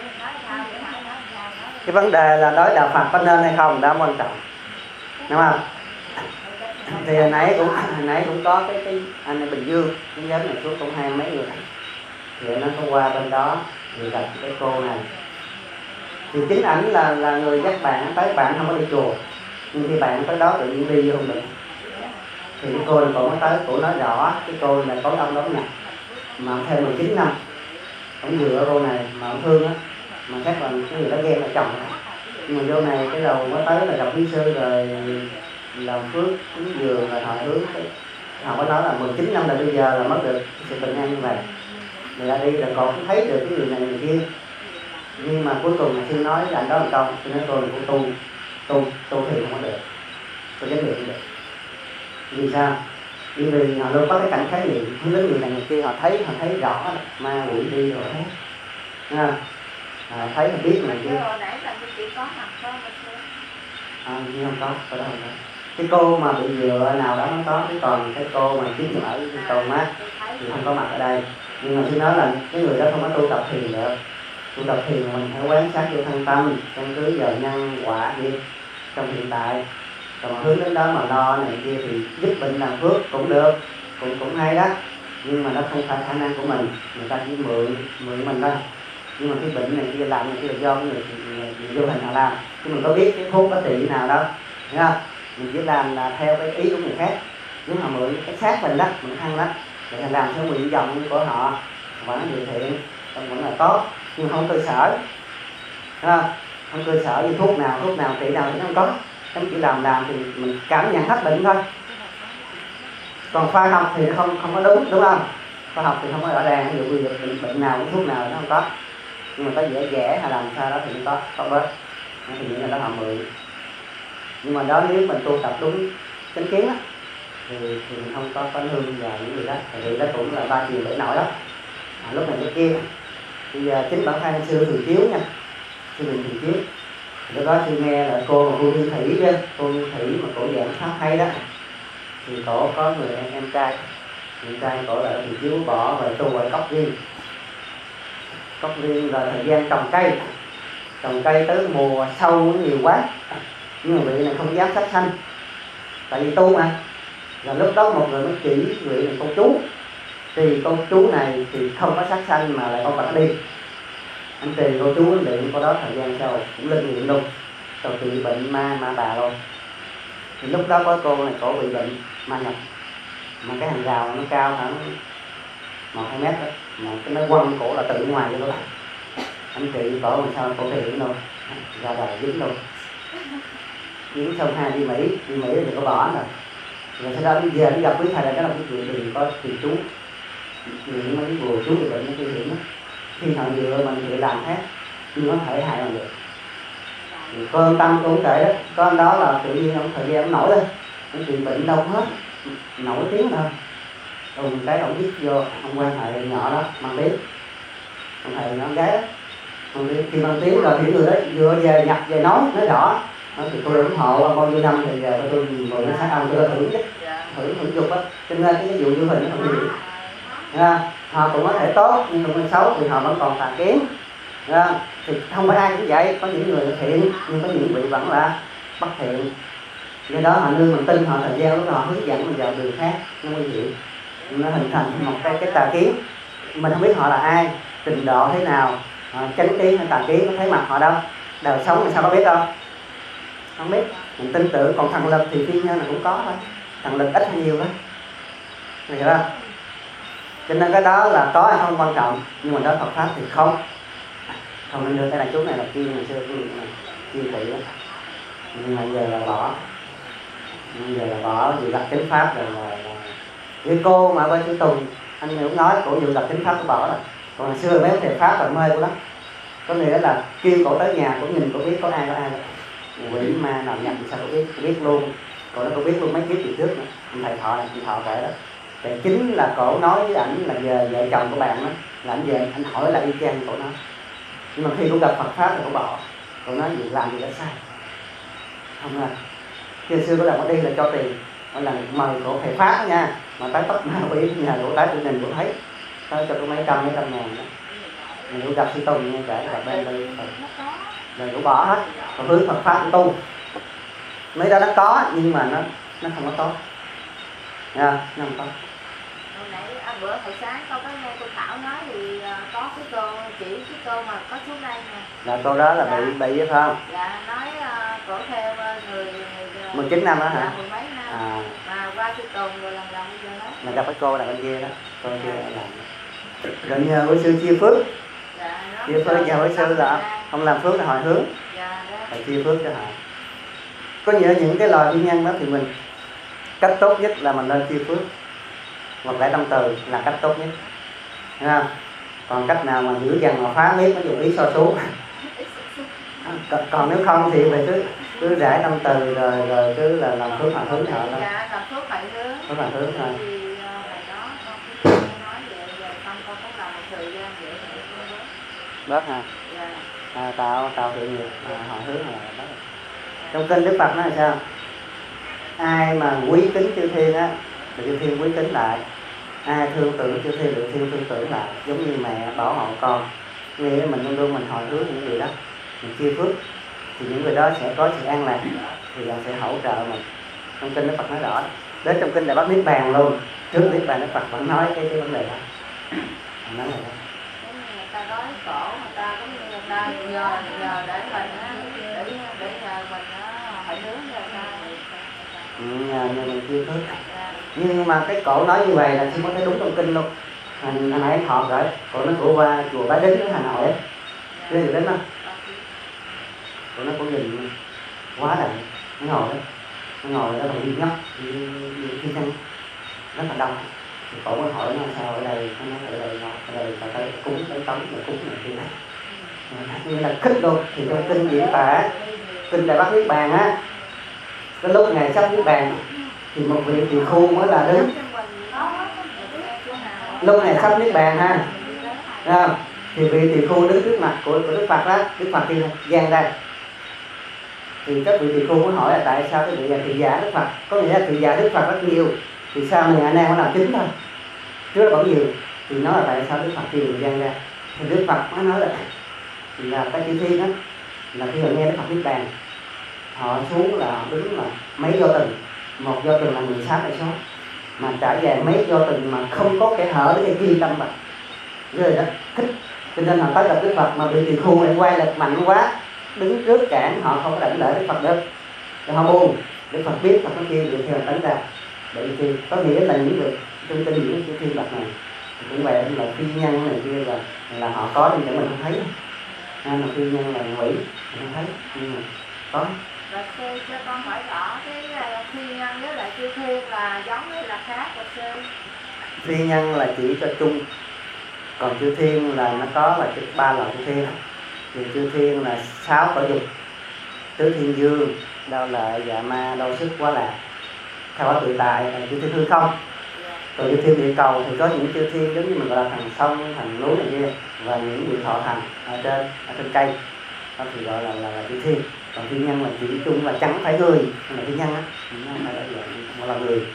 Cái vấn đề là nói đạo Phật có nên hay không đó quan trọng, đúng không? Thì hồi nãy cũng có cái anh ở Bình Dương, cái nhóm này xuống cũng hai mấy người, thì nó có qua bên đó thì gặp cái cô này, thì chính ảnh là người dắt bạn tới. Bạn không có đi chùa, nhưng khi bạn tới đó tự nhiên đi vô không được, thì cái cô này cổ mới tới, cổ nói rõ cái cô này có ông đóng nhập mà theo 19 năm ông dựa cô này mà ông thương á, mà chắc là cái người đó ghen là chồng đó. Nhưng mà vô này cái đầu mới tới là gặp quý sư rồi làm phước cúng dường rồi hỏi hướng, họ có nói là 19 năm là bây giờ là mất được sự bình an như vậy, người ta đi rồi còn cũng thấy được cái người này người kia. Nhưng mà cuối cùng là sư nói là anh đó là công, sư nói cô này cũng tu thì không có được, tôi chánh niệm không được. Vì sao? Vì họ luôn có cái cảnh khái niệm hướng đến người này người kia, họ thấy rõ ma quỷ đi rồi thấy, thấy là biết này kia. Hồi nãy là chị có mặt có Nhưng không có đó không có. Cái cô mà bị dựa nào đó nó có, cái còn cái cô mà chính ở cái cầu mát thì không có mặt ở đây. Nhưng mà sư nói là cái người đó không có tu tập thiền được. Tu tập thiền mình phải quán sát vô thân tâm, căn cứ vào nhân quả gì trong hiện tại. Còn hướng đến đó mà lo này kia thì giúp bệnh làm phước cũng được, cũng hay đó. Nhưng mà nó không phải khả năng của mình, người ta chỉ mượn mình thôi. Nhưng mà cái bệnh này kia làm này kia là do người vô hình họ làm, chứ mình có biết cái thuốc có trị nào đâu, hiểu không? Mình chỉ làm là theo cái ý của người khác, nếu mà mượn cái xác mình đó, mình ăn đó, để làm theo nguyện vọng của họ, vẫn điều thiện, vẫn là tốt, nhưng không cơ sở, không cơ sở như thuốc nào trị nào thì nó không có, chúng chỉ làm thì mình cảm nhận hết bệnh thôi. Còn khoa học thì không có đúng không? Khoa học thì không có rõ ràng, ví dụ bệnh nào cũng thuốc nào nó không có, nhưng mà có dễ hay làm sao đó thì nó có bớt, thì những người đó họ mượn. Nhưng mà đó nếu mình tu tập đúng chánh kiến á thì mình không có hương và những người đó, thì đó cũng là ba chiều bảy nổi đó. Lúc này lúc kia bây giờ chính bản thân sư thường chiếu nha, sư mình thường chiếu. Lúc đó sư nghe là cô Như Thủy chứ, cô Như Thủy mà cổ giảng pháp hay đó, thì cổ có người em trai cổ là thường chiếu bỏ và tu ở cốc riêng rồi thời gian trồng cây tới mùa sâu nhiều quá, nhưng mà vị này không dám sát sanh tại vì tu mà. Rồi lúc đó một người mới chỉ vị này con chú, thì con chú này thì không có sát sanh mà lại con Phật đi. Anh trì cô chú luyện cô đó thời gian sau cũng linh nghiệm luôn, rồi bị bệnh ma bà luôn. Thì lúc đó có cô này cổ bị bệnh ma nhập, mà cái hàng rào nó cao khoảng 1-2 mét đó, mà cái nó quăng cổ là tự ngoài cho các bạn. Anh chị cổ làm sao cổ thể hiện luôn, ra đời dính luôn, dính xong hai đi Mỹ thì có bỏ rồi sau đó về đi gặp quý thầy là đó là cái chuyện đừng có tiền chú, chuyện mấy bùa chú bị bệnh nó nguy hiểm đó. Khi họ dựa mình thì làm hết nhưng có thể hại mình được. Cô Ân Tâm cũng kể đó, có anh đó là tự nhiên ông thời gian ông nổi lên, ông chuyện bệnh đâu hết, nổi tiếng thôi. Đùng cái ông viết vô, ông quan hệ nhỏ đó mang tiếng, quan hệ nhỏ gái đó. Khi mang tiếng rồi thì người đó vừa về nhập về nói rõ. Thì tôi ủng hộ bao nhiêu năm thì giờ tôi ngồi nó sát ông tôi thưởng chứ, thưởng dục á, cho nên cái vụ vô hình nó không nhiều. Họ cũng có thể tốt nhưng mà xấu thì họ vẫn còn tà kiến. Thì không phải ai cũng vậy, có những người thiện nhưng có những vị vẫn là bất thiện. Do đó họ nương mình tin họ thời gian lúc đó họ hướng dẫn mình vào đường khác, nó nguy hiểm, nó hình thành một cái tà kiến. Mình không biết họ là ai, trình độ thế nào, chánh kiến hay tà kiến, có thấy mặt họ đâu, đời sống thì sao có biết đâu, không biết. Mình tin tưởng, còn thần lực thì thiên nhân là cũng có thôi, thần lực ít hay nhiều đó, hiểu không? Cho nên cái đó là có hay không quan trọng, nhưng mà đó Phật pháp thì không nên đưa. Cái này chú này là chuyên ngày xưa chuyên thị đó, nhưng mà giờ là bỏ vừa gặp chánh pháp rồi là với cô mà bên sư Tùng anh cũng nói cổ vừa gặp chánh pháp cũng bỏ rồi. Còn hồi xưa mấy thầy pháp là mê cô lắm, có nghĩa là kêu cổ tới nhà cổ nhìn cổ biết có ai quỷ ma nào nhập thì sao cổ biết luôn. Cổ nó cổ biết luôn mấy kiếp về trước nữa. Thầy Thọ này, thầy Thọ kể đó. Thì chính là cổ nói với ảnh là về vợ chồng của bạn đó, là anh về anh hỏi là y chang cổ nói. Nhưng mà khi cổ gặp Phật pháp thì cổ bỏ, cổ nói gì làm gì đã sai, không là khi xưa cổ làm có đi là cho tiền, mỗi lần mời cổ thầy pháp đó nha, mà tới tóc ma quỷ nhà cổ tới tôi nhìn cổ thấy, tới cho cổ mấy trăm ngàn đó. Mình cổ gặp sư Tùng nha, kể gặp bên đây rồi cổ bỏ hết, còn hướng Phật pháp tu mấy đó nó có nhưng mà nó không có tốt nha, nó không tốt. Hồi nãy bữa hồi sáng con có nghe cô Thảo nói thì có cái cô chỉ cái cô mà có xuống đây nè. Là cô đó là bị phải không? Dạ nói cổ theo người 19 năm đó hả? Dạ, 10 mấy năm. Mà qua sư Tùng rồi lần bây giờ đó. Mà gặp cái cô là bên kia đó, cô kia làm. Rồi nhờ với sư chia phước. Dạ, chia phước nhờ với sư là không làm phước là hồi hướng. Dạ, phải chia phước cho họ. Có những cái loài thiên nhân đó thì mình cách tốt nhất là mình nên chia phước hoặc lẽ tâm từ là cách tốt nhất, thấy không? Còn cách nào mà giữ dằn mà phá miết nó dùng ý so số. Còn nếu không thì phải cứ rải tâm từ rồi cứ là làm phước hòa hướng họ thôi. Dạ, làm phước hòa hướng. Phước hòa hướng thôi. Thì hồi đó con cũng nói vậy, giờ con cũng làm một thời gian vậy thì con bớt ha. Dạ. Tạo thiện nghiệp họ hướng là bớt. Trong kinh Đức Phật nói là sao? Ai mà quý kính chư thiên á, thì chư thiên quý kính lại. Ai thương tưởng chư thiên, được thiên thương tưởng lại. Giống như mẹ bảo hộ con. Nghĩa mình luôn luôn mình hồi hướng những người đó, mình chia phước thì những người đó sẽ có sự an lạc, thì họ sẽ hỗ trợ mình. Trong kinh Đức Phật nói rõ. Đến trong kinh Đại Bát Niết Bàn luôn, trước Niết Bàn Đức Phật vẫn nói cái vấn đề đó. Nói là đó. Người ta nói khổ, người ta cũng như người ta nhờ để mình để nhờ mình hỏi hướng cho nhờ mình chia phước. Nhưng mà cái cổ nói như vậy là chỉ có thấy đúng trong kinh luôn. Hồi nãy họ gửi cổ nói cổ qua chùa Bá Đính ở Hà Nội ấy, ghê được đến không? Cổ nói cổ nhìn quá đầy, nó ngồi đó còn đi nhóc đi thi nhân rất là đông. Thì cổ mới hỏi nó sao ở đây, nó nói ở đây ta tới cúng tới tống rồi cúng này kia này, như là khích luôn. Thì trong kinh diễn tả kinh Đại Bát Niết Bàn á, cái lúc ngài sắp niết bàn thì một vị tỳ khu mới là đứng. Lúc này sắp niết bàn ha, thì vị tỳ khu đứng trước mặt của Đức Phật đó. Đức Phật đi gian đây thì các vị tỳ khu mới hỏi là tại sao cái vị là thị giả Đức Phật, có nghĩa là thị giả Đức Phật rất nhiều thì sao mình A Nan mới làm chính thôi chứ còn nhiều, thì nói là tại sao Đức Phật đi đường gian ra. Thì Đức Phật mới nói là cái chư thiên đó là khi họ nghe Đức Phật niết bàn họ xuống là họ đứng là mấy do từng, một do từng là 16 đại số mà trải dài mấy do từng mà không có kẻ hở để ghi tâm Phật rồi đó thích, cho nên họ tới gặp Đức Phật mà bị tỳ khu lại quay lực mạnh quá đứng trước cản họ không có đảnh lễ Đức Phật được, rồi họ buồn. Đức Phật biết Phật nó kêu được theo tánh ra để thì có nghĩa là những việc trong kinh những chư thiên bậc này cũng vậy, là phi nhân này kia là họ có nhưng để mình không thấy, nên là phi nhân là quỷ mình không thấy nhưng mà có. Rồi sư cho con hỏi rõ cái phi nhân với lại chư thiên là giống hay là khác rồi sư? Phi nhân là chỉ cho chung, còn chư thiên là nó có là 3 loại chư thiên. Thì chư thiên là 6 cõi dục, tứ thiên dương, đâu là dạ ma, đâu sức, quá lạc, theo quá tự tại là chư thiên hư không. Còn chư thiên địa cầu thì có những chư thiên giống như mình gọi là thần sông, thần núi này kia, và những vị thọ thần ở trên cây, đó thì gọi là chư thiên. Còn thiên nhân là chỉ chung là chẳng phải người, là thiên nhân á, không phải là vậy, là người.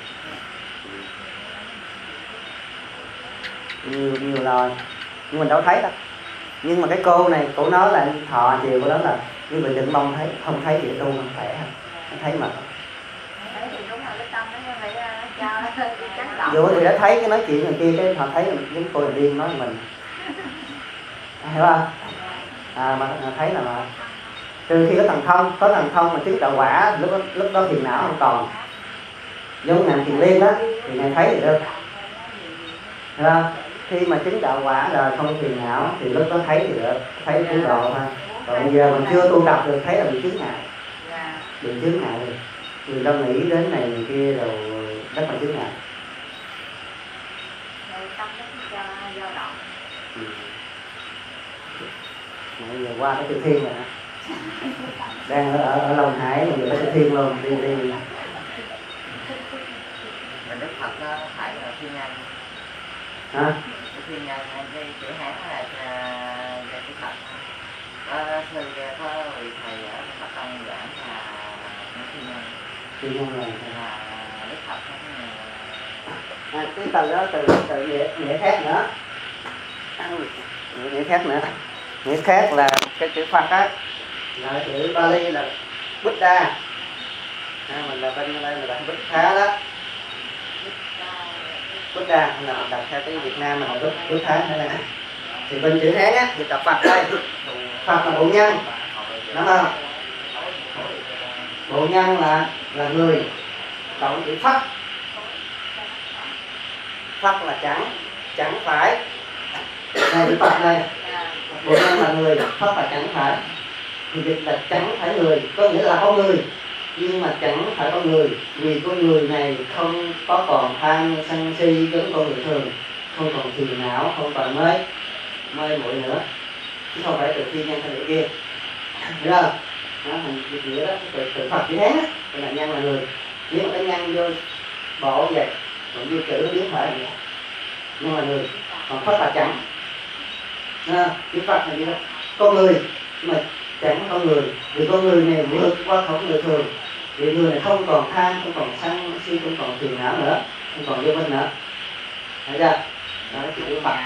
Nhiều loài nhưng mình đâu thấy đâu. Nhưng mà cái cô này cổ nói là thọ chiều của đó là như mình đừng mong thấy, không thấy thì tu không khỏe, không thấy mà. Dù người đã thấy cái nói chuyện người kia cái họ thấy giống cô là điên nói mình, hiểu không? Mà thấy là trừ khi có thần thông mà chứng đạo quả, lúc đó phiền não không còn, giống ngài Thiền Liên đó thì ngài thấy thì được, hiểu không? Khi mà chứng đạo quả rồi không phiền não thì lúc đó thấy thì được, thấy cứu độ thôi. Còn bây giờ mình chưa tu tập được thấy là bị chướng ngại, bị chướng ngại rồi, người ta nghĩ đến này người kia rồi rất là chướng ngại. Bây giờ qua cái chư thiên rồi đó, đang ở Long Hải mà giờ chư thiên luôn, đi mình Đức Phật nó phải là thiên nhân hả? Thiên nhân cái chữ Hán là về Đức Phật. Sư có vị thầy ở Phật Tông giảng là thiên nhân là Đức Phật. Cái từ đó từ nghĩa khác nữa, nghĩa khác nữa. Nghĩa khác là cái chữ Phật á, là chữ Bali là Buddha, mình là bên đây là Buddha đó. Buddha là đọc theo cái Việt Nam mình là Buddha hay là thì bên chữ Hán á thì đọc Phật đây, Phật là bộ nhân, đúng không? Bộ nhân là người, động chữ Phật. Phật là chẳng phải. Này chữ Phật này, bộ nhân là người, Phật là chẳng phải. Thì việc là chẳng phải người, có nghĩa là có người nhưng mà chẳng phải con người, vì con người này không có còn tham sân si giống con người thường, không còn phiền não, không còn mê muội nữa, chứ không phải từ phi nhân hay kia, hiểu không? Đó, thành việc nghĩa đó, từ Phật chữ Hán á, là nhân là người, nếu mà cái nhân vô bộ vậy, còn vô chữ nó biến phải vậy, nhân là người, còn Phật là chẳng, chữ Phật là gì đó, con người, nhưng mà chẳng con người, vì con người này vượt qua khỏi người thường, vì người này không còn tham, không còn sân si, không còn phiền não nữa, không còn vô minh nữa, thấy chưa? Đó là chữ Phật.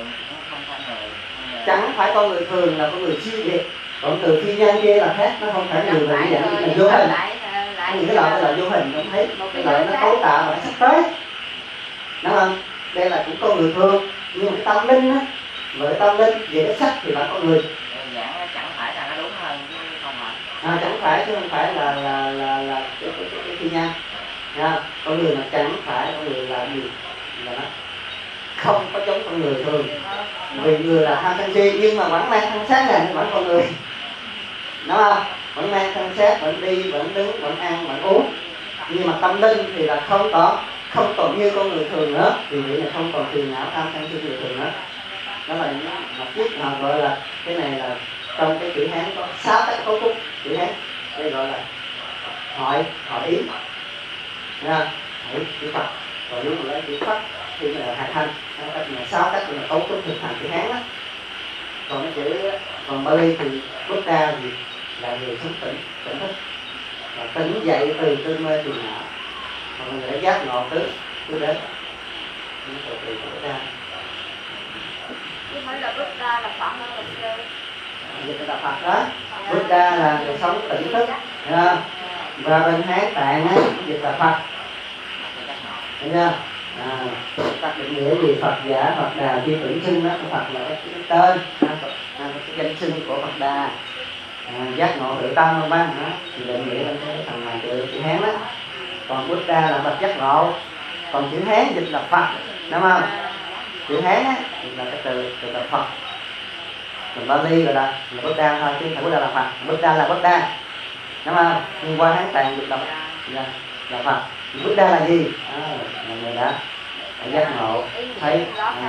Chẳng phải con người thường là con người siêu việt, còn từ phi nhân kia là khác, nó không phải người mà như vậy, là vô hình. Những cái loại là vô hình, không thấy cái loại nó cấu tạo mà nó sắp tới, đúng không? Đây là cũng con người thường, nhưng mà cái tâm linh á, với tâm linh về cái sắc thì là con người. Chẳng phải là nó đúng hơn chứ không phải. Chẳng phải chứ không phải là cái phi nhân. Con người mà chẳng phải, con người là gì? Là nó không có giống con người thường. Vì người là tham sân si nhưng mà vẫn mang thân xác này, vẫn con người, đúng không? Vẫn mang thân xác, vẫn đi, vẫn đứng, vẫn ăn, vẫn uống. Nhưng mà tâm linh thì là không còn như con người thường nữa, vì vậy là không còn phiền não tham sân si người thường nữa. Đó là một chiếc mà gọi là cái này là trong cái chữ Hán có 6 cách cấu trúc chữ Hán, đây gọi là hỏi ý nha, hỏi chữ Phật. Còn nếu mà lấy chữ Phật thì là hai thanh, cách là 6 cách là cấu trúc thực hành chữ Hán đó. Còn cái chữ còn Bali thì Buddha thì là người sống tỉnh thức, và tỉnh dậy từ cơn mê phiền não, còn người đã giác ngộ cứ đến những từ từ của Buddha. Chứ phải là Buddha là Phật hay là sư? Dịch là Phật đó. Buddha là người sống tỉnh thức, và bên Hán Tạng á dịch là Phật, thấy chưa? Các định nghĩa gì Phật giả, Phật Đà, khi tưởng xưng đó, Phật là cái tên, cái danh xưng của Phật Đà, giác ngộ tự tâm không bác? Thì định nghĩa bên cái thằng này chữ Hán đó. Còn Buddha là Phật giác ngộ, còn chữ Hán dịch là Phật, đúng không? Chữ Hán á là cái từ là Phật, còn Bali rồi là Buddha thôi, chứ không phải Buddha là Phật. Buddha là Buddha, đúng không? Nhưng qua Hán Tạng dịch là Phật. Buddha là gì? Là người đã giác ngộ, thấy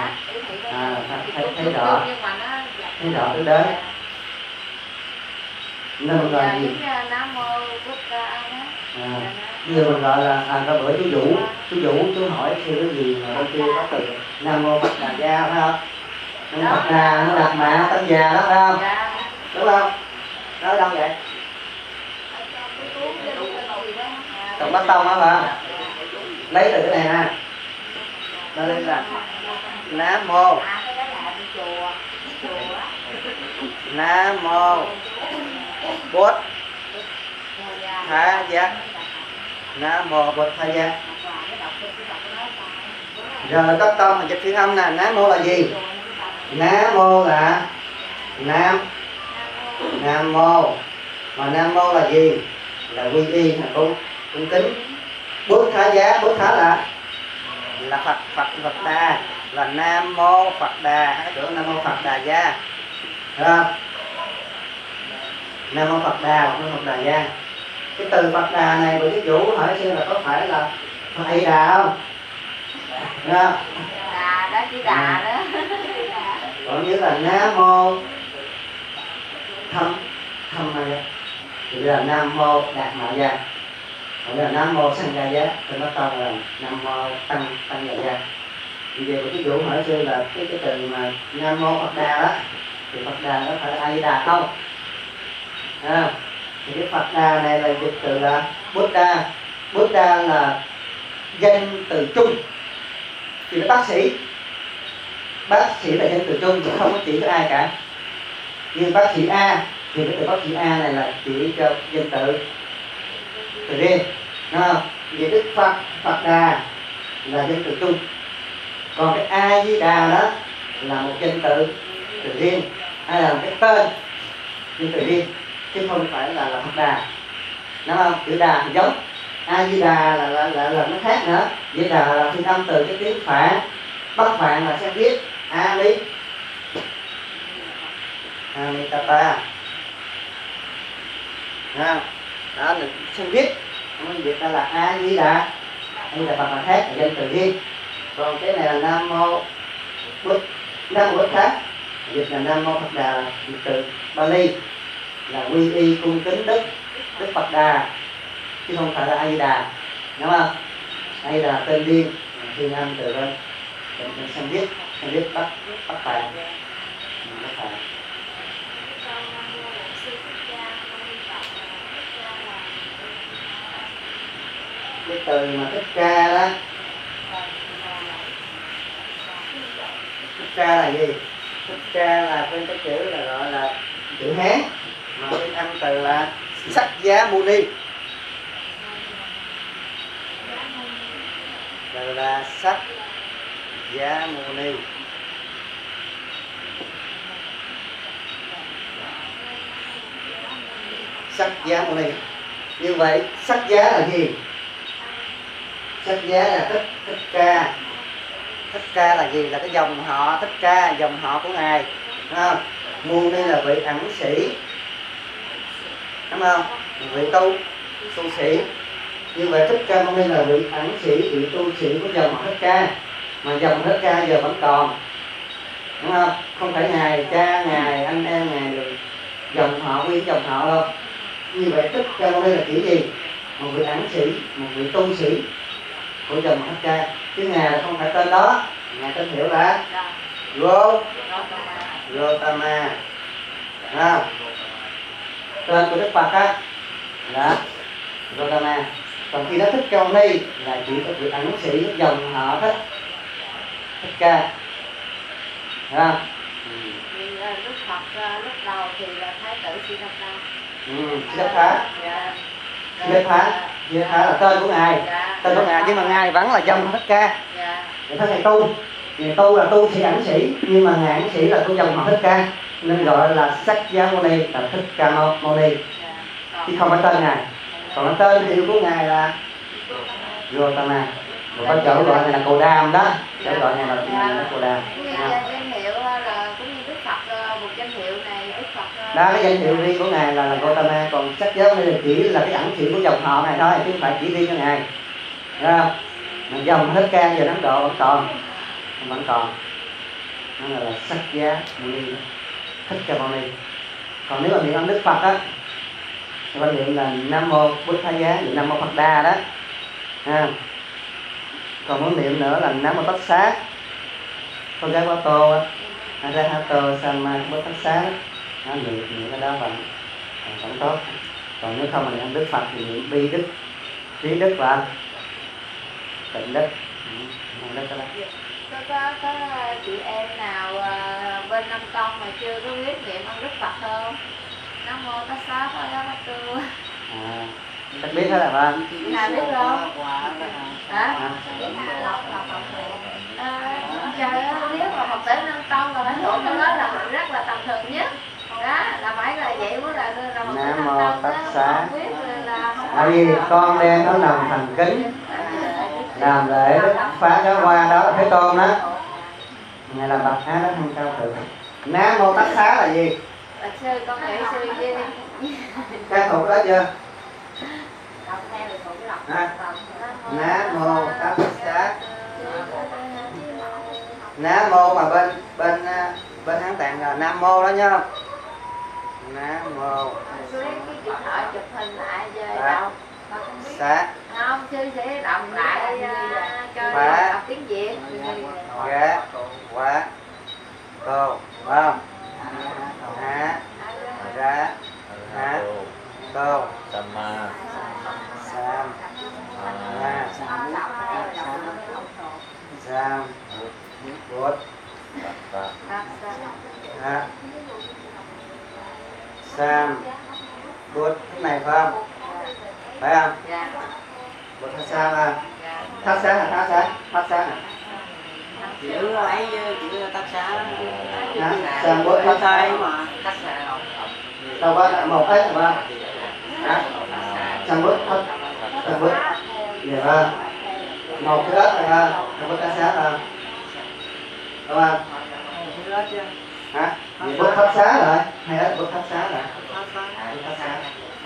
rõ tới đến, nên mình gọi gì? Nam mô Buddha đó. Như mình gọi là cái bữa chú Vũ chú hỏi kêu cái gì mà bên kia có từ Nam mô Phật Đà Gia, phải không? Nam mô Phật Đà, nó đặt mạng Tăng Già đó, phải không? Đúng không? Nói đâu vậy? Tổng Bát Tông đó phải không? Lấy từ cái này nè, nó lên là Nam mô Nam mô Bụt Tha Gia, Nam mô Bụt Tha Gia. Rồi cấp tông mình dịch phiên âm nè. Nam mô là gì? Nam mô là Nam, Nam mô, mà Nam mô là gì? Là quy y, là cung kính. Bút Tha Giá, Bút Tha là Phật Đà, là Nam mô Phật Đà, hay tưởng Nam mô Phật Đà Gia, được không? Nam mô Phật Đà, Nam mô Phật Đà Gia. Cái từ Phật Đà này của Thí Chủ hỏi xem là có phải là A Đà không? Được không? Đà đó, chữ Đà đó. Còn như là Nam mô Thâm này thì là Nam mô Đạt Mạo Gia, còn là Nam mô Sanh Gia Giá, thì nó to là Nam mô Tăng Gia Gia. Vì vậy của Thí Chủ hỏi xưa là cái từ mà Nam mô Phật Đà đó, thì Phật Đà nó phải là A Di Đà không? Thì cái Phật Đà này là dịch từ là Buddha. Buddha là danh từ chung, thì là bác sĩ là danh từ chung chứ không có chỉ cho ai cả. Nhưng bác sĩ A thì cái từ bác sĩ A này là chỉ cho danh từ riêng, đúng không? Vì Đức Phật Đà là danh từ chung, còn cái A Di Đà đó là một danh từ riêng, hay là một cái tên danh từ riêng, chứ không phải là Phật Đà, đúng không? Chữ Đà thì giống, A Di Đà là nó khác nữa. Di Đà là phiên âm từ cái tiếng Phạn, Bắc Phạn là sẽ viết Amitabha, đó là sang viết, dịch ra là A Di Đà. Đây là Phật là khác, là danh từ riêng. Còn cái này là Nam mô Bụt, Nam mô Bụt khác, dịch là Nam mô Phật Đà, là dịch từ Bali, là quy y cung kính Đức Phật Đà, chứ không phải là A Di Đà, đúng không? A Di Đà tên riêng, phiên âm từ bên sang viết Bắc Phạn. Cái từ mà Thích Ca đó, Thích Ca là gì? Thích Ca là bên cái chữ là gọi là chữ Hán, mà bên âm từ là Sắc Giá Muni, từ là Sắc Giá Muni. Sắc Giá Muni. Như vậy Sắc Giá là gì? Sắc Giá là Thích Ca. Thích Ca là gì? Là cái dòng họ Thích Ca, dòng họ của ngài, đúng không? Muni là vị ẩn sĩ, đúng không? Vị tu sĩ. Như vậy Thích Ca Muni là vị ẩn sĩ, vị tu sĩ của dòng họ Thích Ca, mà dòng Thích Ca giờ vẫn còn, đúng không? Không phải ngài cha, ngài anh em, ngài được dòng họ, nguyên dòng họ đâu. Như vậy Thích Ca Muni là chỉ gì? một vị ẩn sĩ, một vị tu sĩ của dòng Thích Ca, chứ ngài là không phải tên đó. Ngài tên hiệu là Gautama. Tên của Đức Phật á là Gautama. Còn khi đó Thích Ca Mâu Ni là chỉ có vị ẩn sĩ dòng họ Thích Ca. Đức Phật lúc đầu thì là thái tử Siddhartha. Siddhartha. Siddhartha là tên của ngài. Tên của ngài, nhưng mà ngài vẫn là dòng Thích Ca. Để thấy thầy tu. Ngài tu là tu sĩ ẩn sĩ, nhưng mà ngài ẩn sĩ là tu dòng họ Thích Ca, nên gọi là Sakyamuni, là Thích Ca Mâu Ni, chứ không phải tên ngài. Còn tên hiệu của ngài là Gautama. Có chỗ gọi này là Cồ Đàm đó, chỗ gọi này là Cồ Đàm. Danh hiệu là cũng như Đức Phật, một danh hiệu này Đức Phật. Đó, cái danh hiệu riêng của ngài là Gautama, còn Sakyamuni là chỉ là cái ẩn sĩ của dòng họ này thôi, chứ không phải chỉ riêng cho ngài. Mà dòng Thích Ca giờ Ấn Độ vẫn còn, nó là Sakyamuni, Thích Ca Mâu Ni. Còn nếu mà niệm âm Đức Phật á, thì mình niệm là Nam Mô Bụt Thaya Giá, Nam Mô Phật Đà đó. Còn muốn niệm nữa là Nam Mô Tát Xá, con gái Quá Tô á, Arahato Sama Bụt Tát Xá, niệm cái đó vẫn tốt. Còn nếu không mà niệm Đức Phật thì niệm Bi Đức, Trí Đức và Tịnh Đức. Có chị em nào bên Nam Tông mà chưa có biết niệm ông Đức Phật không? Nam Mô Tát Xá Phật Đà Bát Tu. Chắc biết hết là ba. Nào biết không? Hả? Trời ơi, nếu mà Phật tử Nam Tông là phải thuộc cái đó là rất là tầm thường nhất. Đó, là phải là vậy mới là Phật tử Nam Tông đó, không biết là Tại vì con đem nó lòng thành kính làm lễ Đức Phá Giáo Hoa đó là Thế Tôn đó. Ngài là bậc Á Đắc Hăng cao thượng. Nam Mô Tát Xá là gì? Bạch sư, con nghĩ sư với Các thuộc đó chưa? đọc theo thì cũng đọc. Nam Mô Tát Xá. Nam Mô mà bên Hán Tạng là Nam Mô đó nhá. Nam Mô. Sư lấy cái điện thoại chụp hình lại về đâu? Xá. Không, sư sẽ đọc lại cho đọc tiếng Việt. Gá. Quá. Tô. Không? Há. Rá. Há. Tô. Sama. Sam. Nga. Sam. Bụt. Sam. Bụt. Cái này phải không? Phải không? Bụt Thát Sam à? Thát Xá là Thát Xá? Thát Xá nè. Chữ ấy chữ Tát Xá. Sam Bụt Thát Xá mà. Đâu có một ấy mà. Sam Bụt Thát. Sam Bụt. Dạ vâng. Một cái đất này ha. Sam Bụt Thát Xá là. Đúng không? Hả? Bụt Thát Xá rồi. Hay là Bụt Thát Xá rồi. Bụt Thát Xá.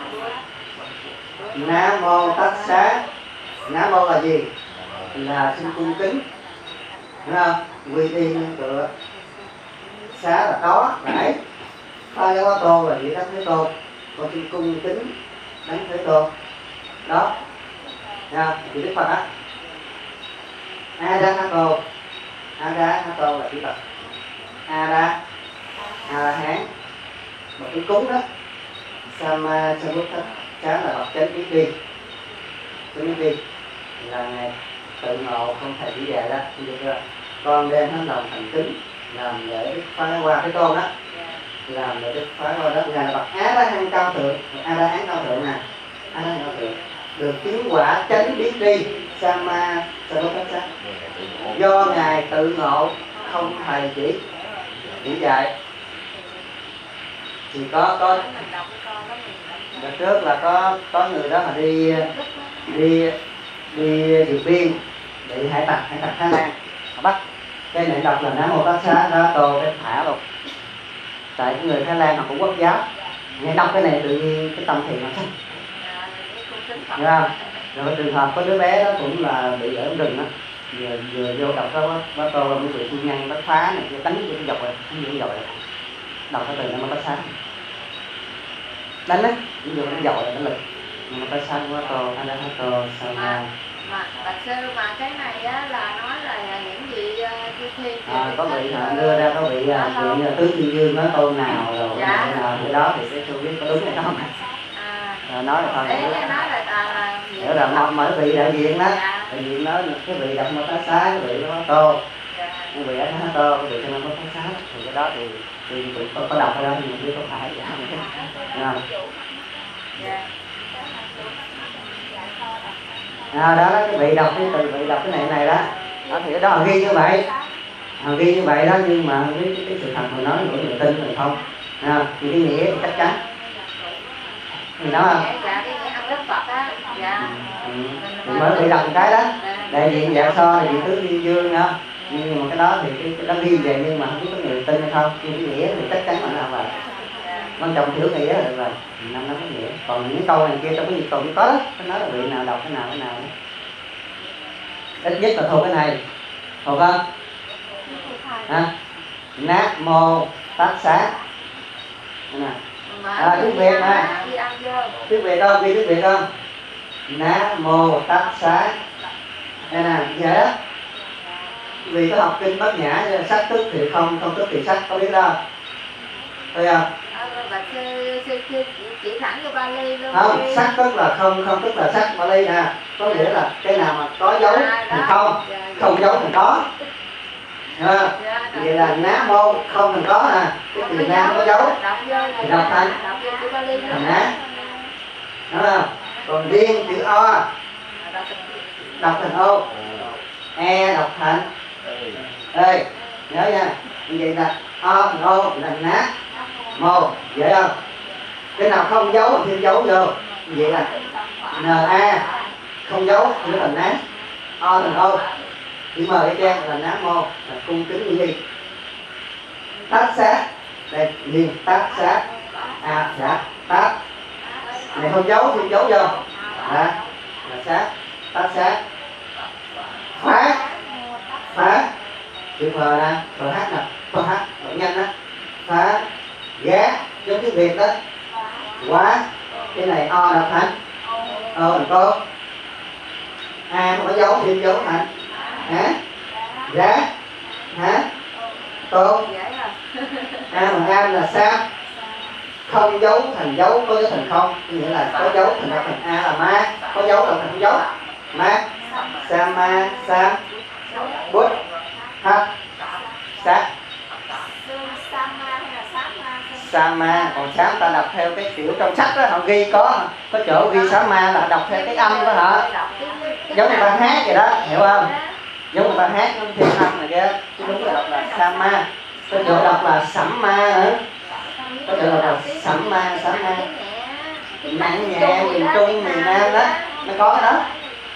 Nam Mô Tát Xá. Nam Mô là gì? Là xin cung kính, đúng không? Quy y nương tựa. Xá là đó, nãy. Phá Giáo Quá Tô là vị Đấng Thế Tôn. Con xin cung kính Đấng Thế Tôn. Đó. Nha, vị Đức Phật á. Arahato. Arahato là chữ Phật. A-la một cái cúng đó. Sama Sambuddha Chá là bậc chánh biết đi. Chánh biết đi là ngài tự ngộ không thầy chỉ dạy đó. Con đem hết lòng thành kính làm lễ Đức Phá Hoa Thế Tôn đó. Làm lễ Đức Phá Hoa đó. Ngài là bậc Á Đắc Hăng cao thượng. A Đà Hán cao thượng nè. A Đà Hán cao thượng được chứng quả chánh biết đi. Sama Sambuddha Chá. Do ngài tự ngộ không thầy chỉ dạy. Thì có đợt trước là có người đó mà đi Điện Biên bị hải tặc Thái Lan bắt cái này đọc là Nam Mô Tát Xá đó tô cái thả luôn. Tại cái người Thái Lan họ cũng quốc giáo, nghe đọc cái này tự nhiên cái tâm thiện nó thích, hiểu không? Rồi cái trường hợp có đứa bé đó cũng là bị ở rừng đó, vừa vô đọc đó quá tô mới bị phu nhân bắt phá này, đánh vô cái dọc rồi, đánh vô dọc rồi, đọc cái từ Nam Mô Tát Xá đánh đấy, ví dụ nó dội là đánh lực, Namo tassa bhagavato arahato sama. Mà bạch sư, mà cái này á là nói là những gì chư thiên Có vị họ đưa ra có vị chuyện là tứ thiên dương nói tôn nào rồi nào cái đó thì sẽ không biết có đúng hay không. Nói là thôi hiểu là mọi vị đại diện đó, đại diện nói cái vị đọc Namo tassa, cái vị nó tô, cái vị nó tô, cái vị Namo tassa thì cái đó thì có đọc ở đó nhưng mà biết có phải vậy không. Đó là cái vị đọc cái từ vị đọc cái này đó. Thì cái đó họ ghi như vậy, đó, nhưng mà cái sự thật mà nói của người tin hay không, thì cái nghĩa thì chắc chắn thì đó không. Thì mới bị đọc cái đó đại diện Dạ So, đại diện Tứ Thiên Dương nữa, nhưng mà cái đó thì cái đó ghi về nhưng mà không biết có người tin hay không, nhưng cái nghĩa thì chắc chắn là vậy. Quan trọng hiểu nghĩa là rồi năm nó có nghĩa. Còn những câu này kia trong cái dịch tụng có đó, nó nói là vị nào đọc cái nào đó. Ít nhất là thuộc cái này, thuộc không? Nát mô tát xá. Tiếng Việt nè, tiếng Việt không? Ghi tiếng Việt không? Nát mô tát xá. Đây nè, vậy đó. Vì có học kinh Bát Nhã, sắc tức thì không, không tức thì sắc, có biết đâu? Thấy không? Chỉ thẳng cho Bali luôn. Không, sắc tức là không, không tức là sắc. Bali nè, có nghĩa là cái nào mà có dấu thì không, không dấu thì có. Vậy là ná mô không thành có nè, cái từ nam có dấu thì đọc thành ná, đúng không? Còn riêng chữ o đọc thành ô, e đọc thành ê, nhớ nha. Như vậy là o thành ô là ná mô, dễ không? Cái nào không dấu thì thêm dấu vô, vậy là na không dấu thì thành ná, o thành ô. Chữ M cái trang là Nam Mô, là cung kính như gì. Tát xá, đây liền tát xá, xá, tát. Này không dấu thì dấu vô, là xá, tát xá. Phá, chữ Phờ nè, Phờ hát nè, Phờ hát, đọc nhanh đó. Phá, ghé, giống tiếng Việt đó. Quá, cái này o đọc thành, thành cô. Không có dấu thì dấu thành. Giá, tô. Bằng am là sao? Không dấu thành dấu, có dấu thành không, nghĩa là có dấu thành ra thành a là ma, có dấu là thành không dấu. Ma, sama, sam, bút, hắc, sát. Sama, còn sám ta đọc theo cái kiểu trong sách đó, họ ghi có chỗ ghi sama là đọc theo cái âm đó hả? Giống như ta hát vậy đó, hiểu không? Giống người ta hát nó thêm âm này kia, chứ đúng là đọc là Sama. Có chỗ đọc là Sẩm Ma nữa, có chỗ đọc là Sẩm Ma, nặng nhẹ, miền Trung, miền Nam đó, nó có cái đó.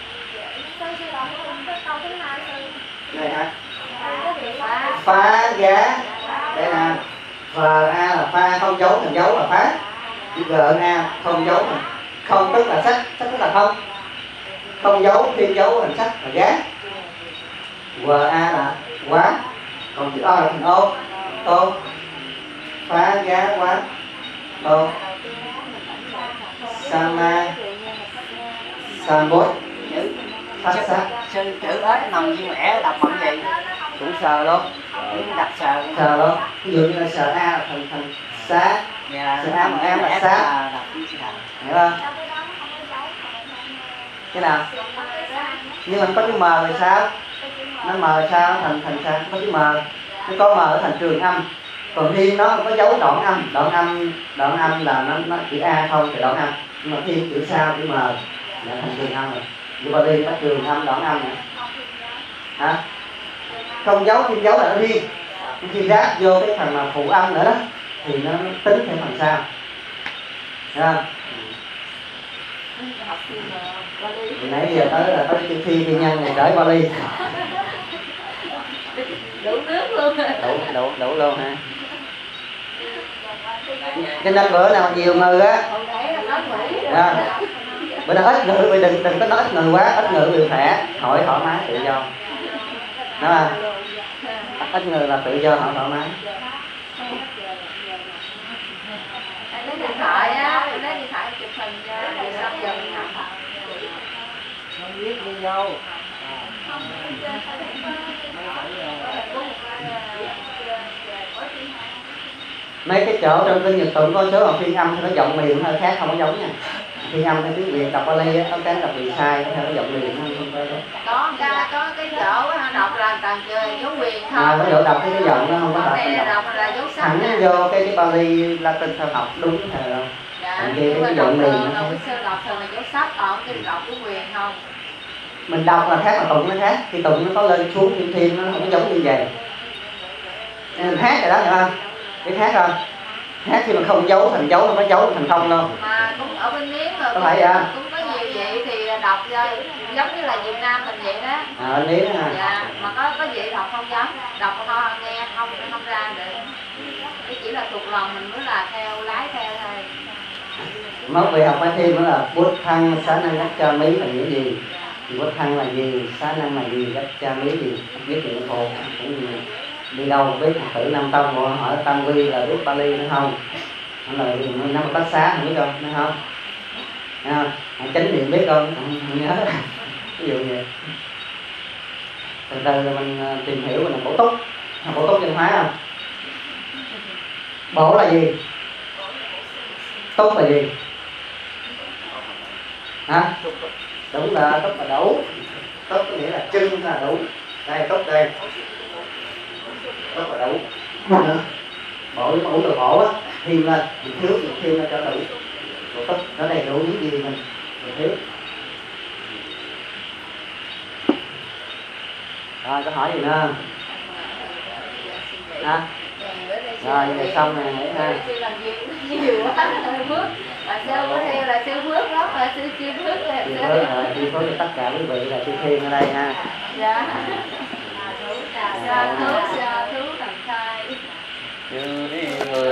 Này hả? Phá giá, đây nè, Phờ A là pha, không dấu thành dấu là phá. Chữ G A không dấu thành không tức là sắc, sắc tức là không. Không dấu thêm dấu thành sắc là giá. WA là quá, còn chữ O là thành ô, tô. Phá giá quá, tô. Sama, Sambot, phát sát. Chữ ếch nằm như mẻ đọc bằng gì? Cũng sờ luôn, đặt sờ luôn. Ví dụ như là sờ A là thành xá, sờ A mà em là xá, hiểu không? Cái nào? Nhưng mà có chữ M rồi sao? Nó M sao? Nó thành sao? Có chữ M, nó có M ở thành trường âm. Còn riêng nó có dấu đoạn âm, đoạn âm là nó chữ A không thì đoạn âm. Nhưng mà thêm chữ sau chữ M là thành trường âm rồi. Như Bali có trường âm, đoạn âm nữa. Hả? Không dấu thêm dấu là nó riêng. Khi ráp vô cái phần mà phụ âm nữa đó thì nó tính theo phần sau. Thấy không? Từ nãy giờ tới là tới chữ Phi Thiên Nhân này tới Bali. Đủ nước luôn. Đủ luôn ha. Cho nên bữa nào nhiều người á, bữa nào ít người, vì đừng có nói ít người quá, ít người bị khỏe, hỏi thoải mái tự do. Đó là ít người là tự do, hỏi thoải mái. Lấy điện thoại á, lấy điện thoại chụp mình về xong dần không biết đi đâu mấy cái chỗ trong kinh Nhật Tụng có số học phiên âm hay có giọng miệng hơi khác, không có giống nha. Phiên âm theo tiếng Việt đọc Bali có cái đọc bị sai, theo cái giọng miệng không có cái chỗ đọc là toàn dấu quyền không. có chỗ đọc cái giọng nó không có đọc. Đọc là dấu sắc. Thẳng vô cái Bali Latin theo học đúng thầy đâu. Dạ, nhưng mà đọc cái sơ đọc thường là dấu sắc, còn cái đọc dấu quyền không. Mình đọc là khác mà tụng nó khác. Khi tụng nó có lên xuống kim thiên nó không có giống như vậy. Nên hát rồi đó, hiểu không? Biết hát không? Hát khi mà không giấu thành dấu, không có giấu thành không đâu. Mà cũng ở bên Miến mà có phải vậy? Cũng có nhiều vị thì đọc giống như là Việt Nam mình vậy đó. Bên Miến ha. Dạ, mà có vị đọc không giống, đọc thôi nghe không ra được. Cái chỉ là thuộc lòng mình mới là theo lái theo thôi. Mất vị học phải thêm nữa là Bút Thăng Xá Năng Gách Cha Mí là nghĩa gì? Thì Bút Thăng là gì? Xá Năng là gì? Gách Cha Mí gì? Biết chuyện khổ cũng như đi đâu biết Phật tử Nam Tông mà hỏi Tam Vi là biết Bali nữa không? Nói là Nam Tát Xá không biết không? Nói không? Chánh niệm biết không? Không nhớ. Ví dụ vậy. Từ từ là mình tìm hiểu mình là bổ túc. Bổ túc văn hóa không? Bổ là gì? Túc là gì? Hả? Đúng là túc là đủ. Túc có nghĩa là chân là đủ. Đây túc đây. Túc là đủ. Bổ từ bổ á, thêm lên, mình thêm lên cho đủ. Bổ túc nó đầy đủ những gì mình thiếu. Rồi có hỏi gì nữa không? Hả? Rồi vậy xong rồi hãy ha. Nhiều quá phước. Là sư có theo là sư phước lắm, là sư chia phước là sư phước rồi, chia phước cho tất cả quý vị là sư Thiên ở đây ha. Dạ. Sa thú thần thai. Như đi người